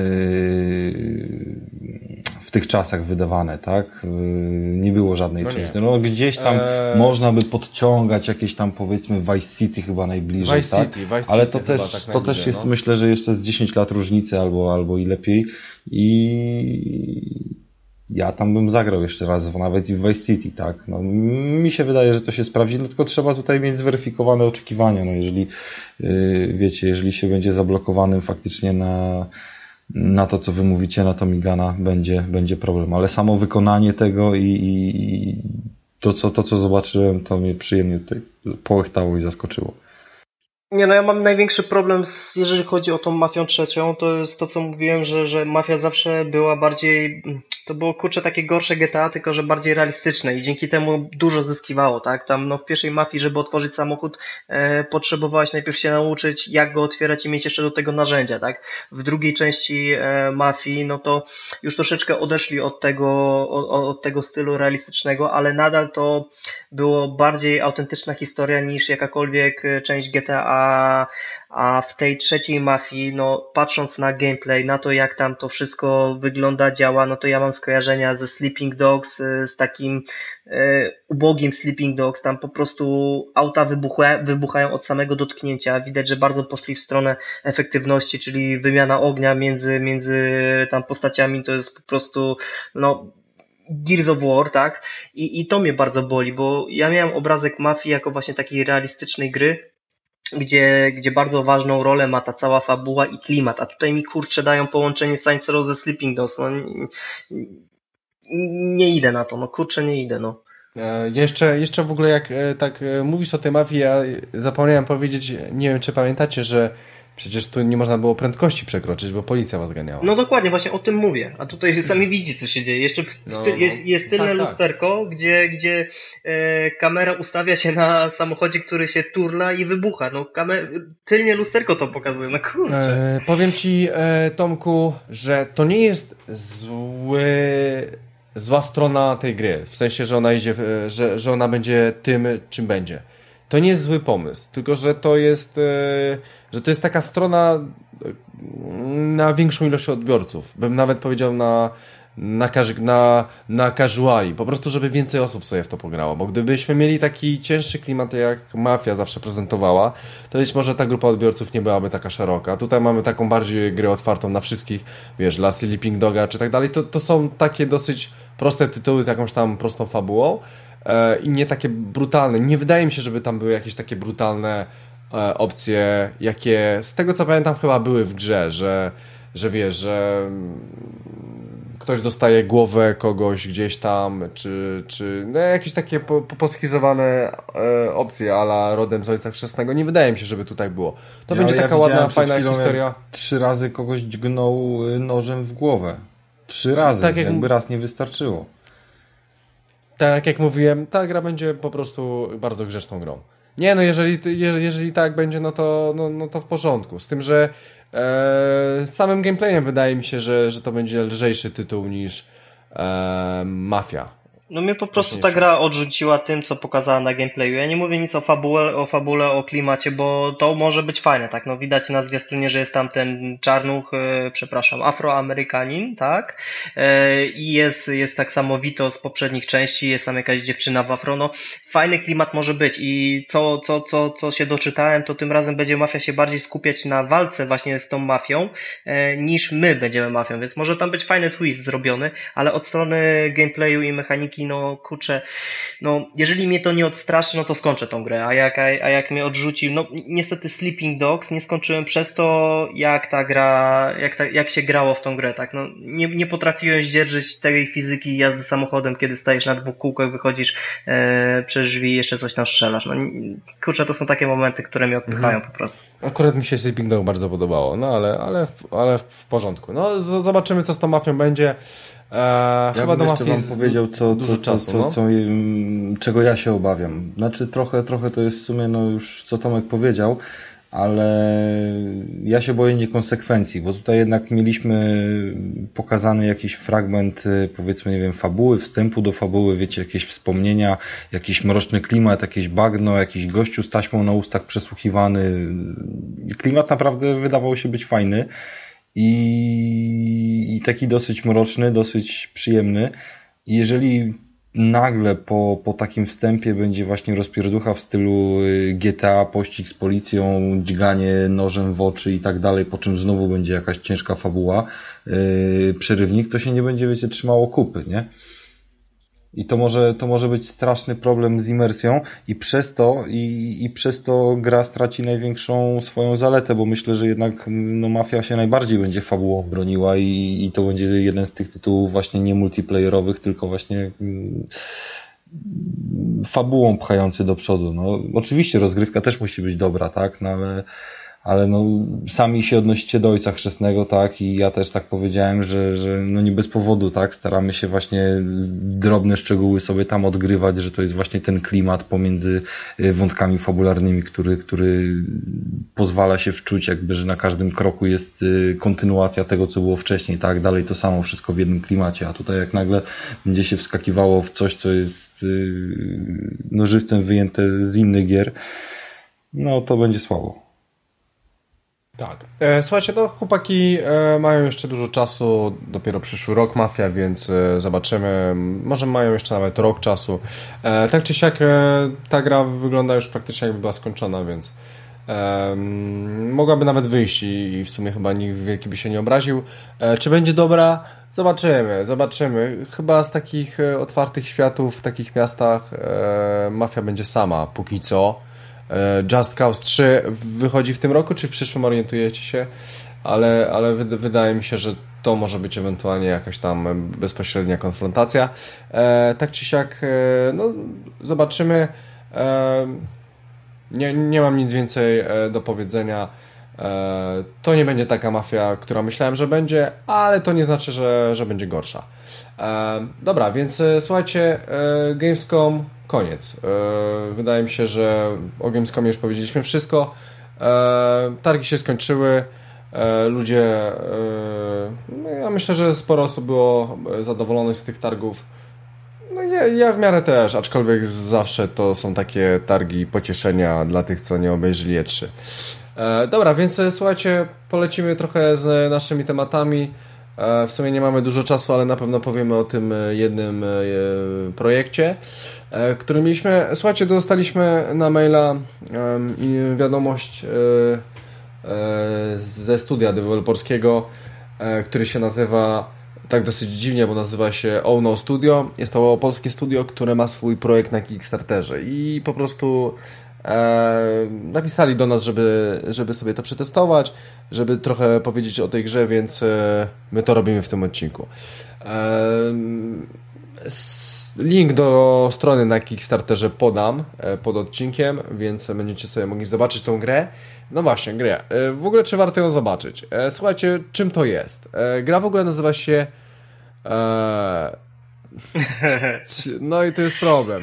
w tych czasach wydawane, tak? Nie było żadnej no części. No gdzieś tam eee... można by podciągać jakieś tam, powiedzmy, Vice City chyba najbliżej, Vice tak? City, Vice ale City to też, tak to też jest, no. myślę, że jeszcze z dziesięć lat różnicy albo, albo i lepiej i ja tam bym zagrał jeszcze raz, nawet i w Vice City, tak? No, mi się wydaje, że to się sprawdzi, no tylko trzeba tutaj mieć zweryfikowane oczekiwania, no jeżeli, yy, wiecie, jeżeli się będzie zablokowanym faktycznie na, na to, co wy mówicie, na Tommy Guna, będzie, będzie problem, ale samo wykonanie tego i, i to, co, to, co zobaczyłem, to mnie przyjemnie tutaj połechtało i zaskoczyło. Nie, no ja mam największy problem, z, jeżeli chodzi o tą Mafią trzecią, to jest to, co mówiłem, że, że Mafia zawsze była bardziej to było kurczę takie gorsze G T A, tylko że bardziej realistyczne i dzięki temu dużo zyskiwało, tak? Tam no w pierwszej Mafii, żeby otworzyć samochód, e, potrzebowałeś najpierw się nauczyć, jak go otwierać i mieć jeszcze do tego narzędzia, tak? W drugiej części e, Mafii, no to już troszeczkę odeszli od tego, od, od tego stylu realistycznego, ale nadal to było bardziej autentyczna historia niż jakakolwiek część G T A, a w tej trzeciej Mafii, no patrząc na gameplay, na to jak tam to wszystko wygląda, działa, no to ja mam skojarzenia ze Sleeping Dogs, z takim e, ubogim Sleeping Dogs, tam po prostu auta wybucha, wybuchają od samego dotknięcia, widać, że bardzo poszli w stronę efektywności, czyli wymiana ognia między, między tam postaciami, to jest po prostu, no Gears of War, tak? I, i to mnie bardzo boli, bo ja miałem obrazek Mafii jako właśnie takiej realistycznej gry, gdzie, gdzie bardzo ważną rolę ma ta cała fabuła i klimat, a tutaj mi kurczę dają połączenie Saints Row ze Sleeping Dogs, no nie, nie idę na to, no kurczę nie idę, no. E, jeszcze, jeszcze w ogóle jak e, tak e, mówisz o tej Mafii, ja zapomniałem powiedzieć, nie wiem czy pamiętacie, że przecież tu nie można było prędkości przekroczyć, bo policja was ganiała. No dokładnie, właśnie o tym mówię. A tutaj sami widzi, co się dzieje. Jeszcze w, no, ty, no. jest, jest tylne tak, lusterko, tak. gdzie, gdzie e, kamera ustawia się na samochodzie, który się turla i wybucha. No kamer... tylnie lusterko to pokazuje, no kurczę. E, powiem ci, e, Tomku, że to nie jest zły... zła strona tej gry. W sensie, że ona idzie, w, że, że ona będzie tym, czym będzie. To nie jest zły pomysł, tylko że to jest, e, że to jest taka strona na większą ilość odbiorców. Bym nawet powiedział na, na, na, na casuali. Po prostu, żeby więcej osób sobie w to pograło. Bo gdybyśmy mieli taki cięższy klimat, jak Mafia zawsze prezentowała, to być może ta grupa odbiorców nie byłaby taka szeroka. Tutaj mamy taką bardziej grę otwartą na wszystkich, wiesz, dla Sleeping Doga czy tak dalej. To, to są takie dosyć proste tytuły z jakąś tam prostą fabułą. I nie takie brutalne. Nie wydaje mi się, żeby tam były jakieś takie brutalne e, opcje, jakie z tego co pamiętam chyba były w grze, że, że wiesz, że ktoś dostaje głowę kogoś gdzieś tam, czy, czy no, jakieś takie po, po, poschizowane e, opcje a la rodem z Ojca Chrzestnego. Nie wydaje mi się, żeby tu tak było. To ja, będzie taka ja ładna, fajna historia. Trzy razy kogoś dźgnął nożem w głowę. Trzy razy. Tak jak... Jakby raz nie wystarczyło. Tak jak mówiłem, ta gra będzie po prostu bardzo grzeczną grą. Nie, no jeżeli, jeżeli, jeżeli tak będzie, no to, no, no to w porządku. Z tym, że e, samym gameplayem wydaje mi się, że, że to będzie lżejszy tytuł niż e, Mafia. No mnie po prostu ta gra odrzuciła tym, co pokazała na gameplayu. Ja nie mówię nic o fabule, o fabule, o klimacie, bo to może być fajne, tak? No widać na zwiastunie, że jest tam ten czarnuch, e, przepraszam, Afroamerykanin, tak? E, I jest, jest tak samo Vito z poprzednich części, jest tam jakaś dziewczyna w afro, no fajny klimat może być i co, co, co, co się doczytałem, to tym razem będzie Mafia się bardziej skupiać na walce właśnie z tą mafią, e, niż my będziemy mafią, więc może tam być fajny twist zrobiony, ale od strony gameplayu i mechaniki no kurczę, no jeżeli mnie to nie odstraszy, no to skończę tą grę, a jak, a, a jak mnie odrzuci, no niestety Sleeping Dogs nie skończyłem przez to, jak ta gra, jak, ta, jak się grało w tą grę, tak, no nie, nie potrafiłem zdzierżyć tej fizyki jazdy samochodem, kiedy stajesz na dwóch kółkach, wychodzisz e, przez drzwi i jeszcze coś tam strzelasz, no kurczę, to są takie momenty, które mnie odpychają mhm. po prostu. Akurat mi się Sleeping Dog bardzo podobało, no ale, ale, ale w porządku, no z, zobaczymy co z tą mafią będzie. Eee, ja chyba bym jeszcze wam powiedział, co, co, co, czasu, co, no? co, czego ja się obawiam. Znaczy trochę, trochę to jest w sumie no już co Tomek powiedział, ale ja się boję niekonsekwencji, bo tutaj jednak mieliśmy pokazany jakiś fragment, powiedzmy, nie wiem, fabuły, wstępu do fabuły, wiecie, jakieś wspomnienia, jakiś mroczny klimat, jakieś bagno, jakiś gościu z taśmą na ustach przesłuchiwany. Klimat naprawdę wydawał się być fajny. I, i taki dosyć mroczny, dosyć przyjemny. I jeżeli nagle po, po takim wstępie będzie właśnie rozpierducha w stylu G T A, pościg z policją, dźganie nożem w oczy i tak dalej, po czym znowu będzie jakaś ciężka fabuła, yy, przerywnik, to się nie będzie, wiecie, trzymało kupy, nie? I to może, to może być straszny problem z imersją i przez to, i, i przez to gra straci największą swoją zaletę, bo myślę, że jednak no, Mafia się najbardziej będzie fabułą broniła i, i to będzie jeden z tych tytułów właśnie nie multiplayerowych, tylko właśnie mm, fabułą pchający do przodu. No, oczywiście rozgrywka też musi być dobra, tak? No, ale, ale no sami się odnosicie do Ojca Chrzestnego, tak, i ja też tak powiedziałem, że, że no nie bez powodu, tak, staramy się właśnie drobne szczegóły sobie tam odgrywać, że to jest właśnie ten klimat pomiędzy wątkami fabularnymi, który, który pozwala się wczuć jakby, że na każdym kroku jest kontynuacja tego, co było wcześniej, tak, dalej to samo, wszystko w jednym klimacie, a tutaj jak nagle będzie się wskakiwało w coś, co jest no żywcem wyjęte z innych gier, no to będzie słabo. Tak. E, słuchajcie, no chłopaki e, mają jeszcze dużo czasu, dopiero przyszły rok Mafia, więc e, zobaczymy. Może mają jeszcze nawet rok czasu. E, tak czy siak e, ta gra wygląda już praktycznie jakby była skończona, więc e, mogłaby nawet wyjść i, i w sumie chyba nikt wielki by się nie obraził. E, czy będzie dobra? Zobaczymy, zobaczymy. Chyba z takich e, otwartych światów w takich miastach e, Mafia będzie sama, póki co. Just Cause trzy wychodzi w tym roku, czy w przyszłym, orientujecie się? Ale, ale wy, wydaje mi się, że to może być ewentualnie jakaś tam bezpośrednia konfrontacja. E, tak czy siak, e, no zobaczymy. E, nie, nie mam nic więcej do powiedzenia. E, to nie będzie taka Mafia, która myślałem, że będzie, ale to nie znaczy, że, że będzie gorsza. E, dobra, więc e, słuchajcie, e, Gamescom koniec. E, wydaje mi się, że o Gamescomie już powiedzieliśmy wszystko. E, targi się skończyły. E, ludzie e, no ja myślę, że sporo osób było zadowolonych z tych targów. No ja, ja w miarę też, aczkolwiek zawsze to są takie targi pocieszenia dla tych, co nie obejrzeli E trzy. E, dobra, więc słuchajcie, polecimy trochę z naszymi tematami. E, w sumie nie mamy dużo czasu, ale na pewno powiemy o tym jednym e, projekcie, e, który mieliśmy. Słuchajcie, dostaliśmy na maila e, wiadomość e, e, ze studia deweloperskiego, e, który się nazywa tak dosyć dziwnie, bo nazywa się Ono Studio. Jest to polskie studio, które ma swój projekt na Kickstarterze i po prostu e, napisali do nas, żeby, żeby sobie to przetestować, żeby trochę powiedzieć o tej grze, więc e, my to robimy w tym odcinku. E, s, link do strony na Kickstarterze podam e, pod odcinkiem, więc będziecie sobie mogli zobaczyć tą grę. No właśnie, grę. E, w ogóle czy warto ją zobaczyć? E, słuchajcie, czym to jest? E, gra w ogóle nazywa się e, no i to jest problem.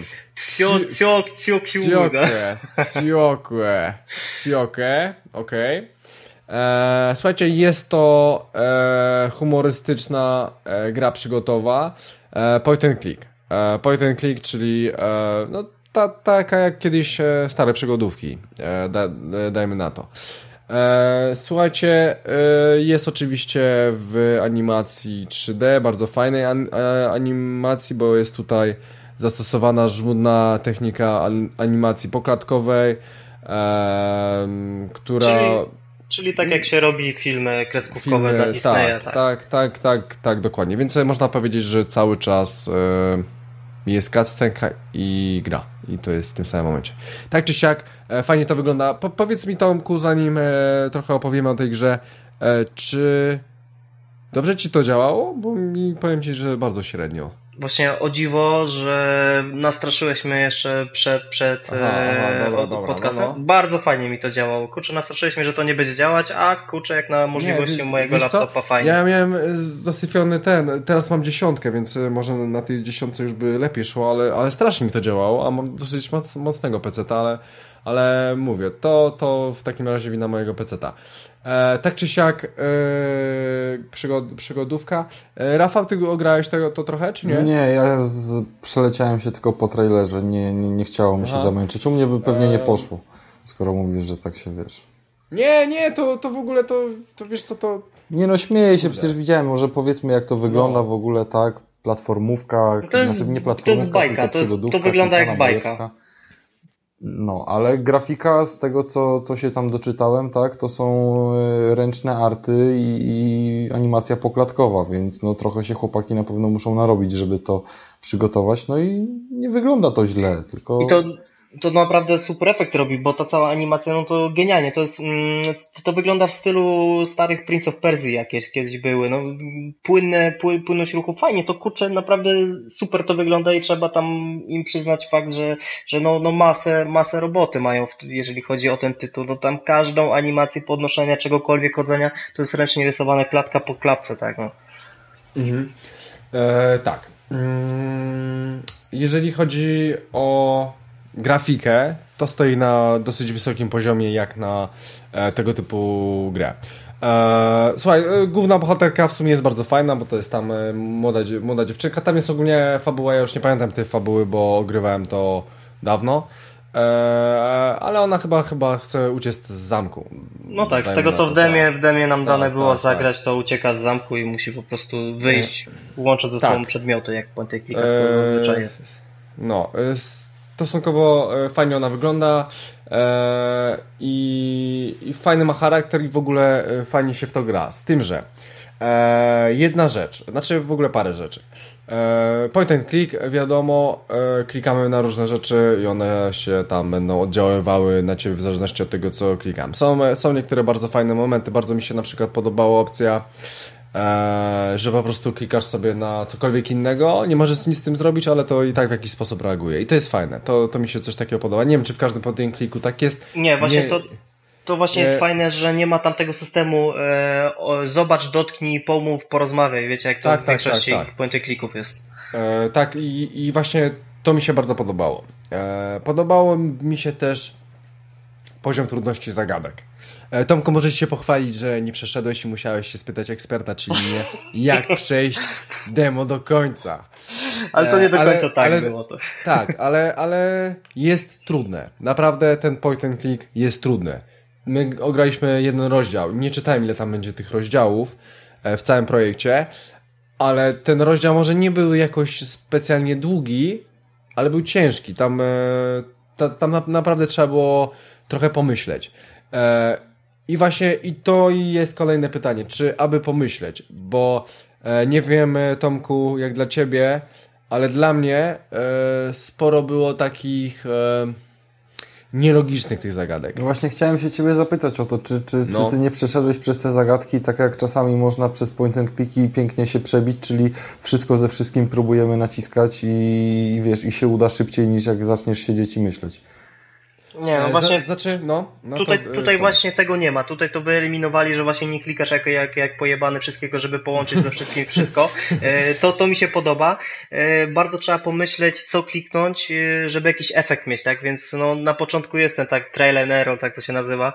Cioque, Cioque, Cioque, okej. Słuchajcie, jest to e, humorystyczna e, gra przygotowa, e, point and click. E, point and click, czyli e, no, ta, taka jak kiedyś e, stare przygodówki, e, da, e, dajmy na to. E, słuchajcie, e, jest oczywiście w animacji trzy D, bardzo fajnej an, e, animacji, bo jest tutaj zastosowana żmudna technika animacji poklatkowej, e, która... Czyli, czyli tak jak się robi filmy kreskówkowe filmy, dla Disneya. Tak, tak, tak, tak, tak, tak, dokładnie. Więc można powiedzieć, że cały czas e, jest cutscenka i gra. I to jest w tym samym momencie. Tak czy siak, e, fajnie to wygląda. Po, powiedz mi, Tomku, zanim e, trochę opowiemy o tej grze, e, czy dobrze ci to działało? Bo mi, powiem ci, że bardzo średnio. Właśnie o dziwo, że nastraszyłeś mnie jeszcze przed, przed aha, aha, dobra, dobra, podcastem. No, no. Bardzo fajnie mi to działało. Kurczę, nastraszyłeś mnie, że to nie będzie działać, a kurczę, jak na możliwości nie, mojego laptopa co? fajnie. Ja miałem zasyfiony ten, teraz mam dziesiątkę, więc może na tej dziesiątce już by lepiej szło, ale, ale strasznie mi to działało, a mam dosyć mocnego peceta, ale, ale mówię, to, to w takim razie wina mojego peceta. E, tak czy siak e, przygod, przygodówka. E, Rafał, ty ograłeś tego, to trochę, czy nie? Nie, ja z, przeleciałem się tylko po trailerze, nie, nie, nie chciało mi Aha. się zamęczyć. U mnie by pewnie nie poszło, skoro mówisz, że tak się wiesz. Nie, nie, to, to w ogóle to, to wiesz co to... Nie no, śmieję się, przecież widziałem, może powiedzmy jak to wygląda no. w ogóle, tak, platformówka, to jest, znaczy nie platformówka, to jest bajka, tylko to, jest, to wygląda jak bajka. bajeczka. No, ale grafika z tego, co, co się tam doczytałem, tak, to są ręczne arty i, i animacja poklatkowa, więc no trochę się chłopaki na pewno muszą narobić, żeby to przygotować, no i nie wygląda to źle, tylko... I to to naprawdę super efekt robi, bo ta cała animacja, no to genialnie, to jest, to, to wygląda w stylu starych Prince of Persia, jakieś kiedyś były, no płynne, pły, płynność ruchu, fajnie, to kurczę, naprawdę super to wygląda i trzeba tam im przyznać fakt, że, że no, no masę, masę roboty mają, jeżeli chodzi o ten tytuł, no tam każdą animację podnoszenia czegokolwiek, chodzenia, to jest ręcznie rysowane klatka po klatce, tak, no. Mhm. E, tak. Mm, jeżeli chodzi o grafikę, to stoi na dosyć wysokim poziomie jak na e, tego typu grę. E, słuchaj, e, główna bohaterka w sumie jest bardzo fajna, bo to jest tam e, młoda, młoda dziewczynka. Tam jest ogólnie fabuła, ja już nie pamiętam tej fabuły, bo ogrywałem to dawno. E, ale ona chyba chyba chce uciec z zamku. No tak, z tego co w demie, w demie nam dane było tak, zagrać, to ucieka z zamku i musi po prostu wyjść, łącząc ze sobą tak. przedmioty, jak po tych klikach to zazwyczaj jest. No, stosunkowo fajnie ona wygląda e, i, i fajny ma charakter i w ogóle fajnie się w to gra. Z tym, że e, jedna rzecz, znaczy w ogóle parę rzeczy. E, point and click, wiadomo, e, klikamy na różne rzeczy i one się tam będą oddziaływały na ciebie w zależności od tego, co klikam. Są, są niektóre bardzo fajne momenty, bardzo mi się na przykład podobała opcja, e, że po prostu klikasz sobie na cokolwiek innego, nie możesz nic z tym zrobić, ale to i tak w jakiś sposób reaguje i to jest fajne, to, to mi się coś takiego podoba. Nie wiem, czy w każdym point and clicku tak jest. Nie, właśnie nie... to... To właśnie jest e... fajne, że nie ma tam tego systemu e, o, zobacz, dotknij, pomów, porozmawiaj, wiecie, jak to tak, w większości tak, tak, tak. point and clicków jest. E, tak i, i właśnie to mi się bardzo podobało. E, podobało mi się też poziom trudności zagadek. E, Tomku, możesz się pochwalić, że nie przeszedłeś i musiałeś się spytać eksperta, czyli mnie, jak przejść demo do końca. Ale to nie do końca ale, tak ale, było to. Tak, ale, ale jest trudne. Naprawdę ten point and click jest trudny. My ograliśmy jeden rozdział. Nie czytałem, ile tam będzie tych rozdziałów w całym projekcie, ale ten rozdział może nie był jakoś specjalnie długi, ale był ciężki. Tam, ta, tam na, naprawdę trzeba było trochę pomyśleć. I właśnie i to jest kolejne pytanie, czy aby pomyśleć, bo nie wiem, Tomku, jak dla ciebie, ale dla mnie sporo było takich nielogicznych tych zagadek. No właśnie chciałem się ciebie zapytać o to, czy, czy, no. czy ty nie przeszedłeś przez te zagadki tak jak czasami można przez point and clicki pięknie się przebić, czyli wszystko ze wszystkim próbujemy naciskać i, i wiesz, i się uda szybciej niż jak zaczniesz siedzieć i myśleć. Nie, no właśnie, znaczy, no, no tutaj, to, tutaj to... właśnie tego nie ma. Tutaj to wyeliminowali, że właśnie nie klikasz jak, jak, jak pojebany wszystkiego, żeby połączyć ze wszystkim wszystko. To, to mi się podoba. Bardzo trzeba pomyśleć, co kliknąć, żeby jakiś efekt mieć, tak? Więc no, na początku jest ten tak trial and error, tak to się nazywa.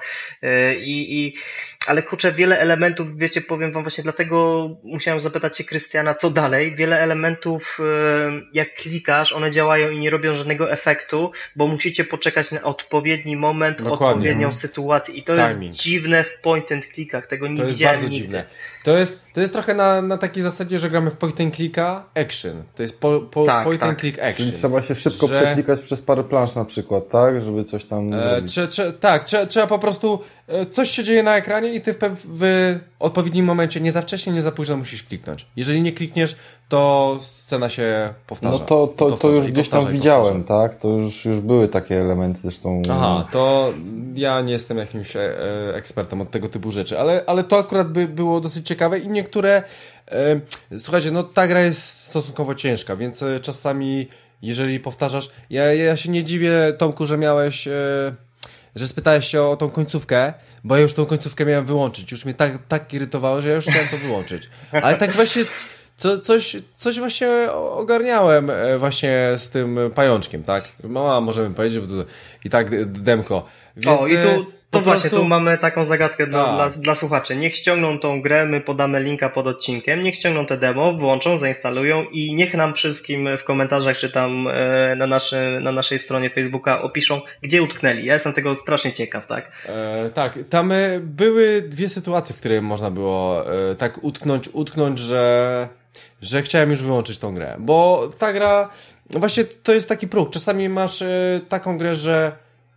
I, i ale kurczę, wiele elementów, wiecie, powiem wam właśnie, dlatego musiałem zapytać się Krystiana, co dalej. Wiele elementów, jak klikasz, one działają i nie robią żadnego efektu, bo musicie poczekać na odpowiedni moment, Dokładnie. odpowiednią sytuację. I to Timing. jest dziwne w point and clickach, tego nie to widziałem jest bardzo nigdy. Dziwne. To jest, to jest trochę na, na takiej zasadzie, że gramy w point and clicka action. To jest po, po, tak, point tak. and click action. Czyli trzeba się szybko że... przeklikać przez parę plansz na przykład, tak? Żeby coś tam e, trze, trze, Tak, trze, trzeba po prostu e, coś się dzieje na ekranie i ty w, w odpowiednim momencie, nie za wcześnie, nie za późno musisz kliknąć. Jeżeli nie klikniesz, to scena się powtarza. No to, to, to już gdzieś tam widziałem, tak? To już, już były takie elementy zresztą. Aha, to ja nie jestem jakimś e, ekspertem od tego typu rzeczy, ale, ale to akurat by było dosyć ciekawe i niektóre e, słuchajcie, no ta gra jest stosunkowo ciężka, więc e, czasami jeżeli powtarzasz, ja, ja się nie dziwię, Tomku, że miałeś e, że spytałeś się o tą końcówkę, bo ja już tą końcówkę miałem wyłączyć, już mnie tak, tak irytowało, że ja już chciałem to wyłączyć, ale tak właśnie Co, coś, coś właśnie ogarniałem właśnie z tym pajączkiem, tak? Mała możemy powiedzieć, bo to i tak demko. Więc o, i tu, to właśnie, prostu... tu mamy taką zagadkę dla, dla, dla słuchaczy. Niech ściągną tą grę, my podamy linka pod odcinkiem, niech ściągną te demo, włączą, zainstalują i niech nam wszystkim w komentarzach czy tam e, na, naszy, na naszej stronie Facebooka opiszą, gdzie utknęli. Ja jestem tego strasznie ciekaw, tak? E, tak, tam e, były dwie sytuacje, w których można było e, tak utknąć, utknąć, że... że chciałem już wyłączyć tą grę, bo ta gra, właśnie to jest taki próg, czasami masz y, taką grę, że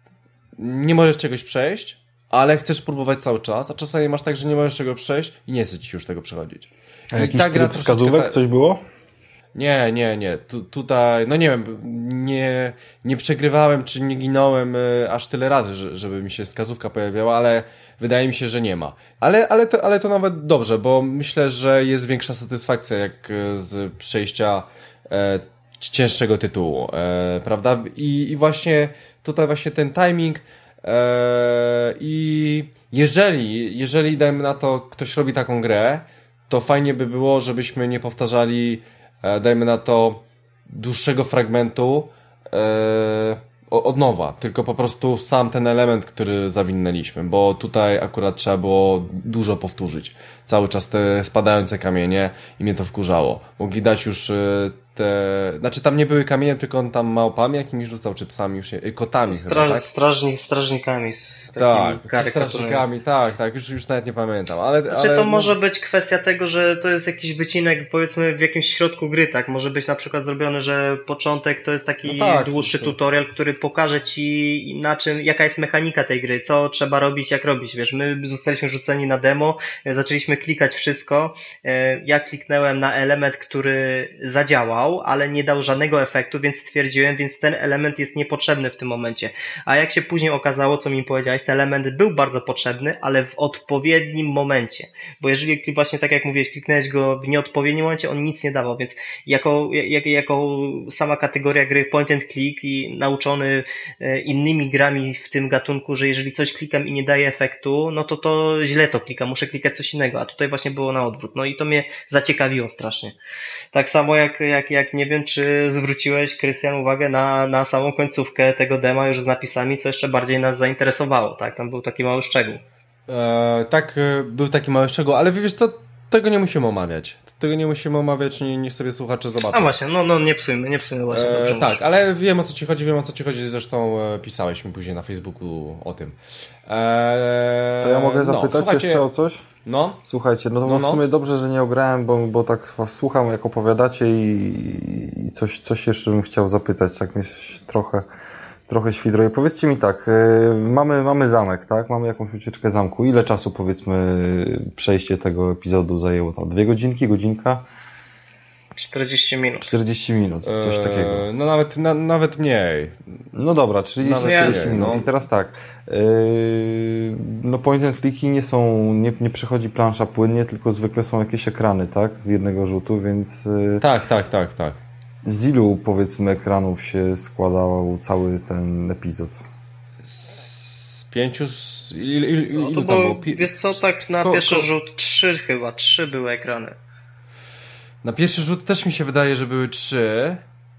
nie możesz czegoś przejść, ale chcesz próbować cały czas, a czasami masz tak, że nie możesz czego przejść i nie chcesz ci już tego przechodzić. A jakiś tryb wskazówek, ta... coś było? Nie, nie, nie. Tu, tutaj, no nie wiem, nie, nie przegrywałem czy nie ginąłem y, aż tyle razy, że, żeby mi się wskazówka pojawiała, ale wydaje mi się, że nie ma. Ale, ale, to, ale to nawet dobrze, bo myślę, że jest większa satysfakcja jak z przejścia e, cięższego tytułu, e, prawda? I, I właśnie tutaj właśnie ten timing e, i jeżeli, jeżeli dajmy na to, ktoś robi taką grę, to fajnie by było, żebyśmy nie powtarzali dajmy na to dłuższego fragmentu e, od nowa, tylko po prostu sam ten element, który zawinęliśmy, bo tutaj akurat trzeba było dużo powtórzyć. Cały czas te spadające kamienie i mnie to wkurzało. Mogli dać już te... Znaczy tam nie były kamienie, tylko on tam małpami jakimiś rzucał, czy psami już nie... Kotami Straż, chyba, tak? Strażnik, strażnikami. Z tak, strażnikami, tak, tak, już, już nawet nie pamiętam. Ale, znaczy ale, to no... może być kwestia tego, że to jest jakiś wycinek powiedzmy w jakimś środku gry, tak? Może być na przykład zrobione, że początek to jest taki no tak, dłuższy to, to. tutorial, który pokaże ci na czym, jaka jest mechanika tej gry, co trzeba robić, jak robić, wiesz, my zostaliśmy rzuceni na demo, zaczęliśmy klikać wszystko, ja kliknąłem na element, który zadziałał, ale nie dał żadnego efektu, więc stwierdziłem, więc ten element jest niepotrzebny w tym momencie. A jak się później okazało, co mi powiedziałeś, ten element był bardzo potrzebny, ale w odpowiednim momencie. Bo jeżeli właśnie tak jak mówiłeś, kliknąłeś go w nieodpowiednim momencie, on nic nie dawał, więc jako, jak, jako sama kategoria gry point and click i nauczony innymi grami w tym gatunku, że jeżeli coś klikam i nie daje efektu, no to to źle to klikam, muszę klikać coś innego, a tutaj właśnie było na odwrót. No i to mnie zaciekawiło strasznie. Tak samo jak, jak, jak nie wiem, czy zwróciłeś, Krystian, uwagę na, na samą końcówkę tego dema już z napisami, co jeszcze bardziej nas zainteresowało, tak? Tam był taki mały szczegół. E, tak, był taki mały szczegół, ale wiesz co, tego nie musimy omawiać. Tego nie musimy omawiać, nie, niech sobie słuchacze zobaczą. A właśnie, no, no nie psujmy, nie psujmy właśnie. E, tak, ale wiem o co ci chodzi, wiem o co ci chodzi, zresztą pisałeś mi później na Facebooku o tym. E, to ja mogę zapytać no, jeszcze o coś? No. Słuchajcie, no to no, no. w sumie dobrze, że nie ograłem, bo, bo tak was słucham, jak opowiadacie i, i coś, coś jeszcze bym chciał zapytać, tak mnie trochę, trochę świdruje. Powiedzcie mi tak, yy, mamy, mamy zamek, tak? Mamy jakąś ucieczkę zamku. Ile czasu, powiedzmy, przejście tego epizodu zajęło? Tam dwie godzinki, godzinka? czterdzieści minut. czterdzieści minut, coś eee, takiego. No nawet, na, nawet mniej. No dobra, czyli czterdzieści minut. No. I teraz tak, yy, no point and clicki nie są, nie, nie przechodzi plansza płynnie, tylko zwykle są jakieś ekrany, tak? Z jednego rzutu, więc... Yy, tak, tak, tak, tak. Z ilu, powiedzmy, ekranów się składał cały ten epizod? Z pięciu... Z, il, il, il, no to tam było? Pi- wiesz co, tak na pierwszy rzut trzy chyba, trzy były ekrany. Na pierwszy rzut też mi się wydaje, że były trzy.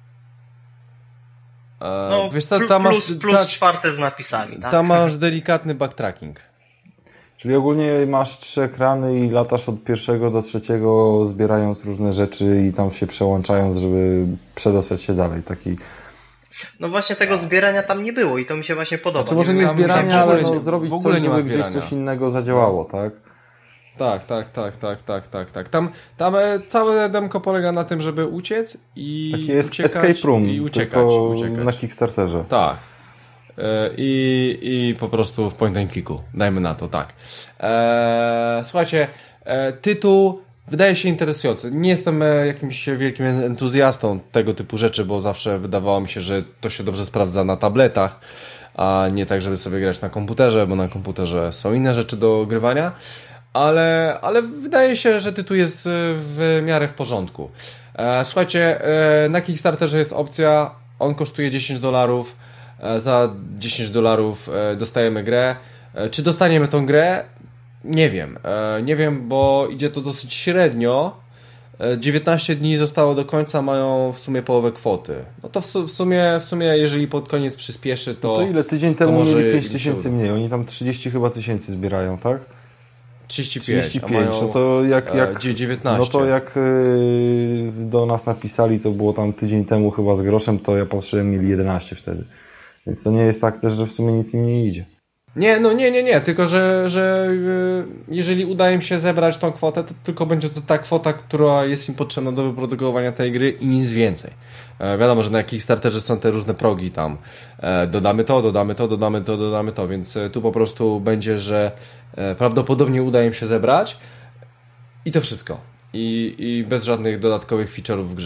E, no, wiesz co, plus, tam masz, plus, plus ta, czwarte z napisami. Tak? Tam masz delikatny backtracking. Czyli ogólnie masz trzy ekrany i latasz od pierwszego do trzeciego, zbierając różne rzeczy i tam się przełączając, żeby przedostać się dalej. Taki... No właśnie tego zbierania tam nie było i to mi się właśnie podoba. Znaczy może nie, nie zbierania, ale no, zrobić w ogóle coś, żeby gdzieś coś innego zadziałało, tak? Tak, tak, tak, tak, tak, tak, tak. Tam, tam całe demko polega na tym, żeby uciec i Taki jest uciekać escape room, i uciekać, uciekać. Na Kickstarterze. Tak. I, i po prostu w point and clicku. Dajmy na to, tak. Eee, słuchajcie, e, tytuł wydaje się interesujący. Nie jestem jakimś wielkim entuzjastą tego typu rzeczy, bo zawsze wydawało mi się, że to się dobrze sprawdza na tabletach, a nie tak, żeby sobie grać na komputerze, bo na komputerze są inne rzeczy do grywania. Ale, ale wydaje się, że tytuł jest w miarę w porządku. E, słuchajcie, e, na Kickstarterze jest opcja, on kosztuje dziesięć dolarów, e, za dziesięć dolarów e, dostajemy grę. E, czy dostaniemy tą grę? Nie wiem. E, nie wiem, bo idzie to dosyć średnio. E, dziewiętnaście dni zostało do końca, mają w sumie połowę kwoty. No to w, w sumie, w sumie jeżeli pod koniec przyspieszy, to... No to ile? Tydzień temu może mieli pięć tysięcy mniej. Oni tam trzydzieści chyba tysięcy zbierają, tak? trzydzieści pięć, trzydzieści pięć, a mają, no to jak, jak dziewiętnaście. No to jak yy, do nas napisali, to było tam tydzień temu chyba z groszem, to ja patrzyłem, mieli jedenaście wtedy. Więc to nie jest tak też, że w sumie nic im nie idzie. Nie, no nie, nie, nie, tylko że, że yy, jeżeli uda im się zebrać tą kwotę, to tylko będzie to ta kwota, która jest im potrzebna do wyprodukowania tej gry i nic więcej. E, wiadomo, że na Kickstarterze są te różne progi tam. E, dodamy to, dodamy to, dodamy to, dodamy to, więc tu po prostu będzie, że e, prawdopodobnie uda im się zebrać i to wszystko. I, i bez żadnych dodatkowych feature'ów w grze.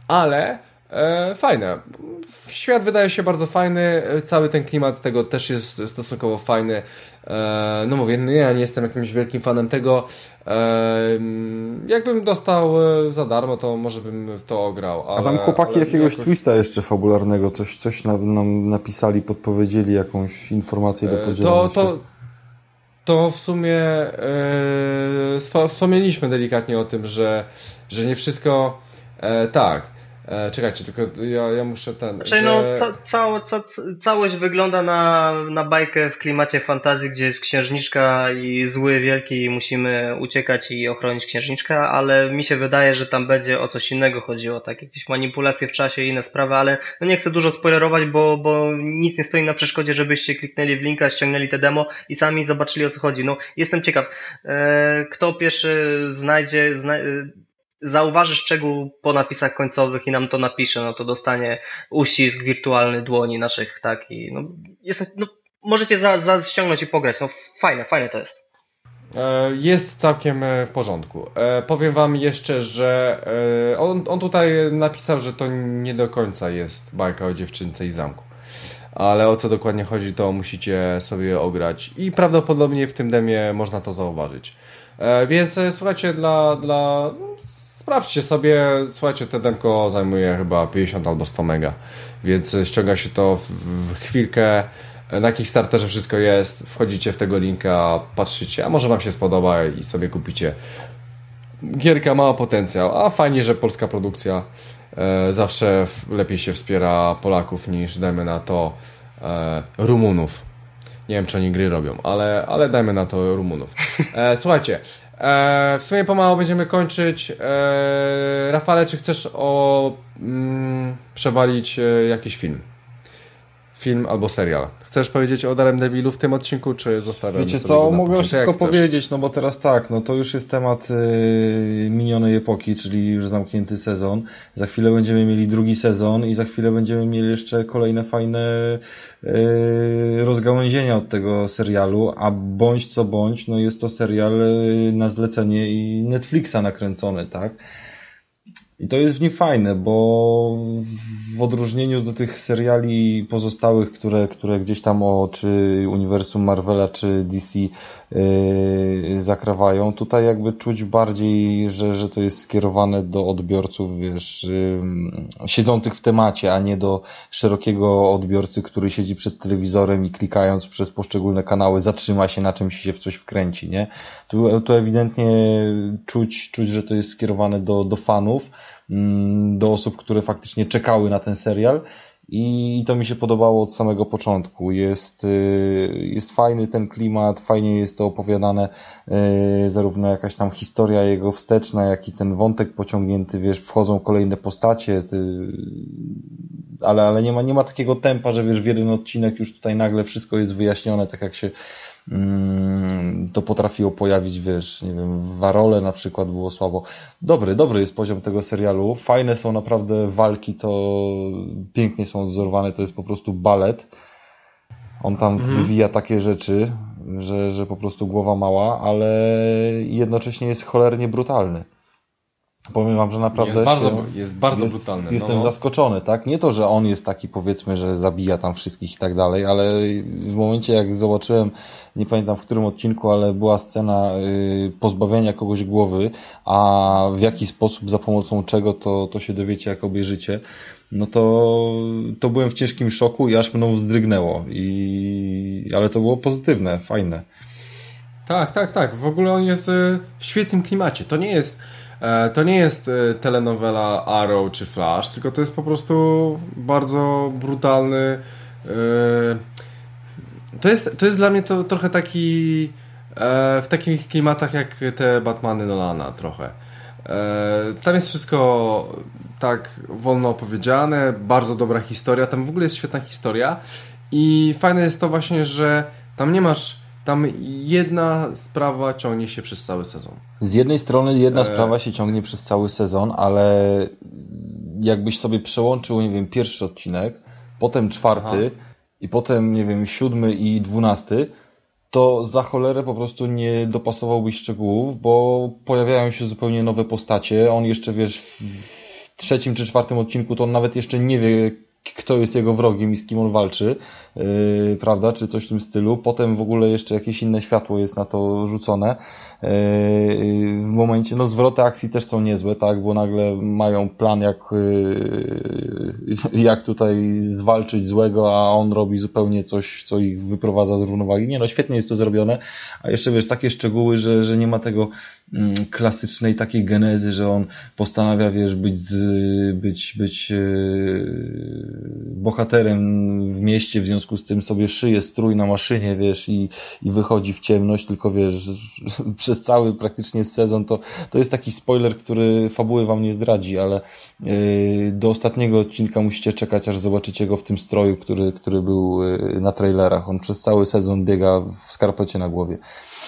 ale e, fajne. Świat wydaje się bardzo fajny, cały ten klimat tego też jest stosunkowo fajny. E, no mówię, ja nie jestem jakimś wielkim fanem tego. E, jakbym dostał za darmo, to może bym w to ograł. Ale, A tam chłopaki ale jakiegoś jakoś... twista jeszcze fabularnego, coś, coś nam, nam napisali, podpowiedzieli jakąś informację do podzielenia to, to, to w sumie e, wspomnieliśmy delikatnie o tym, że, że nie wszystko e, tak. E, czekajcie, tylko ja, ja muszę ten... Znaczy, że... no, ca, ca, ca, całość wygląda na, na bajkę w klimacie fantazji, gdzie jest księżniczka i zły wielki i musimy uciekać i ochronić księżniczkę, ale mi się wydaje, że tam będzie o coś innego chodziło, tak, jakieś manipulacje w czasie i inne sprawy, ale no nie chcę dużo spoilerować, bo, bo nic nie stoi na przeszkodzie, żebyście kliknęli w linka, ściągnęli te demo i sami zobaczyli, o co chodzi. No, jestem ciekaw, e, kto pierwszy znajdzie... Zna, zauważy szczegół po napisach końcowych i nam to napisze, no to dostanie uścisk wirtualny dłoni naszych, tak, i no, jest, no możecie za, za ściągnąć i pograć, no fajne, fajne to jest. Jest całkiem w porządku. Powiem wam jeszcze, że on, on tutaj napisał, że to nie do końca jest bajka o dziewczynce i zamku. Ale o co dokładnie chodzi, to musicie sobie ograć i prawdopodobnie w tym demie można to zauważyć. Więc słuchajcie, dla, dla sprawdźcie sobie, słuchajcie, te demko zajmuje chyba pięćdziesiąt albo sto mega, więc ściąga się to w, w chwilkę. Na Kickstarterze wszystko jest, wchodzicie w tego linka, patrzycie, a może wam się spodoba i sobie kupicie. Gierka ma potencjał, a fajnie, że polska produkcja e, zawsze lepiej się wspiera Polaków niż, dajmy na to, e, Rumunów. Nie wiem, czy oni gry robią, ale, ale dajmy na to Rumunów. E, słuchajcie, e, w sumie pomału będziemy kończyć. E, Rafale, czy chcesz o mm, przewalić e, jakiś film? Film albo serial. Chcesz powiedzieć o Daredevilu w tym odcinku, czy zostawiamy Wiecie sobie co, go na mogę później? tylko powiedzieć, no bo teraz tak, no to już jest temat y, minionej epoki, czyli już zamknięty sezon. Za chwilę będziemy mieli drugi sezon i za chwilę będziemy mieli jeszcze kolejne fajne y, rozgałęzienia od tego serialu, a bądź co bądź, no jest to serial y, na zlecenie i Netflixa nakręcony, tak? I to jest w nim fajne, bo w odróżnieniu do tych seriali pozostałych, które, które gdzieś tam o czy uniwersum Marvela, czy D C yy, zakrawają, tutaj jakby czuć bardziej, że, że to jest skierowane do odbiorców, wiesz, yy, siedzących w temacie, a nie do szerokiego odbiorcy, który siedzi przed telewizorem i klikając przez poszczególne kanały zatrzyma się na czymś i się w coś wkręci, nie? Tu, tu ewidentnie czuć, czuć, że to jest skierowane do, do fanów, do osób, które faktycznie czekały na ten serial i to mi się podobało od samego początku. Jest, jest fajny ten klimat, fajnie jest to opowiadane, zarówno jakaś tam historia jego wsteczna, jak i ten wątek pociągnięty, wiesz, wchodzą kolejne postacie, ale, ale nie ma, nie ma takiego tempa, że wiesz, w jeden odcinek już tutaj nagle wszystko jest wyjaśnione, tak jak się to potrafiło pojawić, wiesz, nie wiem, w Warole na przykład było słabo. Dobry, dobry jest poziom tego serialu. Fajne są naprawdę walki, to pięknie są odzorowane, to jest po prostu balet. On tam mhm. wywija takie rzeczy, że, że po prostu głowa mała, ale jednocześnie jest cholernie brutalny. Powiem wam, że naprawdę jest bardzo, się, jest bardzo jest, brutalny. Jestem no. zaskoczony, tak? Nie to, że on jest taki, powiedzmy, że zabija tam wszystkich i tak dalej, ale w momencie jak zobaczyłem, nie pamiętam w którym odcinku, ale była scena y, pozbawienia kogoś głowy, a w jaki sposób, za pomocą czego, to, to się dowiecie, jak obejrzycie, no to, to byłem w ciężkim szoku i aż mną wzdrygnęło. I, ale to było pozytywne, fajne. Tak, tak, tak. W ogóle on jest w świetnym klimacie. To nie jest To nie jest telenowela Arrow czy Flash, tylko to jest po prostu bardzo brutalny. To jest, to jest dla mnie to trochę taki w takich klimatach jak te Batmany Nolana trochę. Tam jest wszystko tak wolno opowiedziane, bardzo dobra historia, tam w ogóle jest świetna historia i fajne jest to właśnie, że tam nie masz Tam jedna sprawa ciągnie się przez cały sezon. Z jednej strony jedna e... sprawa się ciągnie przez cały sezon, ale jakbyś sobie przełączył, nie wiem, pierwszy odcinek, potem czwarty Aha. i potem, nie wiem, siódmy i dwunasty, to za cholerę po prostu nie dopasowałbyś szczegółów, bo pojawiają się zupełnie nowe postacie. On jeszcze, wiesz, w trzecim czy czwartym odcinku to on nawet jeszcze nie wie, kto jest jego wrogiem i z kim on walczy, yy, prawda, czy coś w tym stylu. Potem w ogóle jeszcze jakieś inne światło jest na to rzucone. Yy, w momencie, no zwroty akcji też są niezłe, tak, bo nagle mają plan jak, yy, jak tutaj zwalczyć złego, a on robi zupełnie coś, co ich wyprowadza z równowagi. Nie no, świetnie jest to zrobione, a jeszcze wiesz, takie szczegóły, że, że nie ma tego mm, klasycznej takiej genezy, że on postanawia, wiesz, być, z, być, być yy, bohaterem w mieście, w związku z tym sobie szyje strój na maszynie, wiesz, i, i wychodzi w ciemność, tylko wiesz, przez cały praktycznie sezon to, to jest taki spoiler, który fabuły wam nie zdradzi, ale yy, do ostatniego odcinka musicie czekać, aż zobaczycie go w tym stroju, który, który był yy, na trailerach. On przez cały sezon biega w skarpecie na głowie.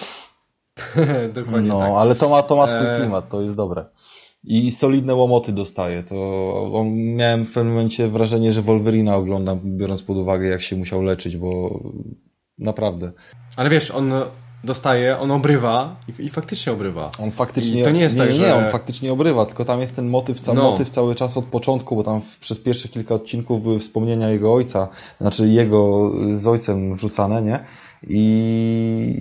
Dokładnie no, tak. ale to ma, to ma swój e... klimat, to jest dobre. I solidne łomoty dostaje. To miałem w pewnym momencie wrażenie, że Wolverina oglądam, biorąc pod uwagę, jak się musiał leczyć, bo naprawdę. Ale wiesz, on dostaje, on obrywa i, i faktycznie obrywa. On faktycznie, I to nie jest nie, tak, nie, że... nie, on faktycznie obrywa, tylko tam jest ten motyw, ca, no. motyw cały czas od początku, bo tam w, przez pierwsze kilka odcinków były wspomnienia jego ojca, znaczy jego z ojcem wrzucane, nie? I,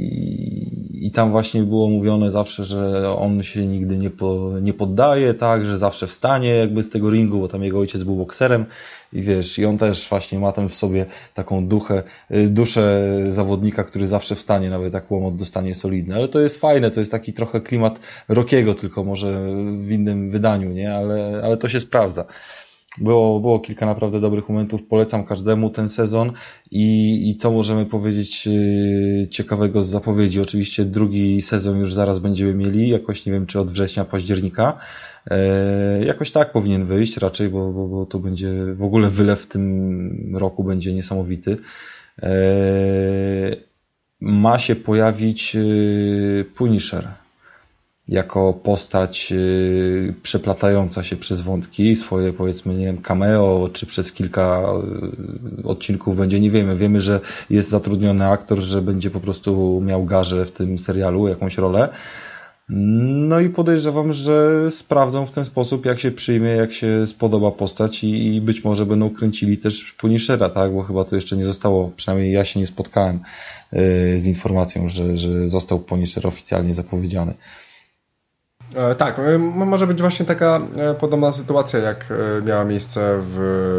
i tam właśnie było mówione zawsze, że on się nigdy nie, po, nie poddaje, tak, że zawsze wstanie jakby z tego ringu, bo tam jego ojciec był bokserem i wiesz, i on też właśnie ma tam w sobie taką duchę, duszę zawodnika, który zawsze wstanie, nawet jak łomot dostanie solidny, ale to jest fajne, to jest taki trochę klimat Rockiego, tylko może w innym wydaniu, nie, ale, ale to się sprawdza. Było, było kilka naprawdę dobrych momentów, polecam każdemu ten sezon i, i co możemy powiedzieć yy, ciekawego z zapowiedzi. Oczywiście drugi sezon już zaraz będziemy mieli, jakoś nie wiem czy od września, października. Yy, jakoś tak powinien wyjść raczej, bo, bo, bo to będzie w ogóle wylew w tym roku będzie niesamowity. Yy, ma się pojawić yy, Punisher jako postać yy, przeplatająca się przez wątki, swoje powiedzmy, nie wiem, cameo, czy przez kilka yy, odcinków będzie, nie wiemy. Wiemy, że jest zatrudniony aktor, że będzie po prostu miał garzę w tym serialu, jakąś rolę. No i podejrzewam, że sprawdzą w ten sposób, jak się przyjmie, jak się spodoba postać i, i być może będą kręcili też Punishera, tak? Bo chyba to jeszcze nie zostało, przynajmniej ja się nie spotkałem yy, z informacją, że, że został Punisher oficjalnie zapowiedziany. E, tak, e, może być właśnie taka e, podobna sytuacja, jak e, miała miejsce w,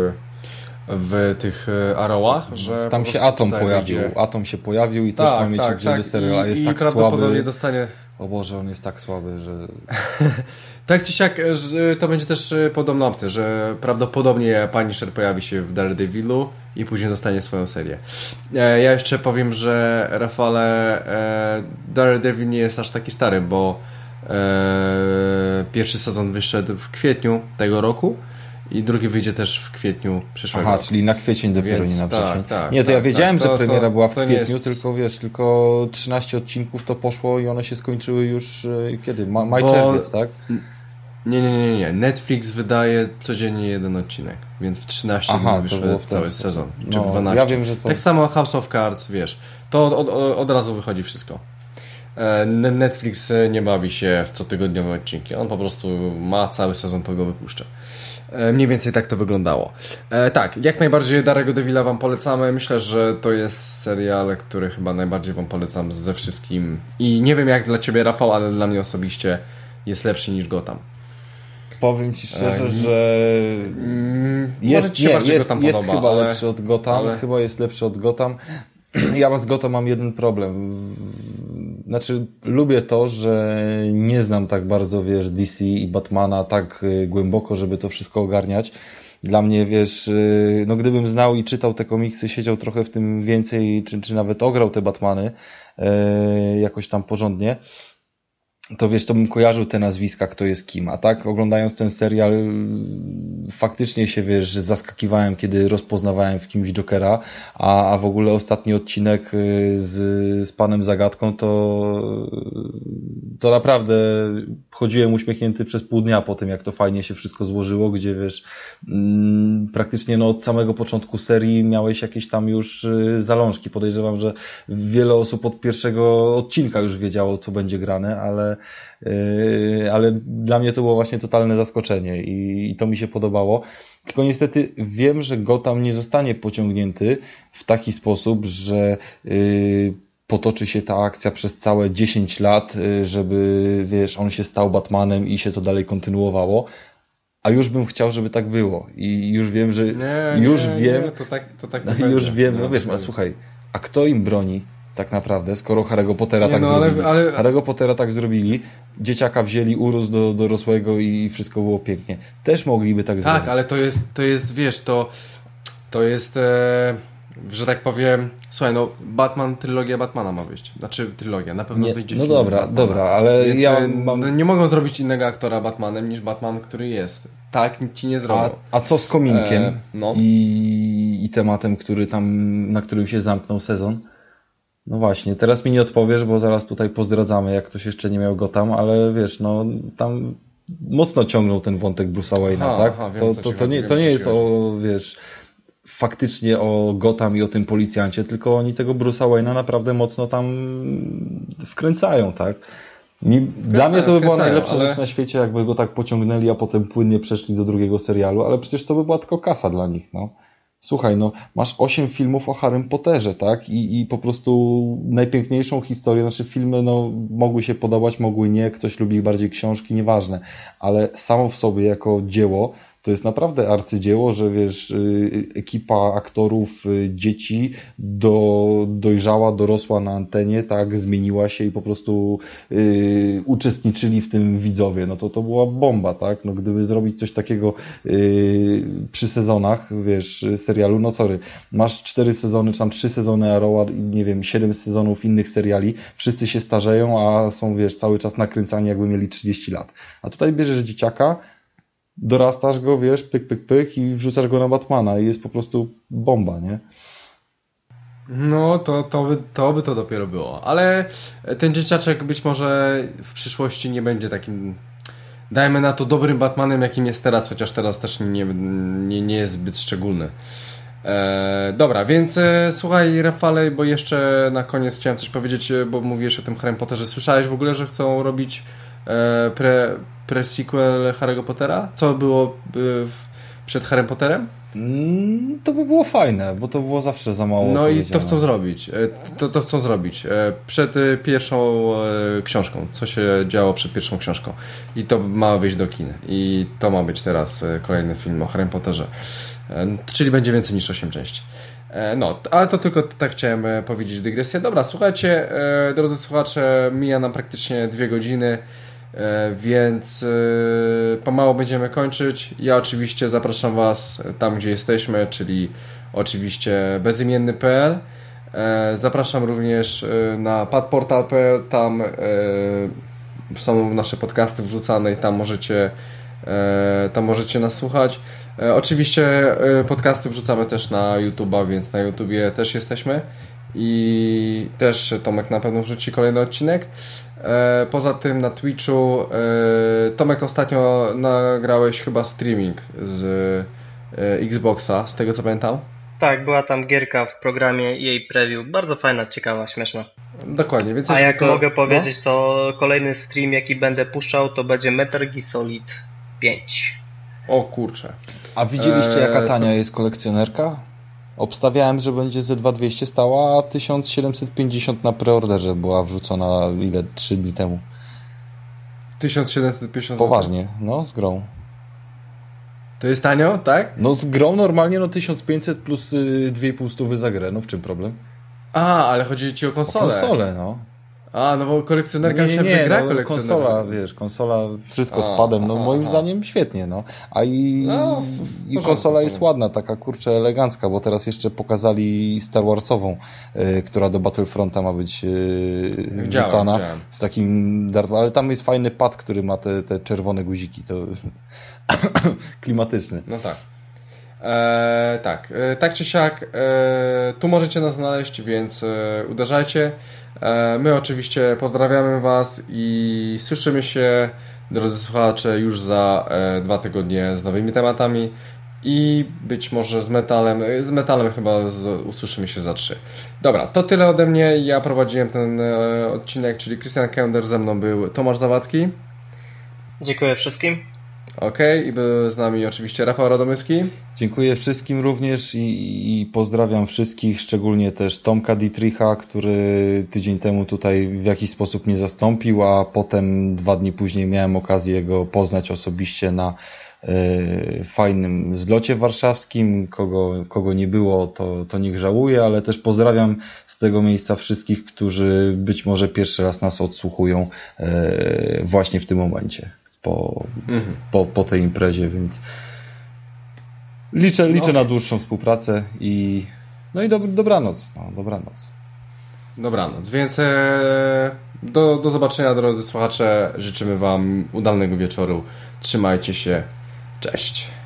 w tych e, Arrowach, że tam się Atom pojawił, będzie... Atom się pojawił i tak, też ma mieć tak, oddzielny tak. serial, a jest I, tak i prawdopodobnie słaby. dostanie... O Boże, on jest tak słaby, że... Tak czy siak, że to będzie też podobna opcja, że prawdopodobnie Punisher pojawi się w Daredevilu i później dostanie swoją serię. Ja jeszcze powiem, że Rafale, Daredevil nie jest aż taki stary, bo pierwszy sezon wyszedł w kwietniu tego roku i drugi wyjdzie też w kwietniu przyszłego. Aha, czyli na kwiecień dopiero, Więc, nie na wrzesień. tak, tak, nie, to tak, ja wiedziałem, tak, to, że premiera to, była w to kwietniu, jest... tylko wiesz, tylko trzynaście odcinków to poszło i one się skończyły już kiedy? Ma, maj, Bo... czerwiec, tak? Nie, nie, nie, nie. Netflix wydaje codziennie jeden odcinek, więc w trzynaście Aha, dni wyszedł cały sposób. sezon. Czy no, w dwanaście. Ja wiem, że to... Tak samo House of Cards, wiesz. To od, od, od razu wychodzi wszystko. Netflix nie bawi się w cotygodniowe odcinki. On po prostu ma cały sezon, to go wypuszcza. Mniej więcej tak to wyglądało. E, tak, jak najbardziej Daredevila wam polecamy. Myślę, że to jest serial, który chyba najbardziej wam polecam ze wszystkim. I nie wiem jak dla ciebie, Rafał, ale dla mnie osobiście jest lepszy niż Gotham. Powiem ci szczerze, e, że mm, jest, ci się nie, bardziej jest, Gotham jest podoba, chyba ale... lepszy od Gotham. ale... Chyba jest lepszy od Gotham. Ja z Gotham mam jeden problem. Znaczy, lubię to, że nie znam tak bardzo, wiesz, D C i Batmana tak głęboko, żeby to wszystko ogarniać. Dla mnie, wiesz, no gdybym znał i czytał te komiksy, siedział trochę w tym więcej, czy, czy nawet ograł te Batmany e, jakoś tam porządnie, to wiesz, to bym kojarzył te nazwiska, kto jest kim, a tak oglądając ten serial faktycznie się, wiesz, zaskakiwałem, kiedy rozpoznawałem w kimś Jokera, a, a w ogóle ostatni odcinek z, z Panem Zagadką to to naprawdę chodziłem uśmiechnięty przez pół dnia po tym, jak to fajnie się wszystko złożyło, gdzie wiesz, mm, praktycznie no od samego początku serii miałeś jakieś tam już zalążki. Podejrzewam, że wiele osób od pierwszego odcinka już wiedziało, co będzie grane, ale ale, yy, ale dla mnie to było właśnie totalne zaskoczenie i, i to mi się podobało. Tylko niestety wiem, że Gotham nie zostanie pociągnięty w taki sposób, że yy, potoczy się ta akcja przez całe dziesięć lat, yy, żeby, wiesz, on się stał Batmanem i się to dalej kontynuowało. A już bym chciał, żeby tak było. I już wiem, że... Nie, już nie, wiem... Nie, to tak, to tak no, nie już będzie. wiem, no, no wiesz, a słuchaj, a kto im broni tak naprawdę, skoro Harry'ego Pottera nie, tak no, ale, zrobili? ale... Harry'ego Pottera tak zrobili, dzieciaka wzięli, urósł do dorosłego i wszystko było pięknie. Też mogliby tak, tak zrobić. Tak, ale to jest, to jest, wiesz, to, to jest, e, że tak powiem, słuchaj, no Batman, trylogia Batmana ma wyjść. Znaczy trylogia, na pewno nie, wyjdzie no film dobra, Batmana. dobra, ale Więc, ja mam... no, nie mogą zrobić innego aktora Batmanem niż Batman, który jest. Tak, nic ci nie zrobią. A, a co z kominkiem e, no. i, i tematem, który tam, na którym się zamknął sezon? No właśnie, teraz mi nie odpowiesz, bo zaraz tutaj pozdradzamy, jak ktoś jeszcze nie miał go tam, ale wiesz, no tam mocno ciągnął ten wątek Bruce'a Wayne'a, aha, tak? Aha, wiem, to, to, to nie, to nie jest o, wiesz, faktycznie o Gotham i o tym policjancie, tylko oni tego Bruce'a Wayne'a naprawdę mocno tam wkręcają, tak? Mi, wkręcają, dla mnie to by była najlepsza ale... rzecz na świecie, jakby go tak pociągnęli, a potem płynnie przeszli do drugiego serialu, ale przecież to by była tylko kasa dla nich, no. Słuchaj, no, masz osiem filmów o Harrym Potterze, tak? I, i po prostu najpiękniejszą historię, znaczy filmy, no, mogły się podobać, mogły nie, ktoś lubi bardziej książki, nieważne, ale samo w sobie jako dzieło to jest naprawdę arcydzieło, że wiesz, ekipa aktorów, dzieci do, dojrzała, dorosła na antenie, tak, zmieniła się i po prostu y, uczestniczyli w tym widzowie. No to to była bomba, tak? No gdyby zrobić coś takiego y, przy sezonach, wiesz, serialu, no sorry, masz cztery sezony, czy tam trzy sezony Arrowa i nie wiem, siedem sezonów innych seriali, wszyscy się starzeją, a są, wiesz, cały czas nakręcani, jakby mieli trzydzieści lat. A tutaj bierzesz dzieciaka, dorastasz go, wiesz, pyk, pyk, pyk i wrzucasz go na Batmana i jest po prostu bomba, nie? No, to, to, by, to by to dopiero było. Ale ten dzieciaczek być może w przyszłości nie będzie takim, dajmy na to, dobrym Batmanem, jakim jest teraz, chociaż teraz też nie, nie, nie jest zbyt szczególny. E, dobra, więc e, słuchaj, Rafale, bo jeszcze na koniec chciałem coś powiedzieć, bo mówiłeś o tym Harrym Potterze. Słyszałeś w ogóle, że chcą robić e, pre, pre-sequel Harry'ego Pottera? Co było w, przed Harrym Potterem? Mm, to by było fajne, bo to było zawsze za mało. No i to chcą zrobić. To, to chcą zrobić. Przed pierwszą książką. Co się działo przed pierwszą książką. I to ma wyjść do kin. I to ma być teraz kolejny film o Harrym Potterze. Czyli będzie więcej niż osiem części. No, ale to tylko tak chciałem powiedzieć, dygresję. Dobra, słuchajcie, drodzy słuchacze, mija nam praktycznie dwie godziny, więc pomału będziemy kończyć. Ja oczywiście zapraszam Was tam, gdzie jesteśmy, czyli oczywiście bezimienny kropka p l. Zapraszam również na padportal kropka p l. Tam są nasze podcasty wrzucane i tam możecie tam możecie nas słuchać. Oczywiście podcasty wrzucamy też na YouTube'a, więc na YouTubie też jesteśmy i też Tomek na pewno wrzuci kolejny odcinek. Poza tym na Twitchu Tomek, ostatnio nagrałeś chyba streaming z Xboxa, z tego co pamiętam. Tak, była tam gierka w programie jej preview, bardzo fajna, ciekawa, śmieszna. Dokładnie. Więc a jak tylko... mogę powiedzieć, no? To kolejny stream jaki będę puszczał to będzie Metal Gear Solid pięć. O kurczę. A widzieliście jaka tania jest kolekcjonerka? Obstawiałem, że będzie ze dwa tysiące dwieście stała, a tysiąc siedemset pięćdziesiąt na preorderze była wrzucona ile? trzy dni temu. tysiąc siedemset pięćdziesiąt Poważnie, no z grą. To jest tanio, tak? No z grą normalnie no tysiąc pięćset plus y, dwie i pół stówy za grę, no w czym problem? A, ale chodzi ci o konsolę. O konsolę, no. A, no bo kolekcjonerka nie, nie, myślałem, nie, że gra no, kolekcjonerka. konsola, wiesz, konsola, wszystko a, z padem, no aha, moim aha. zdaniem świetnie, no. A i, no, i porządku, konsola jest ładna, taka kurczę elegancka, bo teraz jeszcze pokazali Star Warsową, y, która do Battlefronta ma być y, wrzucana. Widziałem. Z takim, ale tam jest fajny pad, który ma te, te czerwone guziki, to klimatyczny. No tak. E, tak, e, tak czy siak, e, tu możecie nas znaleźć, więc e, uderzajcie. E, my oczywiście pozdrawiamy Was i słyszymy się, drodzy słuchacze, już za e, dwa tygodnie z nowymi tematami i być może z metalem, z metalem chyba z, usłyszymy się za trzy. Dobra, to tyle ode mnie. Ja prowadziłem ten e, odcinek, czyli Christian Kender, ze mną był Tomasz Zawadzki. Dziękuję wszystkim. Okej, okay. I był z nami oczywiście Rafał Radomyski. Dziękuję wszystkim również i, i pozdrawiam wszystkich, szczególnie też Tomka Dietricha, który tydzień temu tutaj w jakiś sposób mnie zastąpił, a potem dwa dni później miałem okazję go poznać osobiście na y, fajnym zlocie warszawskim. Kogo, kogo nie było, to, to niech żałuje, ale też pozdrawiam z tego miejsca wszystkich, którzy być może pierwszy raz nas odsłuchują y, właśnie w tym momencie. Po, mhm. po, po tej imprezie, więc liczę, liczę no. na dłuższą współpracę i no i do, dobranoc, no, dobranoc. Dobranoc, więc e, do, do zobaczenia, drodzy słuchacze, życzymy Wam udanego wieczoru, trzymajcie się, cześć.